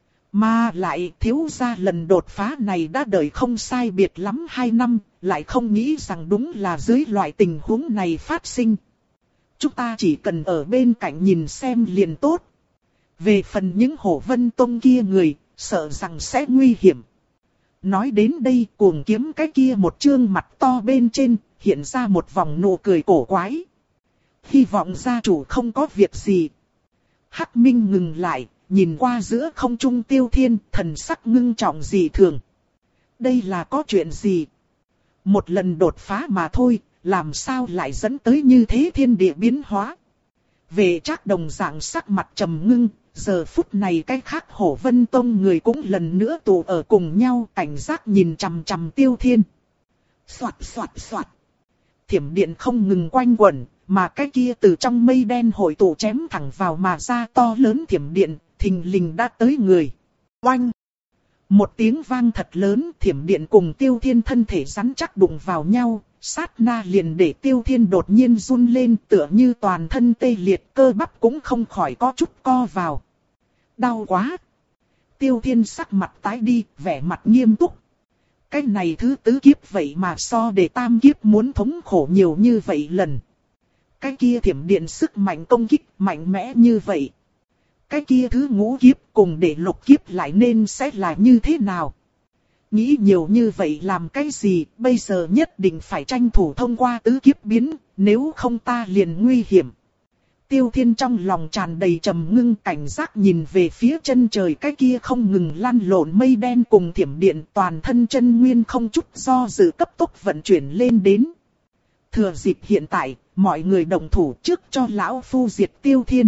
Mà lại thiếu gia lần đột phá này đã đợi không sai biệt lắm hai năm, lại không nghĩ rằng đúng là dưới loại tình huống này phát sinh. Chúng ta chỉ cần ở bên cạnh nhìn xem liền tốt. Về phần những Hổ Vân Tông kia người, sợ rằng sẽ nguy hiểm. Nói đến đây, Cuồng Kiếm cái kia một trương mặt to bên trên, hiện ra một vòng nụ cười cổ quái. Hy vọng gia chủ không có việc gì. Hắc Minh ngừng lại, nhìn qua giữa không trung Tiêu Thiên, thần sắc ngưng trọng dị thường. Đây là có chuyện gì? Một lần đột phá mà thôi, làm sao lại dẫn tới như thế thiên địa biến hóa? Về Trác đồng dạng sắc mặt trầm ngưng, giờ phút này cái khác Hổ Vân Tông người cũng lần nữa tụ ở cùng nhau, cảnh giác nhìn chằm chằm Tiêu Thiên. Soạt soạt soạt. Thiểm điện không ngừng quanh quẩn, mà cái kia từ trong mây đen hội tụ chém thẳng vào mà ra to lớn thiểm điện, thình lình đã tới người. Oanh! Một tiếng vang thật lớn, thiểm điện cùng Tiêu Thiên thân thể rắn chắc đụng vào nhau, sát na liền để Tiêu Thiên đột nhiên run lên, tựa như toàn thân tê liệt, cơ bắp cũng không khỏi có chút co vào. Đau quá! Tiêu Thiên sắc mặt tái đi, vẻ mặt nghiêm túc. Cái này thứ tứ kiếp vậy mà so để tam kiếp muốn thống khổ nhiều như vậy lần. Cái kia thiểm điện sức mạnh công kích mạnh mẽ như vậy. Cái kia thứ ngũ kiếp cùng để lục kiếp lại nên sẽ là như thế nào? Nghĩ nhiều như vậy làm cái gì, bây giờ nhất định phải tranh thủ thông qua tứ kiếp biến, nếu không ta liền nguy hiểm. Tiêu Thiên trong lòng tràn đầy trầm ngưng, cảnh giác nhìn về phía chân trời, cái kia không ngừng lăn lộn mây đen cùng thiểm điện, toàn thân chân nguyên không chút do dự cấp tốc vận chuyển lên đến. Thừa dịp hiện tại, mọi người đồng thủ trước cho lão phu diệt Tiêu Thiên.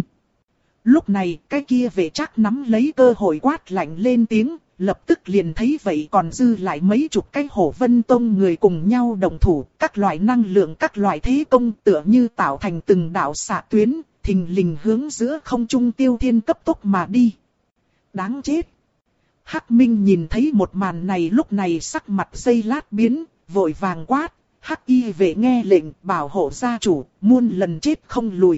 Lúc này, cái kia Vệ Trác nắm lấy cơ hội quát lạnh lên tiếng, lập tức liền thấy vậy còn dư lại mấy chục cái Hổ Vân Tông người cùng nhau đồng thủ, các loại năng lượng, các loại thế công tựa như tạo thành từng đạo xạ tuyến, thình lình hướng giữa không trung Tiêu Thiên cấp tốc mà đi. Đáng chết! Hắc Minh nhìn thấy một màn này, lúc này sắc mặt giây lát biến, vội vàng quát, Hắc Y Vệ nghe lệnh, bảo hộ gia chủ, muôn lần chết không lùi.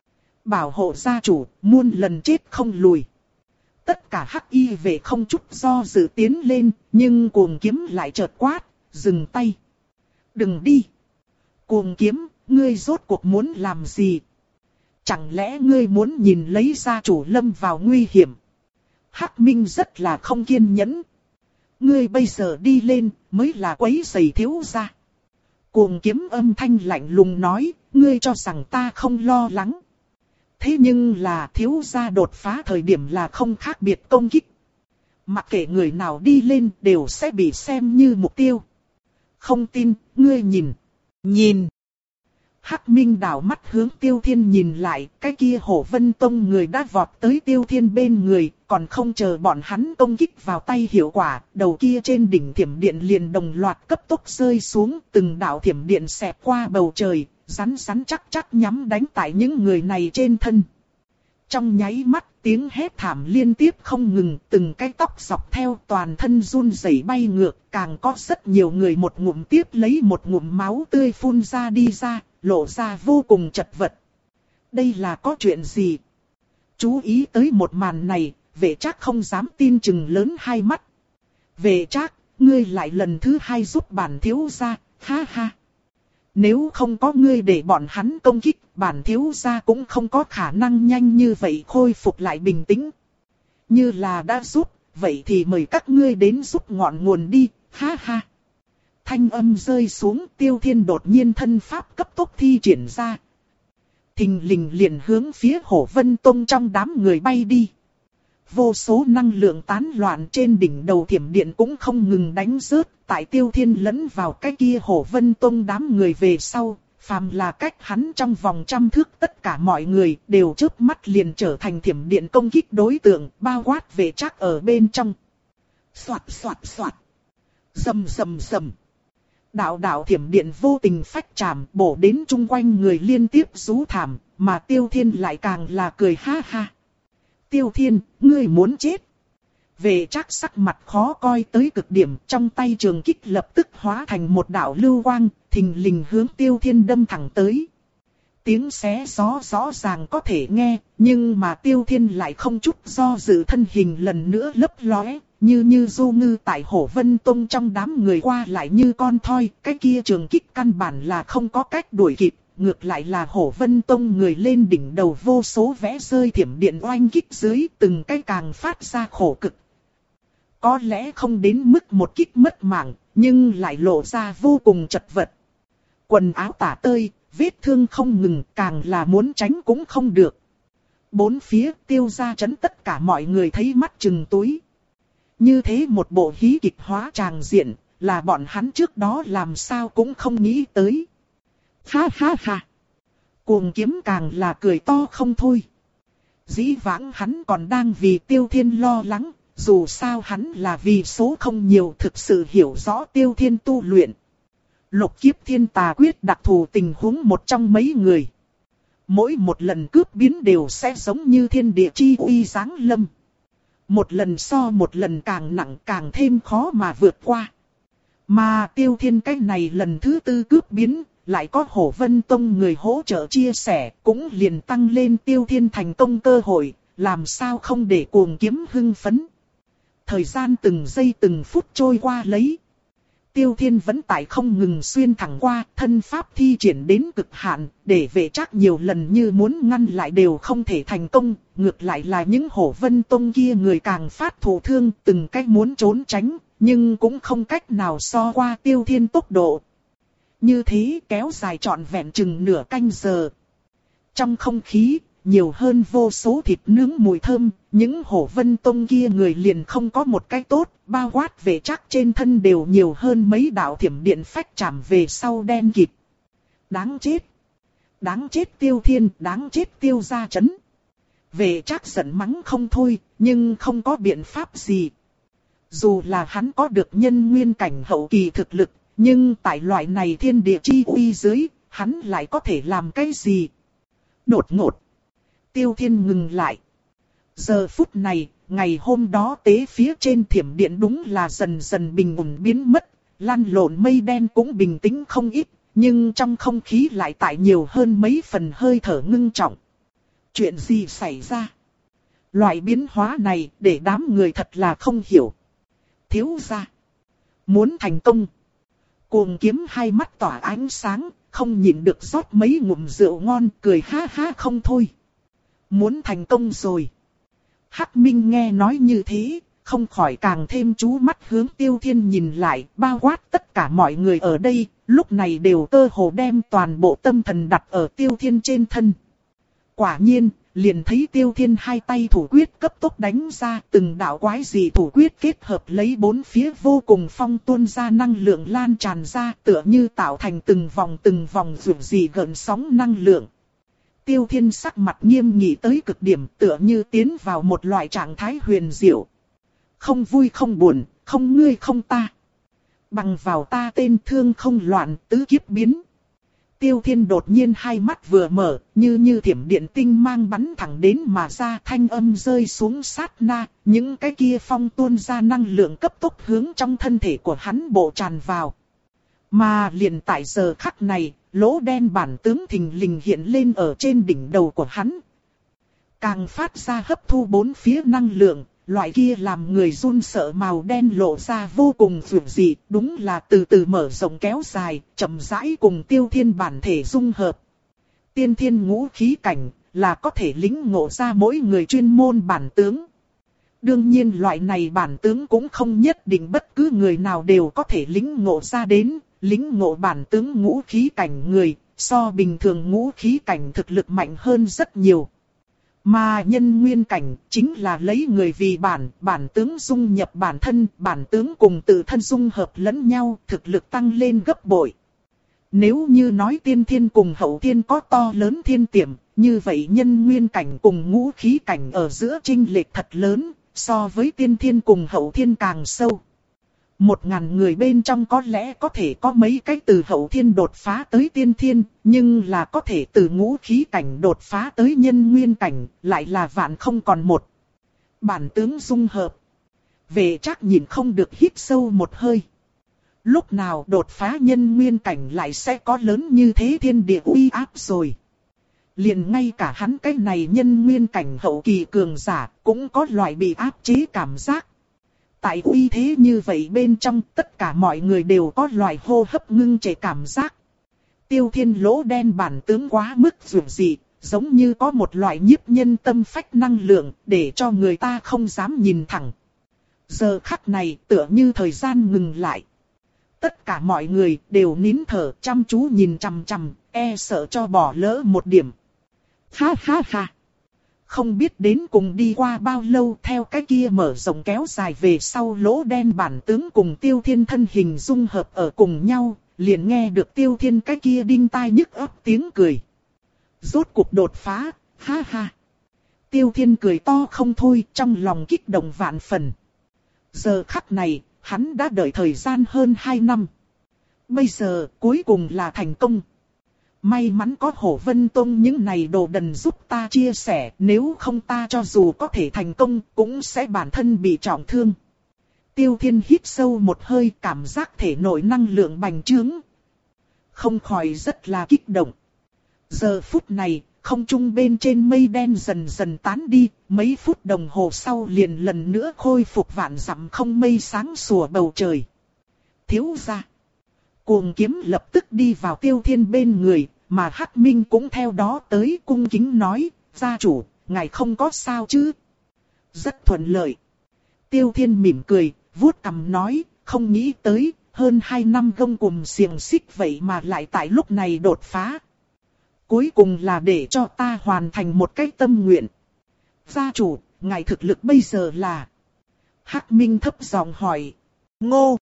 Bảo hộ gia chủ, muôn lần chết không lùi. Tất cả Hắc Y Vệ không chút do dự tiến lên, nhưng Cuồng Kiếm lại chợt quát, dừng tay. Đừng đi! Cuồng Kiếm, ngươi rốt cuộc muốn làm gì? Chẳng lẽ ngươi muốn nhìn lấy gia chủ lâm vào nguy hiểm? Hắc Minh rất là không kiên nhẫn. Ngươi bây giờ đi lên, mới là quấy rầy thiếu gia. Cuồng Kiếm âm thanh lạnh lùng nói, ngươi cho rằng ta không lo lắng. Thế nhưng là thiếu gia đột phá thời điểm là không khác biệt công kích. Mặc kệ người nào đi lên đều sẽ bị xem như mục tiêu. Không tin, ngươi nhìn. Nhìn. Hắc Minh đảo mắt hướng Tiêu Thiên nhìn lại, cái kia Hổ Vân Tông người đã vọt tới Tiêu Thiên bên người, còn không chờ bọn hắn công kích vào tay hiệu quả, đầu kia trên đỉnh thiểm điện liền đồng loạt cấp tốc rơi xuống, từng đạo thiểm điện xẹt qua bầu trời, rắn rắn chắc chắc nhắm đánh tại những người này trên thân. Trong nháy mắt, tiếng hét thảm liên tiếp không ngừng, từng cái tóc dọc theo toàn thân run rẩy bay ngược, càng có rất nhiều người một ngụm tiếp lấy một ngụm máu tươi phun ra đi ra, lộ ra vô cùng chật vật. Đây là có chuyện gì? Chú ý tới một màn này, Vệ Trác không dám tin chừng lớn hai mắt. Vệ Trác, ngươi lại lần thứ hai giúp bản thiếu gia, ha ha. Nếu không có ngươi để bọn hắn công kích, bản thiếu gia cũng không có khả năng nhanh như vậy khôi phục lại bình tĩnh. Như là đã giúp, vậy thì mời các ngươi đến giúp ngọn nguồn đi, ha ha. Thanh âm rơi xuống, Tiêu Thiên đột nhiên thân pháp cấp tốc thi triển ra. Thình lình liền hướng phía Hổ Vân Tông trong đám người bay đi. Vô số năng lượng tán loạn trên đỉnh đầu thiểm điện cũng không ngừng đánh rớt, tại Tiêu Thiên lẫn vào cái kia Hổ Vân Tông đám người về sau, phàm là cách hắn trong vòng trăm thước tất cả mọi người đều chớp mắt liền trở thành thiểm điện công kích đối tượng, bao quát Vệ Trác ở bên trong. Soạt soạt soạt, rầm rầm rầm. Đạo đạo thiểm điện vô tình phách chạm bổ đến chung quanh người liên tiếp rú thảm, mà Tiêu Thiên lại càng là cười ha ha. Tiêu Thiên, ngươi muốn chết. Vệ Trác sắc mặt khó coi tới cực điểm, trong tay trường kích lập tức hóa thành một đạo lưu quang, thình lình hướng Tiêu Thiên đâm thẳng tới. Tiếng xé gió rõ ràng có thể nghe, nhưng mà Tiêu Thiên lại không chút do dự, thân hình lần nữa lấp lóe, như như du ngư tại Hổ Vân Tông trong đám người qua lại như con thoi, cái kia trường kích căn bản là không có cách đuổi kịp. Ngược lại là Hổ Vân Tông người lên đỉnh đầu vô số vẽ rơi thiểm điện oanh kích dưới, từng cái càng phát ra khổ cực. Có lẽ không đến mức một kích mất mạng, nhưng lại lộ ra vô cùng chật vật. Quần áo tả tơi, vết thương không ngừng, càng là muốn tránh cũng không được. Bốn phía Tiêu gia trấn tất cả mọi người thấy mắt trừng túi. Như thế một bộ hí kịch hóa tràng diện, là bọn hắn trước đó làm sao cũng không nghĩ tới. Ha ha ha. Cuồng Kiếm càng là cười to không thôi. Dĩ vãng hắn còn đang vì Tiêu Thiên lo lắng, dù sao hắn là vì số không nhiều, thực sự hiểu rõ Tiêu Thiên tu luyện. Lục Kiếp Thiên Tà Quyết đặc thù tình huống một trong mấy người. Mỗi một lần cướp biến đều sẽ giống như thiên địa chi uy giáng lâm. Một lần so một lần càng nặng, càng thêm khó mà vượt qua. Mà Tiêu Thiên cái này lần thứ tư cướp biến, lại có Hổ Vân Tông người hỗ trợ chia sẻ, cũng liền tăng lên Tiêu Thiên thành công cơ hội, làm sao không để Cuồng Kiếm hưng phấn. Thời gian từng giây từng phút trôi qua lấy. Tiêu Thiên vẫn tại không ngừng xuyên thẳng qua, thân pháp thi triển đến cực hạn, để Vệ Trác nhiều lần như muốn ngăn lại đều không thể thành công, ngược lại là những Hổ Vân Tông kia người càng phát thụ thương, từng cách muốn trốn tránh, nhưng cũng không cách nào so qua Tiêu Thiên tốc độ. Như thế kéo dài trọn vẹn chừng nửa canh giờ. Trong không khí, nhiều hơn vô số thịt nướng mùi thơm, những Hổ Vân Tông kia người liền không có một cái tốt, bao quát Vệ Trác trên thân đều nhiều hơn mấy đạo thiểm điện phách chạm về sau đen kịt. Đáng chết! Đáng chết Tiêu Thiên, đáng chết Tiêu gia trấn. Vệ Trác giận mắng không thôi, nhưng không có biện pháp gì. Dù là hắn có được nhân nguyên cảnh hậu kỳ thực lực, nhưng tại loại này thiên địa chi uy dưới, hắn lại có thể làm cái gì? Đột ngột, Tiêu Thiên ngừng lại. Giờ phút này, ngày hôm đó tế phía trên thiểm điện đúng là dần dần bình ổn biến mất, lăn lộn mây đen cũng bình tĩnh không ít, nhưng trong không khí lại tại nhiều hơn mấy phần hơi thở ngưng trọng. Chuyện gì xảy ra? Loại biến hóa này để đám người thật là không hiểu. Thiếu gia, muốn thành công. Cuồng Kiếm hai mắt tỏa ánh sáng, không nhịn được rót mấy ngụm rượu ngon, cười ha ha không thôi. Muốn thành công rồi. Hắc Minh nghe nói như thế, không khỏi càng thêm chú mắt hướng Tiêu Thiên nhìn lại, bao quát tất cả mọi người ở đây, lúc này đều cơ hồ đem toàn bộ tâm thần đặt ở Tiêu Thiên trên thân. Quả nhiên, liền thấy Tiêu Thiên hai tay thủ quyết cấp tốc đánh ra, từng đạo quái dị thủ quyết kết hợp lấy bốn phía vô cùng phong tuôn ra năng lượng lan tràn ra, tựa như tạo thành từng vòng từng vòng rủ dị gợn sóng năng lượng. Tiêu Thiên sắc mặt nghiêm nghị tới cực điểm, tựa như tiến vào một loại trạng thái huyền diệu. Không vui không buồn, không ngươi không ta. Bằng vào ta tên thương không loạn tứ kiếp biến. Tiêu Thiên đột nhiên hai mắt vừa mở, như như thiểm điện tinh mang bắn thẳng đến mà ra, thanh âm rơi xuống sát na, những cái kia phong tuôn ra năng lượng cấp tốc hướng trong thân thể của hắn bộ tràn vào. Mà liền tại giờ khắc này, lỗ đen bản tướng thình lình hiện lên ở trên đỉnh đầu của hắn. Càng phát ra hấp thu bốn phía năng lượng, loại kia làm người run sợ màu đen lộ ra vô cùng dữ dị, đúng là từ từ mở rộng kéo dài, chậm rãi cùng Tiêu Thiên bản thể dung hợp. Tiên thiên ngũ khí cảnh là có thể lĩnh ngộ ra mỗi người chuyên môn bản tướng. Đương nhiên loại này bản tướng cũng không nhất định bất cứ người nào đều có thể lĩnh ngộ ra đến, lĩnh ngộ bản tướng ngũ khí cảnh người, so bình thường ngũ khí cảnh thực lực mạnh hơn rất nhiều. Mà nhân nguyên cảnh chính là lấy người vì bản, bản tướng dung nhập bản thân, bản tướng cùng tự thân dung hợp lẫn nhau, thực lực tăng lên gấp bội. Nếu như nói tiên thiên cùng hậu thiên có to lớn thiên tiệm, như vậy nhân nguyên cảnh cùng ngũ khí cảnh ở giữa chênh lệch thật lớn, so với tiên thiên cùng hậu thiên càng sâu. Một ngàn người bên trong có lẽ có thể có mấy cái từ hậu thiên đột phá tới tiên thiên, nhưng là có thể từ ngũ khí cảnh đột phá tới nhân nguyên cảnh, lại là vạn không còn một. Bản tướng dung hợp. Vệ Trác nhìn không được hít sâu một hơi. Lúc nào đột phá nhân nguyên cảnh lại sẽ có lớn như thế thiên địa uy áp rồi. Liền ngay cả hắn cái này nhân nguyên cảnh hậu kỳ cường giả cũng có loại bị áp chế cảm giác. Tại uy thế như vậy bên trong tất cả mọi người đều có loại hô hấp ngưng trệ cảm giác. Tiêu Thiên lỗ đen bản tướng quá mức dữ dị, giống như có một loại nhiếp nhân tâm phách năng lượng để cho người ta không dám nhìn thẳng. Giờ khắc này tựa như thời gian ngừng lại. Tất cả mọi người đều nín thở chăm chú nhìn chằm chằm, e sợ cho bỏ lỡ một điểm. Ha ha ha! Không biết đến cùng đi qua bao lâu theo cái kia mở rộng kéo dài về sau lỗ đen bản tướng cùng Tiêu Thiên thân hình dung hợp ở cùng nhau, liền nghe được Tiêu Thiên cái kia đinh tai nhức óc tiếng cười. Rốt cuộc đột phá, ha ha! Tiêu Thiên cười to không thôi, trong lòng kích động vạn phần. Giờ khắc này, hắn đã đợi thời gian hơn hai năm. Bây giờ, cuối cùng là thành công. May mắn có Hổ Vân Tông những này đồ đần giúp ta chia sẻ, nếu không ta cho dù có thể thành công, cũng sẽ bản thân bị trọng thương. Tiêu Thiên hít sâu một hơi, cảm giác thể nội năng lượng bành trướng. Không khỏi rất là kích động. Giờ phút này, không trung bên trên mây đen dần dần tán đi, mấy phút đồng hồ sau liền lần nữa khôi phục vạn dặm không mây sáng sủa bầu trời. Thiếu gia. Cuồng kiếm lập tức đi vào Tiêu Thiên bên người, mà Hắc Minh cũng theo đó tới cung kính nói, gia chủ, ngài không có sao chứ? Rất thuận lợi. Tiêu Thiên mỉm cười, vuốt cằm nói, không nghĩ tới, hơn hai năm gông cùm xiềng xích vậy mà lại tại lúc này đột phá. Cuối cùng là để cho ta hoàn thành một cái tâm nguyện. Gia chủ, ngài thực lực bây giờ là... Hắc Minh thấp giọng hỏi. Ngô.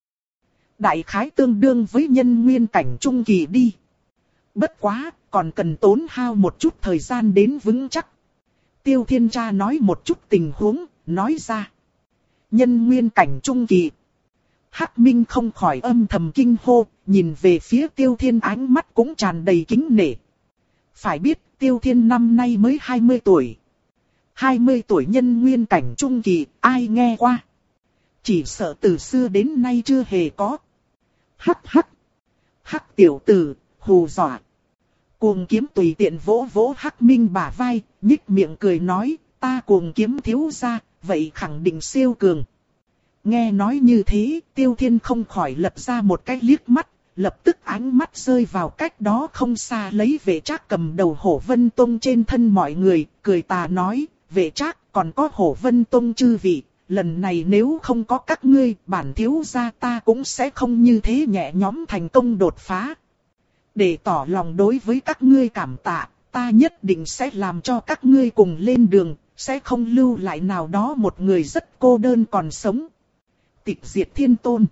Đại khái tương đương với nhân nguyên cảnh trung kỳ đi. Bất quá, còn cần tốn hao một chút thời gian đến vững chắc. Tiêu Thiên Cha nói một chút tình huống, nói ra. Nhân nguyên cảnh trung kỳ. Hắc Minh không khỏi âm thầm kinh hô, nhìn về phía Tiêu Thiên ánh mắt cũng tràn đầy kính nể. Phải biết Tiêu Thiên năm nay mới hai mươi tuổi. hai mươi tuổi nhân nguyên cảnh trung kỳ, ai nghe qua? Chỉ sợ từ xưa đến nay chưa hề có. Hắc hắc. Hắc tiểu tử, hù dọa. Cuồng kiếm tùy tiện vỗ vỗ Hắc Minh bả vai, nhích miệng cười nói, ta cuồng kiếm thiếu gia, vậy khẳng định siêu cường. Nghe nói như thế, Tiêu Thiên không khỏi lật ra một cái liếc mắt, lập tức ánh mắt rơi vào cách đó không xa lấy Vệ Trác cầm đầu Hổ Vân Tông trên thân mọi người, cười tà nói, Vệ Trác còn có Hổ Vân Tông chư vị, lần này nếu không có các ngươi, bản thiếu gia ta cũng sẽ không như thế nhẹ nhõm thành công đột phá. Để tỏ lòng đối với các ngươi cảm tạ, ta nhất định sẽ làm cho các ngươi cùng lên đường, sẽ không lưu lại nào đó một người rất cô đơn còn sống. Tịch Diệt Thiên Tôn.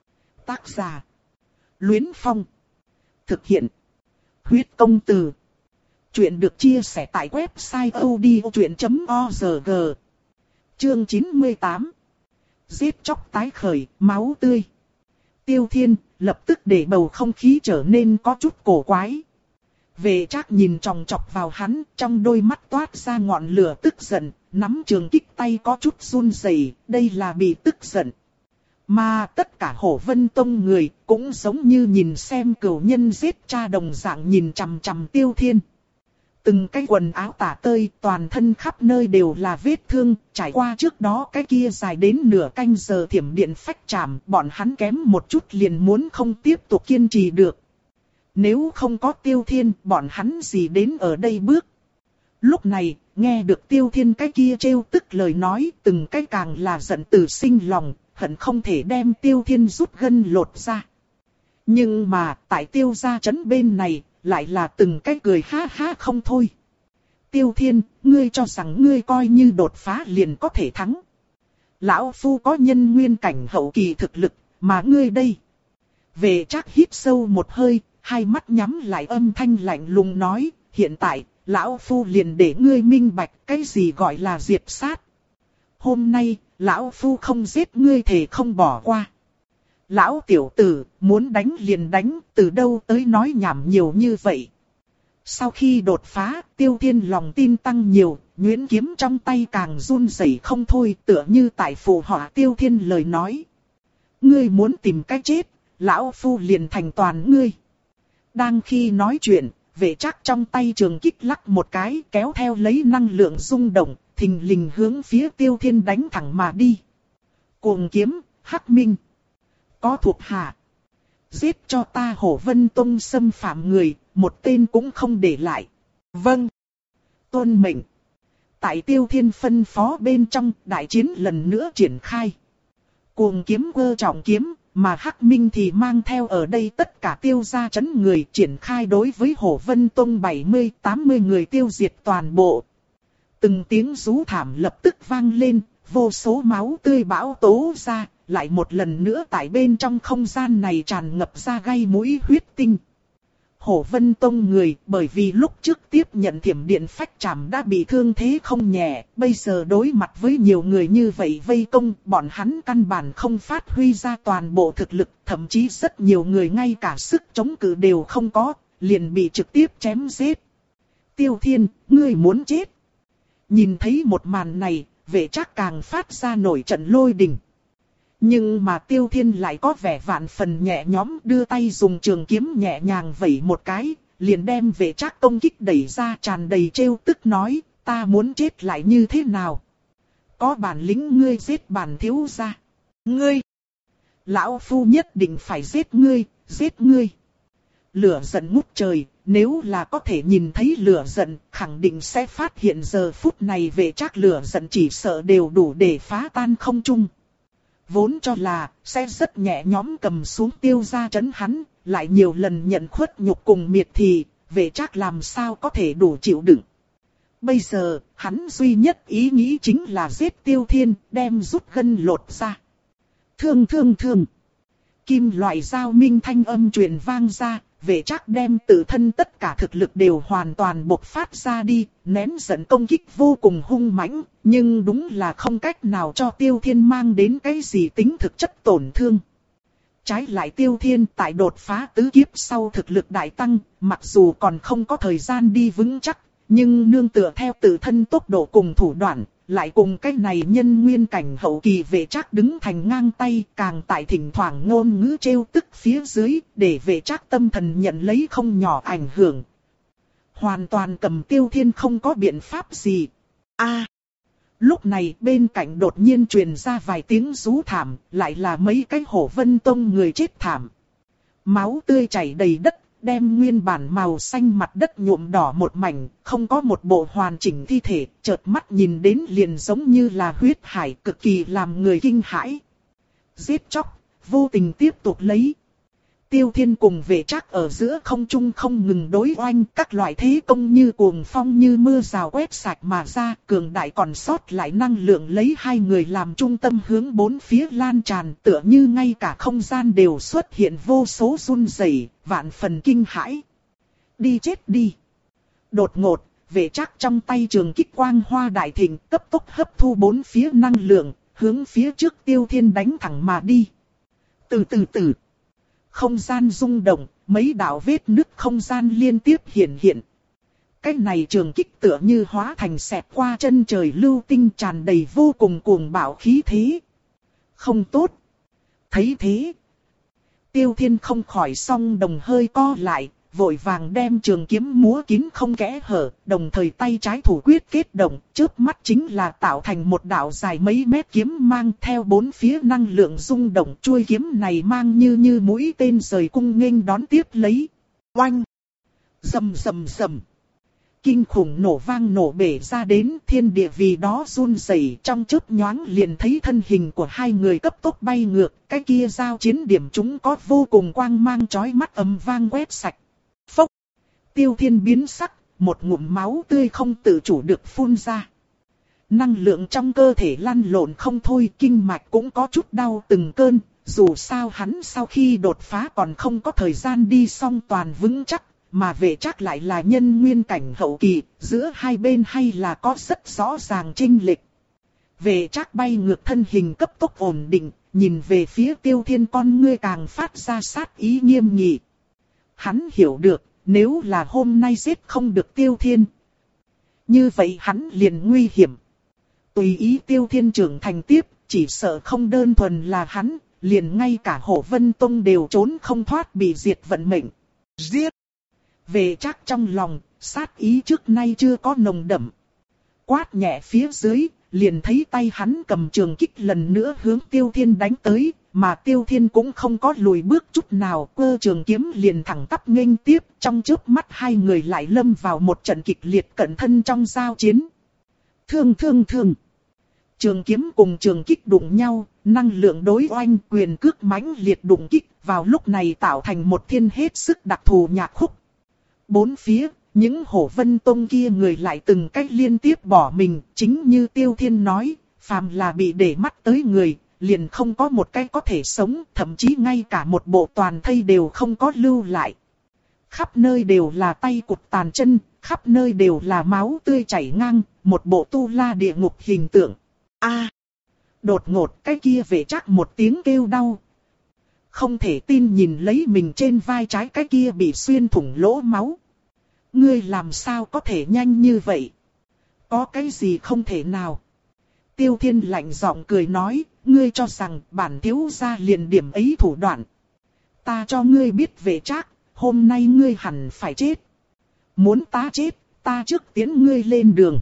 Tác giả. Luyến Phong. Thực hiện. Huyết Công Từ. Chuyện được chia sẻ tại website odchuyện chấm org. Chương chín mươi tám. Giết chóc tái khởi, máu tươi. Tiêu Thiên lập tức để bầu không khí trở nên có chút cổ quái. Vệ Trác nhìn chòng chọc vào hắn, trong đôi mắt toát ra ngọn lửa tức giận, nắm trường kích tay có chút run rẩy, đây là bị tức giận. Mà tất cả Hổ Vân Tông người cũng giống như nhìn xem cửu nhân giết cha đồng dạng nhìn chằm chằm Tiêu Thiên. Từng cái quần áo tả tơi, toàn thân khắp nơi đều là vết thương, trải qua trước đó cái kia dài đến nửa canh giờ thiểm điện phách chạm, bọn hắn kém một chút liền muốn không tiếp tục kiên trì được. Nếu không có Tiêu Thiên, bọn hắn gì đến ở đây bước. Lúc này, nghe được Tiêu Thiên cái kia trêu tức lời nói, từng cái càng là giận từ sinh lòng, hận không thể đem Tiêu Thiên rút gân lột ra. Nhưng mà, tại Tiêu gia trấn bên này, lại là từng cái cười ha ha không thôi. Tiêu Thiên, ngươi cho rằng ngươi coi như đột phá liền có thể thắng. Lão Phu có nhân nguyên cảnh hậu kỳ thực lực, mà ngươi đây. Vệ Trác hít sâu một hơi, hai mắt nhắm lại âm thanh lạnh lùng nói, hiện tại, Lão Phu liền để ngươi minh bạch cái gì gọi là diệt sát. Hôm nay, Lão Phu không giết ngươi thể không bỏ qua. Lão tiểu tử, muốn đánh liền đánh, từ đâu tới nói nhảm nhiều như vậy. Sau khi đột phá, Tiêu Thiên lòng tin tăng nhiều, nhuyễn kiếm trong tay càng run rẩy không thôi, tựa như tại phù họa Tiêu Thiên lời nói. Ngươi muốn tìm cách chết, Lão Phu liền thành toàn ngươi. Đang khi nói chuyện, Vệ Trác trong tay trường kích lắc một cái, kéo theo lấy năng lượng rung động, thình lình hướng phía Tiêu Thiên đánh thẳng mà đi. Cuồng kiếm, Hắc Minh. Có thuộc hạ. Giết cho ta Hổ Vân Tông xâm phạm người, một tên cũng không để lại. Vâng. Tuân mệnh. Tại Tiêu Thiên phân phó bên trong, đại chiến lần nữa triển khai. Cuồng kiếm quơ trọng kiếm, mà Hắc Minh thì mang theo ở đây tất cả Tiêu gia trấn người triển khai đối với Hổ Vân Tông bảy mươi tám mươi người tiêu diệt toàn bộ. Từng tiếng rú thảm lập tức vang lên, vô số máu tươi bão tố ra, lại một lần nữa tại bên trong không gian này tràn ngập ra gai mũi huyết tinh. Hổ Vân Tông người bởi vì lúc trước tiếp nhận thiểm điện phách chạm đã bị thương thế không nhẹ, bây giờ đối mặt với nhiều người như vậy vây công, bọn hắn căn bản không phát huy ra toàn bộ thực lực, thậm chí rất nhiều người ngay cả sức chống cự đều không có, liền bị trực tiếp chém giết. Tiêu Thiên, ngươi muốn chết. Nhìn thấy một màn này, Vệ Trác càng phát ra nổi trận lôi đình. Nhưng mà Tiêu Thiên lại có vẻ vạn phần nhẹ nhõm, đưa tay dùng trường kiếm nhẹ nhàng vẩy một cái, liền đem Vệ Trác công kích đẩy ra, tràn đầy trêu tức nói, ta muốn chết lại như thế nào? Có bản lĩnh ngươi giết bản thiếu gia. Ngươi! Lão Phu nhất định phải giết ngươi, giết ngươi! Lửa giận ngút trời, nếu là có thể nhìn thấy lửa giận, khẳng định sẽ phát hiện giờ phút này Vệ Trác lửa giận chỉ sợ đều đủ để phá tan không trung. Vốn cho là sẽ rất nhẹ nhõm cầm xuống Tiêu gia trấn hắn, lại nhiều lần nhận khuất nhục cùng miệt thị, Vệ Trác làm sao có thể đủ chịu đựng. Bây giờ, hắn duy nhất ý nghĩ chính là giết Tiêu Thiên, đem rút gân lột ra. Thương thương thương. Kim loại dao minh thanh âm truyền vang ra, Vệ Trác đem tự thân tất cả thực lực đều hoàn toàn bộc phát ra đi, nén giận công kích vô cùng hung mãnh, nhưng đúng là không cách nào cho Tiêu Thiên mang đến cái gì tính thực chất tổn thương. Trái lại Tiêu Thiên tại đột phá tứ kiếp sau thực lực đại tăng, mặc dù còn không có thời gian đi vững chắc, nhưng nương tựa theo tự thân tốc độ cùng thủ đoạn, lại cùng cái này nhân nguyên cảnh hậu kỳ Vệ Trác đứng thành ngang tay, càng tại thỉnh thoảng ngôn ngữ trêu tức phía dưới, để Vệ Trác tâm thần nhận lấy không nhỏ ảnh hưởng. Hoàn toàn cầm Tiêu Thiên không có biện pháp gì. A! Lúc này bên cạnh đột nhiên truyền ra vài tiếng rú thảm, lại là mấy cái Hổ Vân Tông người chết thảm. Máu tươi chảy đầy đất, đem nguyên bản màu xanh mặt đất nhuộm đỏ một mảnh, không có một bộ hoàn chỉnh thi thể, chợt mắt nhìn đến liền giống như là huyết hải, cực kỳ làm người kinh hãi. Giết chóc, vô tình tiếp tục lấy. Tiêu Thiên cùng Vệ Trác ở giữa không trung không ngừng đối oanh, các loại thế công như cuồng phong như mưa rào quét sạch mà ra, cường đại còn sót lại năng lượng lấy hai người làm trung tâm hướng bốn phía lan tràn, tựa như ngay cả không gian đều xuất hiện vô số run rẩy, vạn phần kinh hãi. Đi chết đi. Đột ngột, Vệ Trác trong tay trường kích quang hoa đại thịnh, cấp tốc hấp thu bốn phía năng lượng, hướng phía trước Tiêu Thiên đánh thẳng mà đi. Từ từ từ. không gian rung động, mấy đạo vết nứt không gian liên tiếp hiện hiện. Cái này trường kích tựa như hóa thành xẹt qua chân trời lưu tinh tràn đầy vô cùng cuồng bạo khí thế. Không tốt. Thấy thế, Tiêu Thiên không khỏi song đồng hơi co lại, vội vàng đem trường kiếm múa kín không kẽ hở, đồng thời tay trái thủ quyết kết động, chớp mắt chính là tạo thành một đạo dài mấy mét kiếm mang theo bốn phía năng lượng rung động, chuôi kiếm này mang như như mũi tên rời cung nghênh đón tiếp lấy. Oanh! Rầm rầm rầm! Kinh khủng nổ vang nổ bể ra đến, thiên địa vì đó run rẩy, trong chớp nhoáng liền thấy thân hình của hai người cấp tốc bay ngược, cái kia giao chiến điểm chúng có vô cùng quang mang chói mắt ầm vang quét sạch. Phốc! Tiêu Thiên biến sắc, một ngụm máu tươi không tự chủ được phun ra. Năng lượng trong cơ thể lăn lộn không thôi, kinh mạch cũng có chút đau từng cơn, dù sao hắn sau khi đột phá còn không có thời gian đi song toàn vững chắc. Mà Vệ Trác lại là nhân nguyên cảnh hậu kỳ, giữa hai bên hay là có rất rõ ràng chênh lệch. Vệ Trác bay ngược thân hình cấp tốc ổn định, nhìn về phía Tiêu Thiên con ngươi càng phát ra sát ý nghiêm nghị. Hắn hiểu được, nếu là hôm nay giết không được Tiêu Thiên, như vậy hắn liền nguy hiểm. Tùy ý Tiêu Thiên trưởng thành tiếp, chỉ sợ không đơn thuần là hắn, liền ngay cả Hổ Vân Tông đều trốn không thoát bị diệt vận mệnh. Giết! Vệ Trác trong lòng, sát ý trước nay chưa có nồng đậm. Quát nhẹ phía dưới, liền thấy tay hắn cầm trường kích lần nữa hướng Tiêu Thiên đánh tới, mà Tiêu Thiên cũng không có lùi bước chút nào, cơ trường kiếm liền thẳng tắp nghênh tiếp, trong chớp mắt hai người lại lâm vào một trận kịch liệt cận thân trong giao chiến. Thương thương thương. Trường kiếm cùng trường kích đụng nhau, năng lượng đối oanh, quyền cước mãnh liệt đụng kích, vào lúc này tạo thành một thiên hết sức đặc thù nhạc khúc. Bốn phía, những Hổ Vân Tông kia người lại từng cách liên tiếp bỏ mình, chính như Tiêu Thiên nói, phàm là bị để mắt tới người, liền không có một cái có thể sống, thậm chí ngay cả một bộ toàn thây đều không có lưu lại. Khắp nơi đều là tay cụt tàn chân, khắp nơi đều là máu tươi chảy ngang, một bộ tu la địa ngục hình tượng. A! Đột ngột cái kia Vệ Trác một tiếng kêu đau. Không thể tin nhìn lấy mình trên vai trái cái kia bị xuyên thủng lỗ máu. Ngươi làm sao có thể nhanh như vậy? Có cái gì không thể nào? Tiêu Thiên lạnh giọng cười nói, ngươi cho rằng bản thiếu gia liền điểm ấy thủ đoạn. Ta cho ngươi biết Vệ Trác, hôm nay ngươi hẳn phải chết. Muốn ta chết, ta trước tiến ngươi lên đường.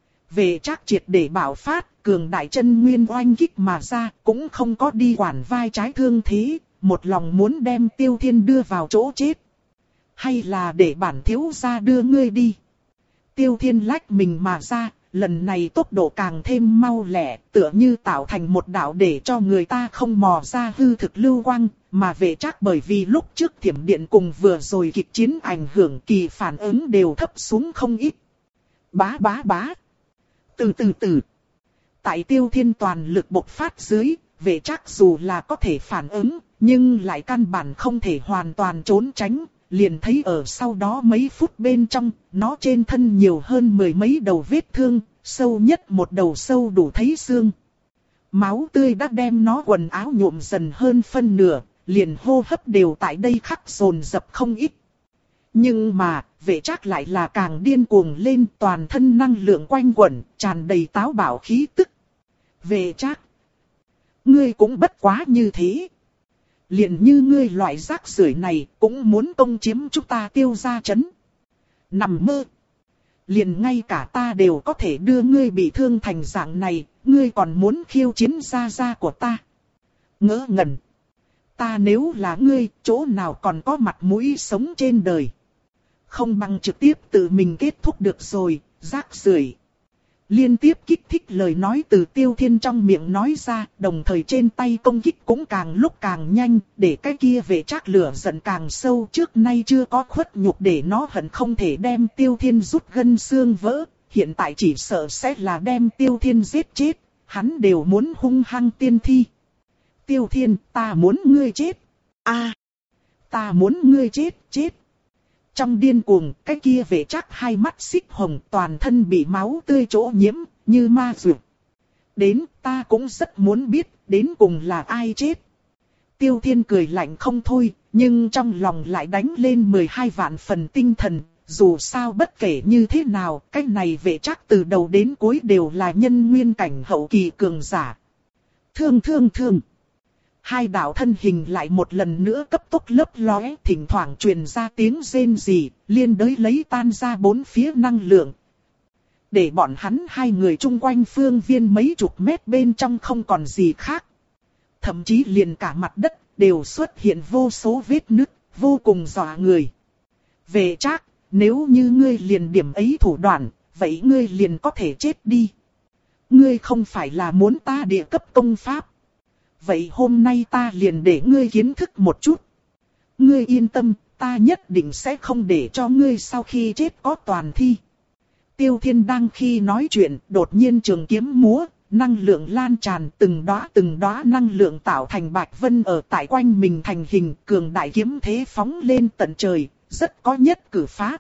Vệ Trác triệt để bảo phát, cường đại chân nguyên oanh kích mà ra, cũng không có đi quản vai trái thương thế, một lòng muốn đem Tiêu Thiên đưa vào chỗ chết. Hay là để bản thiếu gia đưa ngươi đi? Tiêu Thiên lách mình mà ra, lần này tốc độ càng thêm mau lẹ, tựa như tạo thành một đạo để cho người ta không mò ra hư thực lưu quang, mà Vệ Trác bởi vì lúc trước thiểm điện cùng vừa rồi kịch chiến ảnh hưởng kỳ phản ứng đều thấp xuống không ít. Bá bá bá. Từ từ từ. Tại Tiêu Thiên toàn lực bộc phát dưới, Vệ Trác dù là có thể phản ứng, nhưng lại căn bản không thể hoàn toàn trốn tránh. Liền thấy ở sau đó mấy phút bên trong, nó trên thân nhiều hơn mười mấy đầu vết thương, sâu nhất một đầu sâu đủ thấy xương. Máu tươi đã đem nó quần áo nhuộm dần hơn phân nửa, liền hô hấp đều tại đây khắc dồn dập không ít. Nhưng mà, Vệ Trác lại là càng điên cuồng lên, toàn thân năng lượng quanh quẩn, tràn đầy táo bạo khí tức. Vệ Trác, ngươi cũng bất quá như thế. Liền như ngươi loại rác rưởi này cũng muốn công chiếm chúng ta Tiêu gia trấn. Nằm mơ. Liền ngay cả ta đều có thể đưa ngươi bị thương thành dạng này, ngươi còn muốn khiêu chiến gia gia của ta. Ngớ ngẩn. Ta nếu là ngươi, chỗ nào còn có mặt mũi sống trên đời. Không bằng trực tiếp tự mình kết thúc được rồi, rác rưởi. Liên tiếp kích thích lời nói từ Tiêu Thiên trong miệng nói ra, đồng thời trên tay công kích cũng càng lúc càng nhanh, để cái kia Vệ Trác lửa giận càng sâu, trước nay chưa có khuất nhục để nó hận không thể đem Tiêu Thiên rút gân xương vỡ, hiện tại chỉ sợ sẽ là đem Tiêu Thiên giết chết, hắn đều muốn hung hăng tiên thi. Tiêu Thiên, ta muốn ngươi chết. A, ta muốn ngươi chết, chết. Trong điên cuồng, cái kia Vệ Trác hai mắt xích hồng, toàn thân bị máu tươi chỗ nhiễm, như ma dược. Đến, ta cũng rất muốn biết, đến cùng là ai chết. Tiêu Thiên cười lạnh không thôi, nhưng trong lòng lại đánh lên mười hai vạn phần tinh thần. Dù sao bất kể như thế nào, cái này Vệ Trác từ đầu đến cuối đều là nhân nguyên cảnh hậu kỳ cường giả. Thương thương thương. Hai đạo thân hình lại một lần nữa cấp tốc lấp lóe, thỉnh thoảng truyền ra tiếng rên rỉ, liên đới lấy tan ra bốn phía năng lượng. Để bọn hắn hai người chung quanh phương viên mấy chục mét bên trong không còn gì khác. Thậm chí liền cả mặt đất đều xuất hiện vô số vết nứt, vô cùng dọa người. Vệ Trác, nếu như ngươi liền điểm ấy thủ đoạn, vậy ngươi liền có thể chết đi. Ngươi không phải là muốn ta địa cấp công pháp. Vậy hôm nay ta liền để ngươi kiến thức một chút. Ngươi yên tâm, ta nhất định sẽ không để cho ngươi sau khi chết có toàn thi. Tiêu Thiên đang khi nói chuyện, đột nhiên trường kiếm múa, năng lượng lan tràn, từng đóa từng đóa năng lượng tạo thành bạch vân ở tại quanh mình thành hình, cường đại kiếm thế phóng lên tận trời, rất có nhất cử phá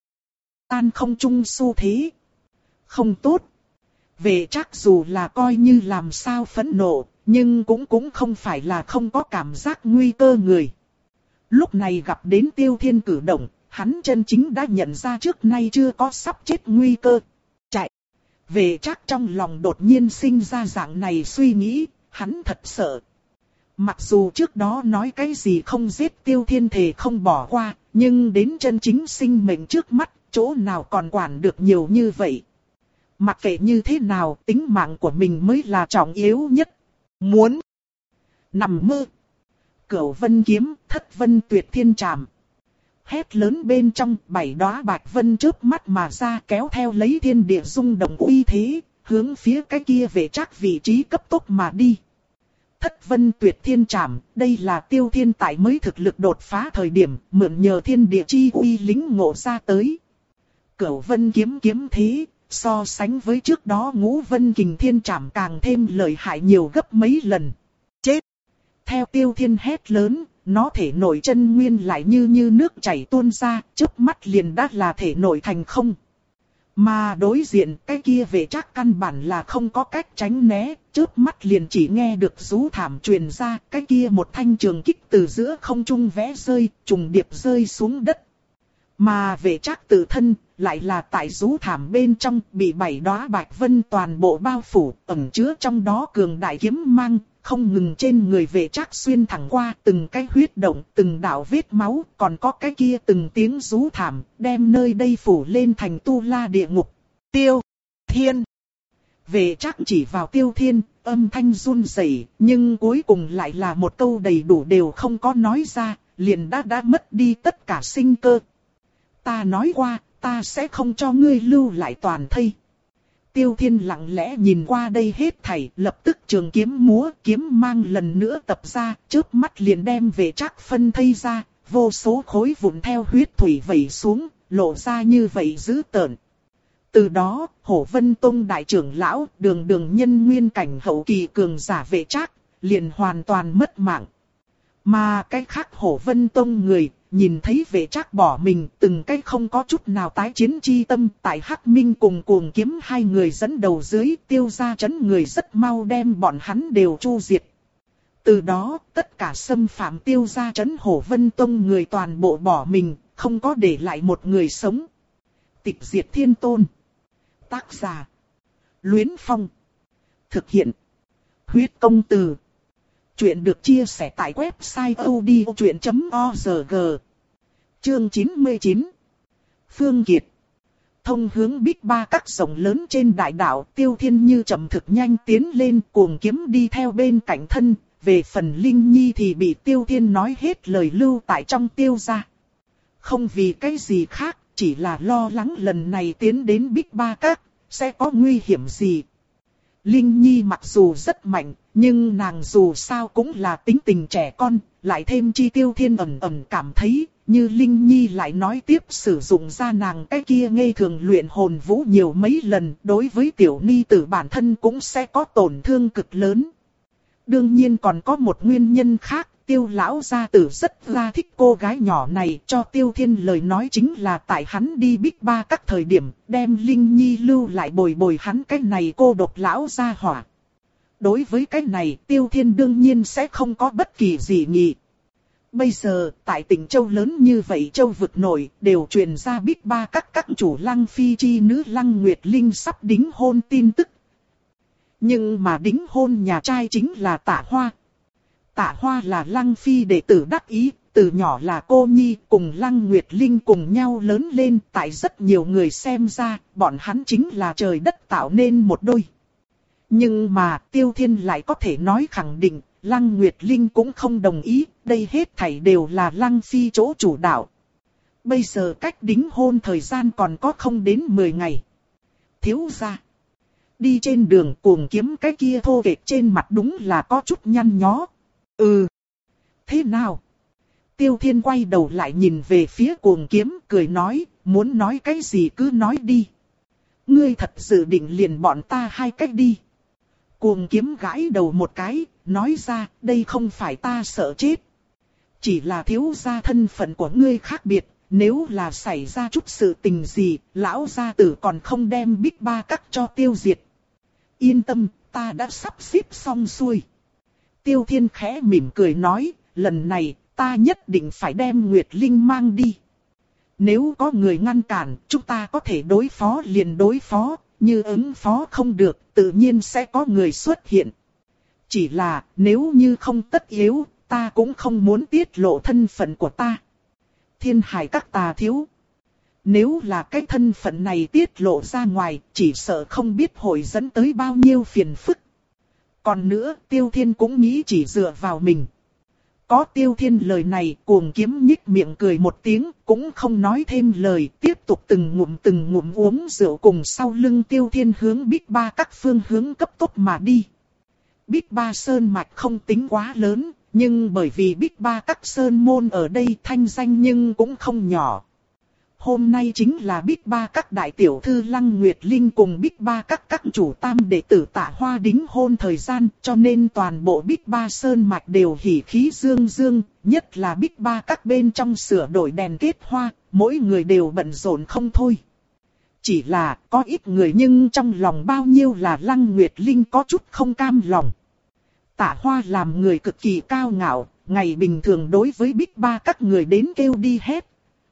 tan không trung xu thế. Không tốt. Vệ Trác dù là coi như làm sao phẫn nộ, nhưng cũng cũng không phải là không có cảm giác nguy cơ người. Lúc này gặp đến Tiêu Thiên cử động, hắn chân chính đã nhận ra trước nay chưa có sắp chết nguy cơ. Chạy. Vệ Trác trong lòng đột nhiên sinh ra dạng này suy nghĩ, hắn thật sợ. Mặc dù trước đó nói cái gì không giết Tiêu Thiên thề không bỏ qua, nhưng đến chân chính sinh mệnh trước mắt, chỗ nào còn quản được nhiều như vậy. Mặc kệ như thế nào, tính mạng của mình mới là trọng yếu nhất. Muốn nằm mơ. Cửu vân kiếm, thất vân tuyệt thiên trảm. Hét lớn bên trong, bảy đóa bạch vân chớp mắt mà ra, kéo theo lấy thiên địa rung động uy thế, hướng phía cái kia Vệ Trác vị trí cấp tốc mà đi. Thất vân tuyệt thiên trảm, đây là Tiêu Thiên tại mới thực lực đột phá thời điểm, mượn nhờ thiên địa chi uy lính ngộ ra tới. Cửu vân kiếm kiếm thế, so sánh với trước đó ngũ vân kình thiên trảm càng thêm lợi hại nhiều gấp mấy lần. Chết! Theo Tiêu Thiên hét lớn, nó thể nổi chân nguyên lại như như nước chảy tuôn ra, chớp mắt liền đã là thể nổi thành không. Mà đối diện cái kia Vệ Trác căn bản là không có cách tránh né, chớp mắt liền chỉ nghe được rú thảm truyền ra, cái kia một thanh trường kích từ giữa không trung vẽ rơi, trùng điệp rơi xuống đất. Mà Vệ Trác tự thân lại là tại rú thảm bên trong bị bảy đóa bạch vân toàn bộ bao phủ, ẩn chứa trong đó cường đại kiếm mang, không ngừng trên người Vệ Trác xuyên thẳng qua, từng cái huyết động, từng đạo vết máu, còn có cái kia từng tiếng rú thảm, đem nơi đây phủ lên thành tu la địa ngục. Tiêu Thiên. Vệ Trác chỉ vào Tiêu Thiên, âm thanh run rẩy, nhưng cuối cùng lại là một câu đầy đủ đều không có nói ra, liền đã đã mất đi tất cả sinh cơ. Ta nói qua, ta sẽ không cho ngươi lưu lại toàn thây. Tiêu Thiên lặng lẽ nhìn qua đây hết thảy, lập tức trường kiếm múa, kiếm mang lần nữa tập ra, chớp mắt liền đem Vệ Trác phân thây ra, vô số khối vụn theo huyết thủy vẩy xuống, lộ ra như vậy dữ tợn. Từ đó, Hổ Vân Tông đại trưởng lão, đường đường nhân nguyên cảnh hậu kỳ cường giả Vệ Trác, liền hoàn toàn mất mạng. Mà cái khác Hổ Vân Tông người, nhìn thấy Vệ Trác bỏ mình, từng cái không có chút nào tái chiến chi tâm, tại Hắc Minh cùng Cuồng Kiếm hai người dẫn đầu dưới, Tiêu gia trấn người rất mau đem bọn hắn đều chu diệt. Từ đó, tất cả xâm phạm Tiêu gia trấn Hổ Vân Tông người toàn bộ bỏ mình, không có để lại một người sống. Tịch diệt thiên tôn. Tác giả: Luyến Phong. Thực hiện: Huyết Công Từ. Chuyện được chia sẻ tại website odchuyện chấm org. Chương chín mươi chín. Phương Kiệt. Thông hướng Bích Ba các rộng lớn trên đại đảo, Tiêu Thiên như chậm thực nhanh tiến lên, Cuồng Kiếm đi theo bên cạnh thân. Về phần Linh Nhi thì bị Tiêu Thiên nói hết lời lưu tại trong Tiêu gia. Không vì cái gì khác, chỉ là lo lắng lần này tiến đến Bích Ba các, sẽ có nguy hiểm gì. Linh Nhi mặc dù rất mạnh, nhưng nàng dù sao cũng là tính tình trẻ con, lại thêm chi Tiêu Thiên ẩn ẩn cảm thấy, như Linh Nhi lại nói tiếp sử dụng ra nàng cái kia ngây thường luyện hồn vũ nhiều mấy lần, đối với tiểu ni tử bản thân cũng sẽ có tổn thương cực lớn. Đương nhiên còn có một nguyên nhân khác, Tiêu lão gia tử rất là thích cô gái nhỏ này, cho Tiêu Thiên lời nói chính là tại hắn đi Bích Ba các thời điểm, đem Linh Nhi lưu lại bồi bồi hắn cái này cô độc lão gia hỏa. Đối với cái này, Tiêu Thiên đương nhiên sẽ không có bất kỳ gì nghị. Bây giờ, tại tỉnh châu lớn như vậy châu vực nổi, đều truyền ra biết ba các các chủ Lăng Phi chi nữ Lăng Nguyệt Linh sắp đính hôn tin tức. Nhưng mà đính hôn nhà trai chính là Tạ Hoa. Tạ Hoa là Lăng Phi đệ tử đắc ý, từ nhỏ là cô nhi cùng Lăng Nguyệt Linh cùng nhau lớn lên. Tại rất nhiều người xem ra, bọn hắn chính là trời đất tạo nên một đôi. Nhưng mà Tiêu Thiên lại có thể nói khẳng định, Lăng Nguyệt Linh cũng không đồng ý, đây hết thảy đều là Lăng Phi chỗ chủ đạo. Bây giờ cách đính hôn thời gian còn có không đến mười ngày. Thiếu gia. Đi trên đường Cuồng Kiếm cái kia thô kệch trên mặt đúng là có chút nhăn nhó. Ừ. Thế nào? Tiêu Thiên quay đầu lại nhìn về phía Cuồng Kiếm cười nói, muốn nói cái gì cứ nói đi. Ngươi thật sự định liền bọn ta hai cách đi. Cuồng Kiếm gãi đầu một cái, nói ra, đây không phải ta sợ chết. Chỉ là thiếu gia thân phận của ngươi khác biệt, nếu là xảy ra chút sự tình gì, lão gia tử còn không đem Bích Ba Các cho tiêu diệt. Yên tâm, ta đã sắp xếp xong xuôi. Tiêu Thiên khẽ mỉm cười nói, lần này, ta nhất định phải đem Nguyệt Linh mang đi. Nếu có người ngăn cản, chúng ta có thể đối phó liền đối phó, như ứng phó không được, tự nhiên sẽ có người xuất hiện. Chỉ là, nếu như không tất yếu, ta cũng không muốn tiết lộ thân phận của ta. Thiên Hải Các tà thiếu. Nếu là cái thân phận này tiết lộ ra ngoài, chỉ sợ không biết hội dẫn tới bao nhiêu phiền phức. Còn nữa, Tiêu Thiên cũng nghĩ chỉ dựa vào mình. Có Tiêu Thiên lời này, Cuồng Kiếm nhích miệng cười một tiếng, cũng không nói thêm lời, tiếp tục từng ngụm từng ngụm uống rượu cùng sau lưng Tiêu Thiên hướng Bích Ba Các phương hướng cấp tốc mà đi. Bích Ba Sơn mạch không tính quá lớn, nhưng bởi vì Bích Ba Các Sơn môn ở đây thanh danh nhưng cũng không nhỏ. Hôm nay chính là Bích Ba Các đại tiểu thư Lăng Nguyệt Linh cùng Bích Ba Các các chủ tam đệ tử Tạ Hoa đính hôn thời gian, cho nên toàn bộ Bích Ba Sơn mạch đều hỉ khí dương dương, nhất là Bích Ba Các bên trong sửa đổi đèn kết hoa, mỗi người đều bận rộn không thôi. Chỉ là có ít người nhưng trong lòng bao nhiêu là Lăng Nguyệt Linh có chút không cam lòng. Tạ Hoa làm người cực kỳ cao ngạo, ngày bình thường đối với Bích Ba Các người đến kêu đi hết.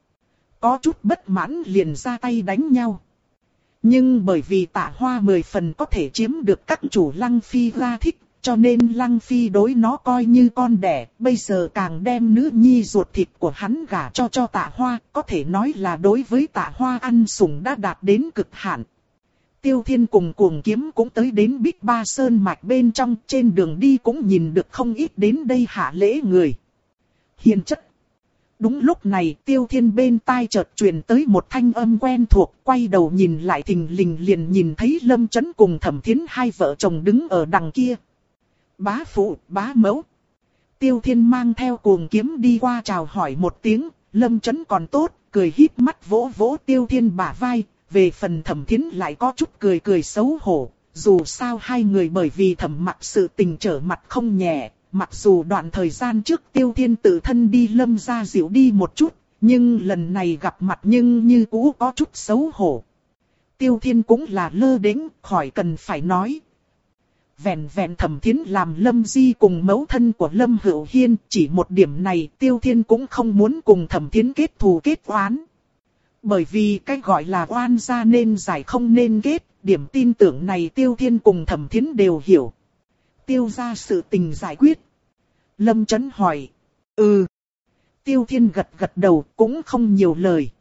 Có chút bất mãn liền ra tay đánh nhau. Nhưng bởi vì Tạ Hoa mười phần có thể chiếm được các chủ Lăng Phi ra thích, cho nên Lăng Phi đối nó coi như con đẻ, bây giờ càng đem nữ nhi ruột thịt của hắn gả cho cho Tạ Hoa, có thể nói là đối với Tạ Hoa ăn sủng đã đạt đến cực hạn. Tiêu Thiên cùng Cuồng Kiếm cũng tới đến Bích Ba Sơn mạch bên trong, trên đường đi cũng nhìn được không ít đến đây hạ lễ người. Hiền chất. Đúng lúc này Tiêu Thiên bên tai chợt truyền tới một thanh âm quen thuộc, quay đầu nhìn lại thình lình liền nhìn thấy Lâm Chấn cùng Thẩm Thiến hai vợ chồng đứng ở đằng kia. Bá phụ, bá mẫu. Tiêu Thiên mang theo Cuồng Kiếm đi qua chào hỏi một tiếng, Lâm Chấn còn tốt, cười híp mắt vỗ vỗ Tiêu Thiên bả vai, về phần Thẩm Thiến lại có chút cười cười xấu hổ, dù sao hai người bởi vì Thẩm Mặc sự tình trở mặt không nhẹ. Mặc dù đoạn thời gian trước Tiêu Thiên tự thân đi Lâm gia dịu đi một chút, nhưng lần này gặp mặt nhưng như cũ có chút xấu hổ. Tiêu Thiên cũng là lơ đễnh, khỏi cần phải nói. Vẹn vẹn Thẩm Thiến làm Lâm Di cùng mẫu thân của Lâm Hữu Hiên, chỉ một điểm này Tiêu Thiên cũng không muốn cùng Thẩm Thiến kết thù kết oán. Bởi vì cái gọi là oan gia nên giải không nên kết, điểm tin tưởng này Tiêu Thiên cùng Thẩm Thiến đều hiểu. Tiêu gia sự tình giải quyết. Lâm Chấn hỏi. Ừ. Tiêu Thiên gật gật đầu cũng không nhiều lời.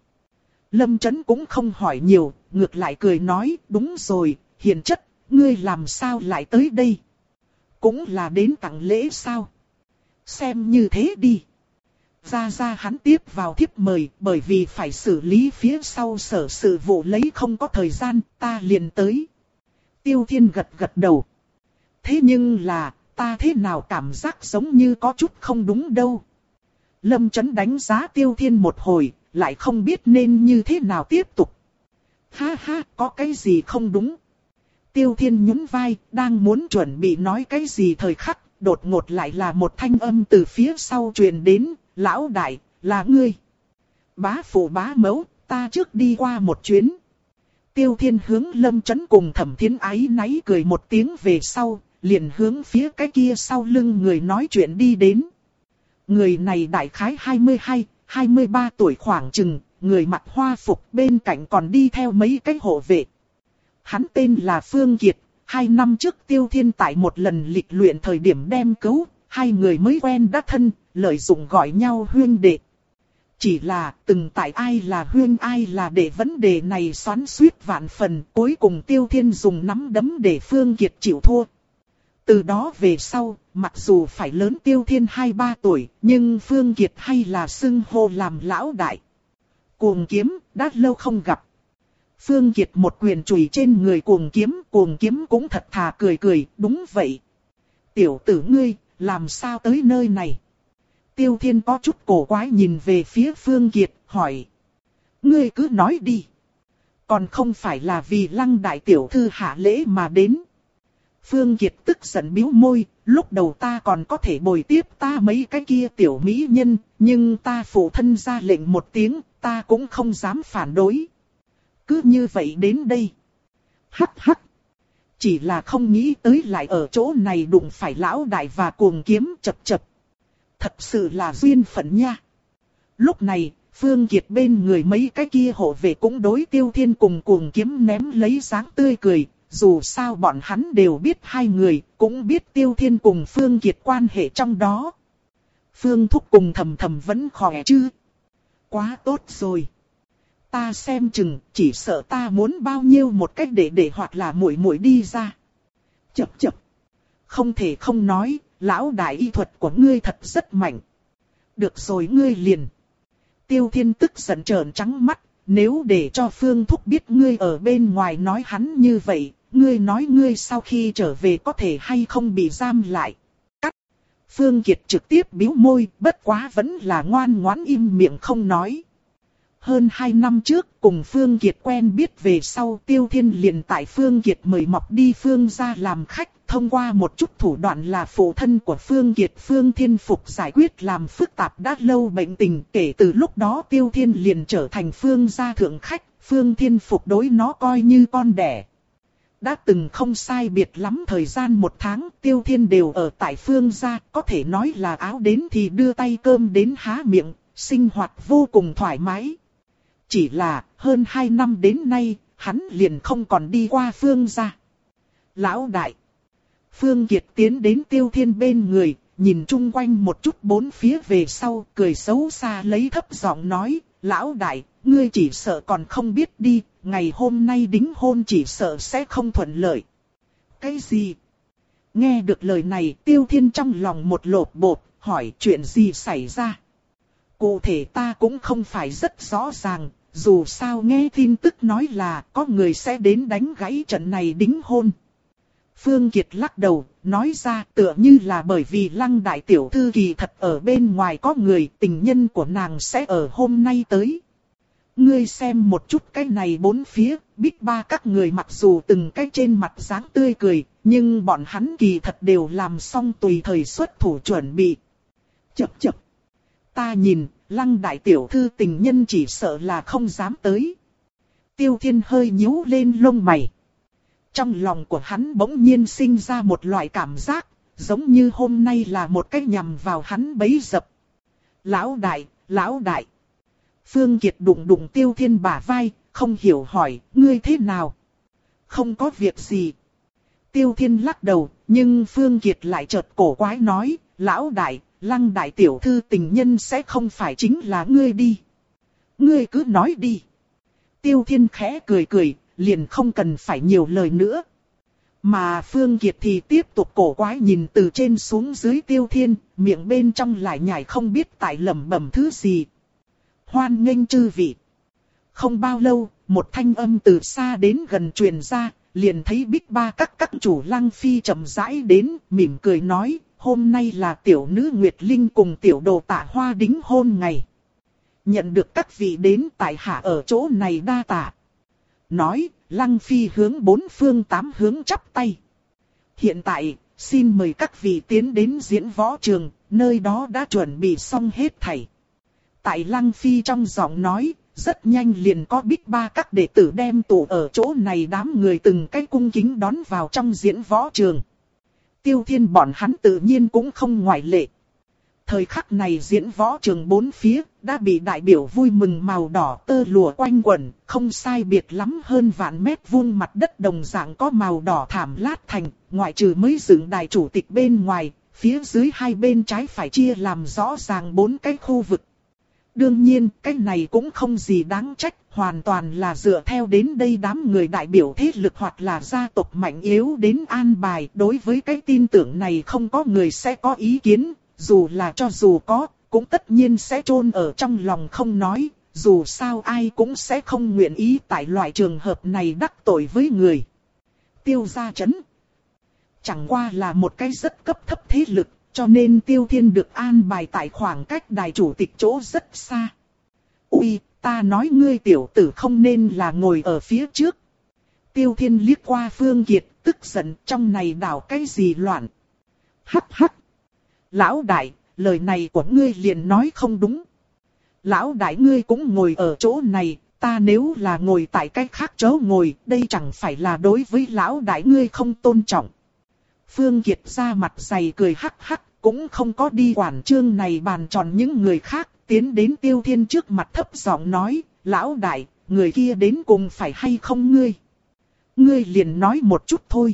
Lâm Chấn cũng không hỏi nhiều, ngược lại cười nói đúng rồi, hiền chất, ngươi làm sao lại tới đây? Cũng là đến tặng lễ sao? Xem như thế đi. Ra ra hắn tiếp vào thiếp mời, bởi vì phải xử lý phía sau sở sự vụ lấy không có thời gian, ta liền tới. Tiêu Thiên gật gật đầu. Thế nhưng là, ta thế nào cảm giác giống như có chút không đúng đâu. Lâm Chấn đánh giá Tiêu Thiên một hồi, lại không biết nên như thế nào tiếp tục. Ha ha, có cái gì không đúng? Tiêu Thiên nhún vai, đang muốn chuẩn bị nói cái gì thời khắc, đột ngột lại là một thanh âm từ phía sau truyền đến, lão đại, là ngươi. Bá phụ bá mẫu, ta trước đi qua một chuyến. Tiêu Thiên hướng Lâm Chấn cùng Thẩm Thiến áy náy cười một tiếng về sau, liền hướng phía cái kia sau lưng người nói chuyện đi đến. Người này đại khái hai mươi hai, hai mươi ba tuổi khoảng chừng, người mặc hoa phục, bên cạnh còn đi theo mấy cái hộ vệ. Hắn tên là Phương Kiệt, hai năm trước Tiêu Thiên tại một lần lịch luyện thời điểm đem cứu, hai người mới quen đã thân, lợi dụng gọi nhau huynh đệ. Chỉ là từng tại ai là huynh ai là đệ vấn đề này xoắn xuýt vạn phần, cuối cùng Tiêu Thiên dùng nắm đấm để Phương Kiệt chịu thua. Từ đó về sau, mặc dù phải lớn Tiêu Thiên hai ba tuổi, nhưng Phương Kiệt hay là xưng hô làm lão đại. Cuồng kiếm, đã lâu không gặp. Phương Kiệt một quyền chùy trên người cuồng kiếm, cuồng kiếm cũng thật thà cười cười, đúng vậy. Tiểu tử ngươi, làm sao tới nơi này? Tiêu Thiên có chút cổ quái nhìn về phía Phương Kiệt, hỏi. Ngươi cứ nói đi. Còn không phải là vì Lăng đại tiểu thư hạ lễ mà đến. Phương Kiệt tức giận bĩu môi, lúc đầu ta còn có thể bồi tiếp ta mấy cái kia tiểu mỹ nhân, nhưng ta phụ thân ra lệnh một tiếng, ta cũng không dám phản đối. Cứ như vậy đến đây. Hắc hắc. Chỉ là không nghĩ tới lại ở chỗ này đụng phải lão đại và cuồng kiếm chập chập. Thật sự là duyên phận nha. Lúc này, Phương Kiệt bên người mấy cái kia hộ vệ cũng đối Tiêu Thiên cùng cuồng kiếm ném lấy dáng tươi cười. Dù sao bọn hắn đều biết hai người, cũng biết Tiêu Thiên cùng Phương Kiệt quan hệ trong đó. Phương Thúc cùng Thầm Thầm vẫn khỏe chứ? Quá tốt rồi. Ta xem chừng, chỉ sợ ta muốn bao nhiêu một cách để để hoặc là muội muội đi ra. Chập chập. Không thể không nói, lão đại y thuật của ngươi thật rất mạnh. Được rồi ngươi liền. Tiêu Thiên tức giận trợn trắng mắt, nếu để cho Phương Thúc biết ngươi ở bên ngoài nói hắn như vậy, ngươi nói ngươi sau khi trở về có thể hay không bị giam lại. Cắt. Phương Kiệt trực tiếp bĩu môi, bất quá vẫn là ngoan ngoãn im miệng không nói. Hơn hai năm trước cùng Phương Kiệt quen biết về sau Tiêu Thiên liền tại Phương Kiệt mời mọc đi Phương gia làm khách. Thông qua một chút thủ đoạn là phụ thân của Phương Kiệt Phương Thiên Phục giải quyết làm phức tạp đã lâu bệnh tình. Kể từ lúc đó Tiêu Thiên liền trở thành Phương gia thượng khách, Phương Thiên Phục đối nó coi như con đẻ. Đã từng không sai biệt lắm thời gian một tháng Tiêu Thiên đều ở tại Phương gia, có thể nói là áo đến thì đưa tay cơm đến há miệng, sinh hoạt vô cùng thoải mái. Chỉ là hơn hai năm đến nay, hắn liền không còn đi qua Phương gia. Lão đại. Phương Kiệt tiến đến Tiêu Thiên bên người, nhìn chung quanh một chút bốn phía về sau, cười xấu xa lấy thấp giọng nói, lão đại, ngươi chỉ sợ còn không biết đi, ngày hôm nay đính hôn chỉ sợ sẽ không thuận lợi. Cái gì? Nghe được lời này, Tiêu Thiên trong lòng một lột bột, hỏi chuyện gì xảy ra? Cụ thể ta cũng không phải rất rõ ràng, dù sao nghe tin tức nói là có người sẽ đến đánh gãy trận này đính hôn. Phương Kiệt lắc đầu, nói ra tựa như là bởi vì Lăng đại tiểu thư kỳ thật ở bên ngoài có người, tình nhân của nàng sẽ ở hôm nay tới. Ngươi xem một chút cái này bốn phía, Big Ba các người mặc dù từng cái trên mặt dáng tươi cười, nhưng bọn hắn kỳ thật đều làm xong tùy thời xuất thủ chuẩn bị. Chập chập. Ta nhìn, Lăng đại tiểu thư tình nhân chỉ sợ là không dám tới. Tiêu Thiên hơi nhíu lên lông mày. Trong lòng của hắn bỗng nhiên sinh ra một loại cảm giác, giống như hôm nay là một cái nhằm vào hắn bẫy dập. Lão đại, lão đại. Phương Kiệt đụng đụng Tiêu Thiên bả vai, không hiểu hỏi, ngươi thế nào? Không có việc gì. Tiêu Thiên lắc đầu, nhưng Phương Kiệt lại chợt cổ quái nói, lão đại, Lăng đại tiểu thư tình nhân sẽ không phải chính là ngươi đi. Ngươi cứ nói đi. Tiêu Thiên khẽ cười cười, liền không cần phải nhiều lời nữa. Mà Phương Kiệt thì tiếp tục cổ quái nhìn từ trên xuống dưới Tiêu Thiên, miệng bên trong lại nhảy không biết tại lẩm bẩm thứ gì. Hoan nghênh chư vị. Không bao lâu, một thanh âm từ xa đến gần truyền ra, liền thấy Big Ba các các chủ Lăng Phi chậm rãi đến, mỉm cười nói, hôm nay là tiểu nữ Nguyệt Linh cùng tiểu đồ Tạ Hoa đính hôn ngày. Nhận được các vị đến tại hạ ở chỗ này đa tạ. Nói, Lăng Phi hướng bốn phương tám hướng chắp tay. Hiện tại, xin mời các vị tiến đến diễn võ trường, nơi đó đã chuẩn bị xong hết thảy. Tại Lăng Phi trong giọng nói, rất nhanh liền có Big Ba các đệ tử đem tụ ở chỗ này đám người từng cái cung kính đón vào trong diễn võ trường. Tiêu Thiên bọn hắn tự nhiên cũng không ngoại lệ. Thời khắc này diễn võ trường bốn phía, đã bị đại biểu vui mừng màu đỏ tơ lụa quanh quẩn, không sai biệt lắm hơn vạn mét vuông mặt đất đồng dạng có màu đỏ thảm lát thành, ngoại trừ mới dựng đài chủ tịch bên ngoài, phía dưới hai bên trái phải chia làm rõ ràng bốn cái khu vực. Đương nhiên, cái này cũng không gì đáng trách, hoàn toàn là dựa theo đến đây đám người đại biểu thế lực hoặc là gia tộc mạnh yếu đến an bài. Đối với cái tin tưởng này không có người sẽ có ý kiến, dù là cho dù có, cũng tất nhiên sẽ chôn ở trong lòng không nói, dù sao ai cũng sẽ không nguyện ý tại loại trường hợp này đắc tội với người. Tiêu gia trấn chẳng qua là một cái rất cấp thấp thế lực, cho nên Tiêu Thiên được an bài tại khoảng cách đài chủ tịch chỗ rất xa. Ui, ta nói ngươi tiểu tử không nên là ngồi ở phía trước. Tiêu Thiên liếc qua Phương Kiệt, tức giận, trong này đảo cái gì loạn. Hắc hắc. Lão đại, lời này của ngươi liền nói không đúng. Lão đại ngươi cũng ngồi ở chỗ này, ta nếu là ngồi tại cách khác chỗ ngồi, đây chẳng phải là đối với lão đại ngươi không tôn trọng. Phương Kiệt ra mặt dày cười hắc hắc, cũng không có đi quản chương này bàn tròn những người khác, tiến đến Tiêu Thiên trước mặt thấp giọng nói, lão đại, người kia đến cùng phải hay không ngươi? Ngươi liền nói một chút thôi.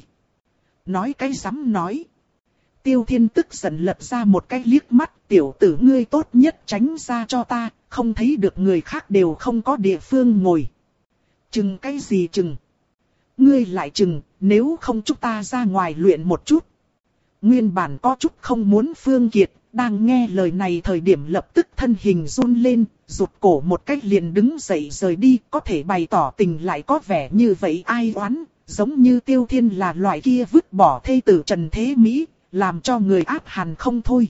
Nói cái dám nói. Tiêu Thiên tức giận lật ra một cái liếc mắt, tiểu tử ngươi tốt nhất tránh ra cho ta, không thấy được người khác đều không có địa phương ngồi. Chừng cái gì chừng? Ngươi lại chừng, nếu không chúng ta ra ngoài luyện một chút. Nguyên bản có chút không muốn Phương Kiệt, đang nghe lời này thời điểm lập tức thân hình run lên, rụt cổ một cách liền đứng dậy rời đi, có thể bày tỏ tình lại có vẻ như vậy ai oán, giống như Tiêu Thiên là loại kia vứt bỏ thê tử Trần Thế Mỹ, làm cho người áp hàn không thôi.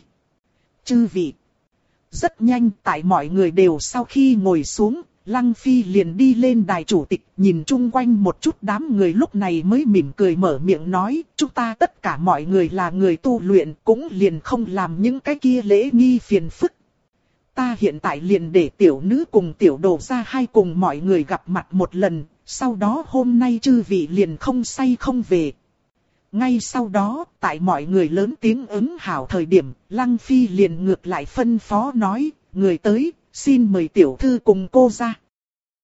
Chư vị. Rất nhanh tại mọi người đều sau khi ngồi xuống, Lăng Phi liền đi lên đài chủ tịch, nhìn chung quanh một chút đám người lúc này mới mỉm cười mở miệng nói, chúng ta tất cả mọi người là người tu luyện, cũng liền không làm những cái kia lễ nghi phiền phức. Ta hiện tại liền để tiểu nữ cùng tiểu đồ ra hai cùng mọi người gặp mặt một lần, sau đó hôm nay chư vị liền không say không về. Ngay sau đó, tại mọi người lớn tiếng ứng hảo thời điểm, Lăng Phi liền ngược lại phân phó nói, người tới, xin mời tiểu thư cùng cô ra.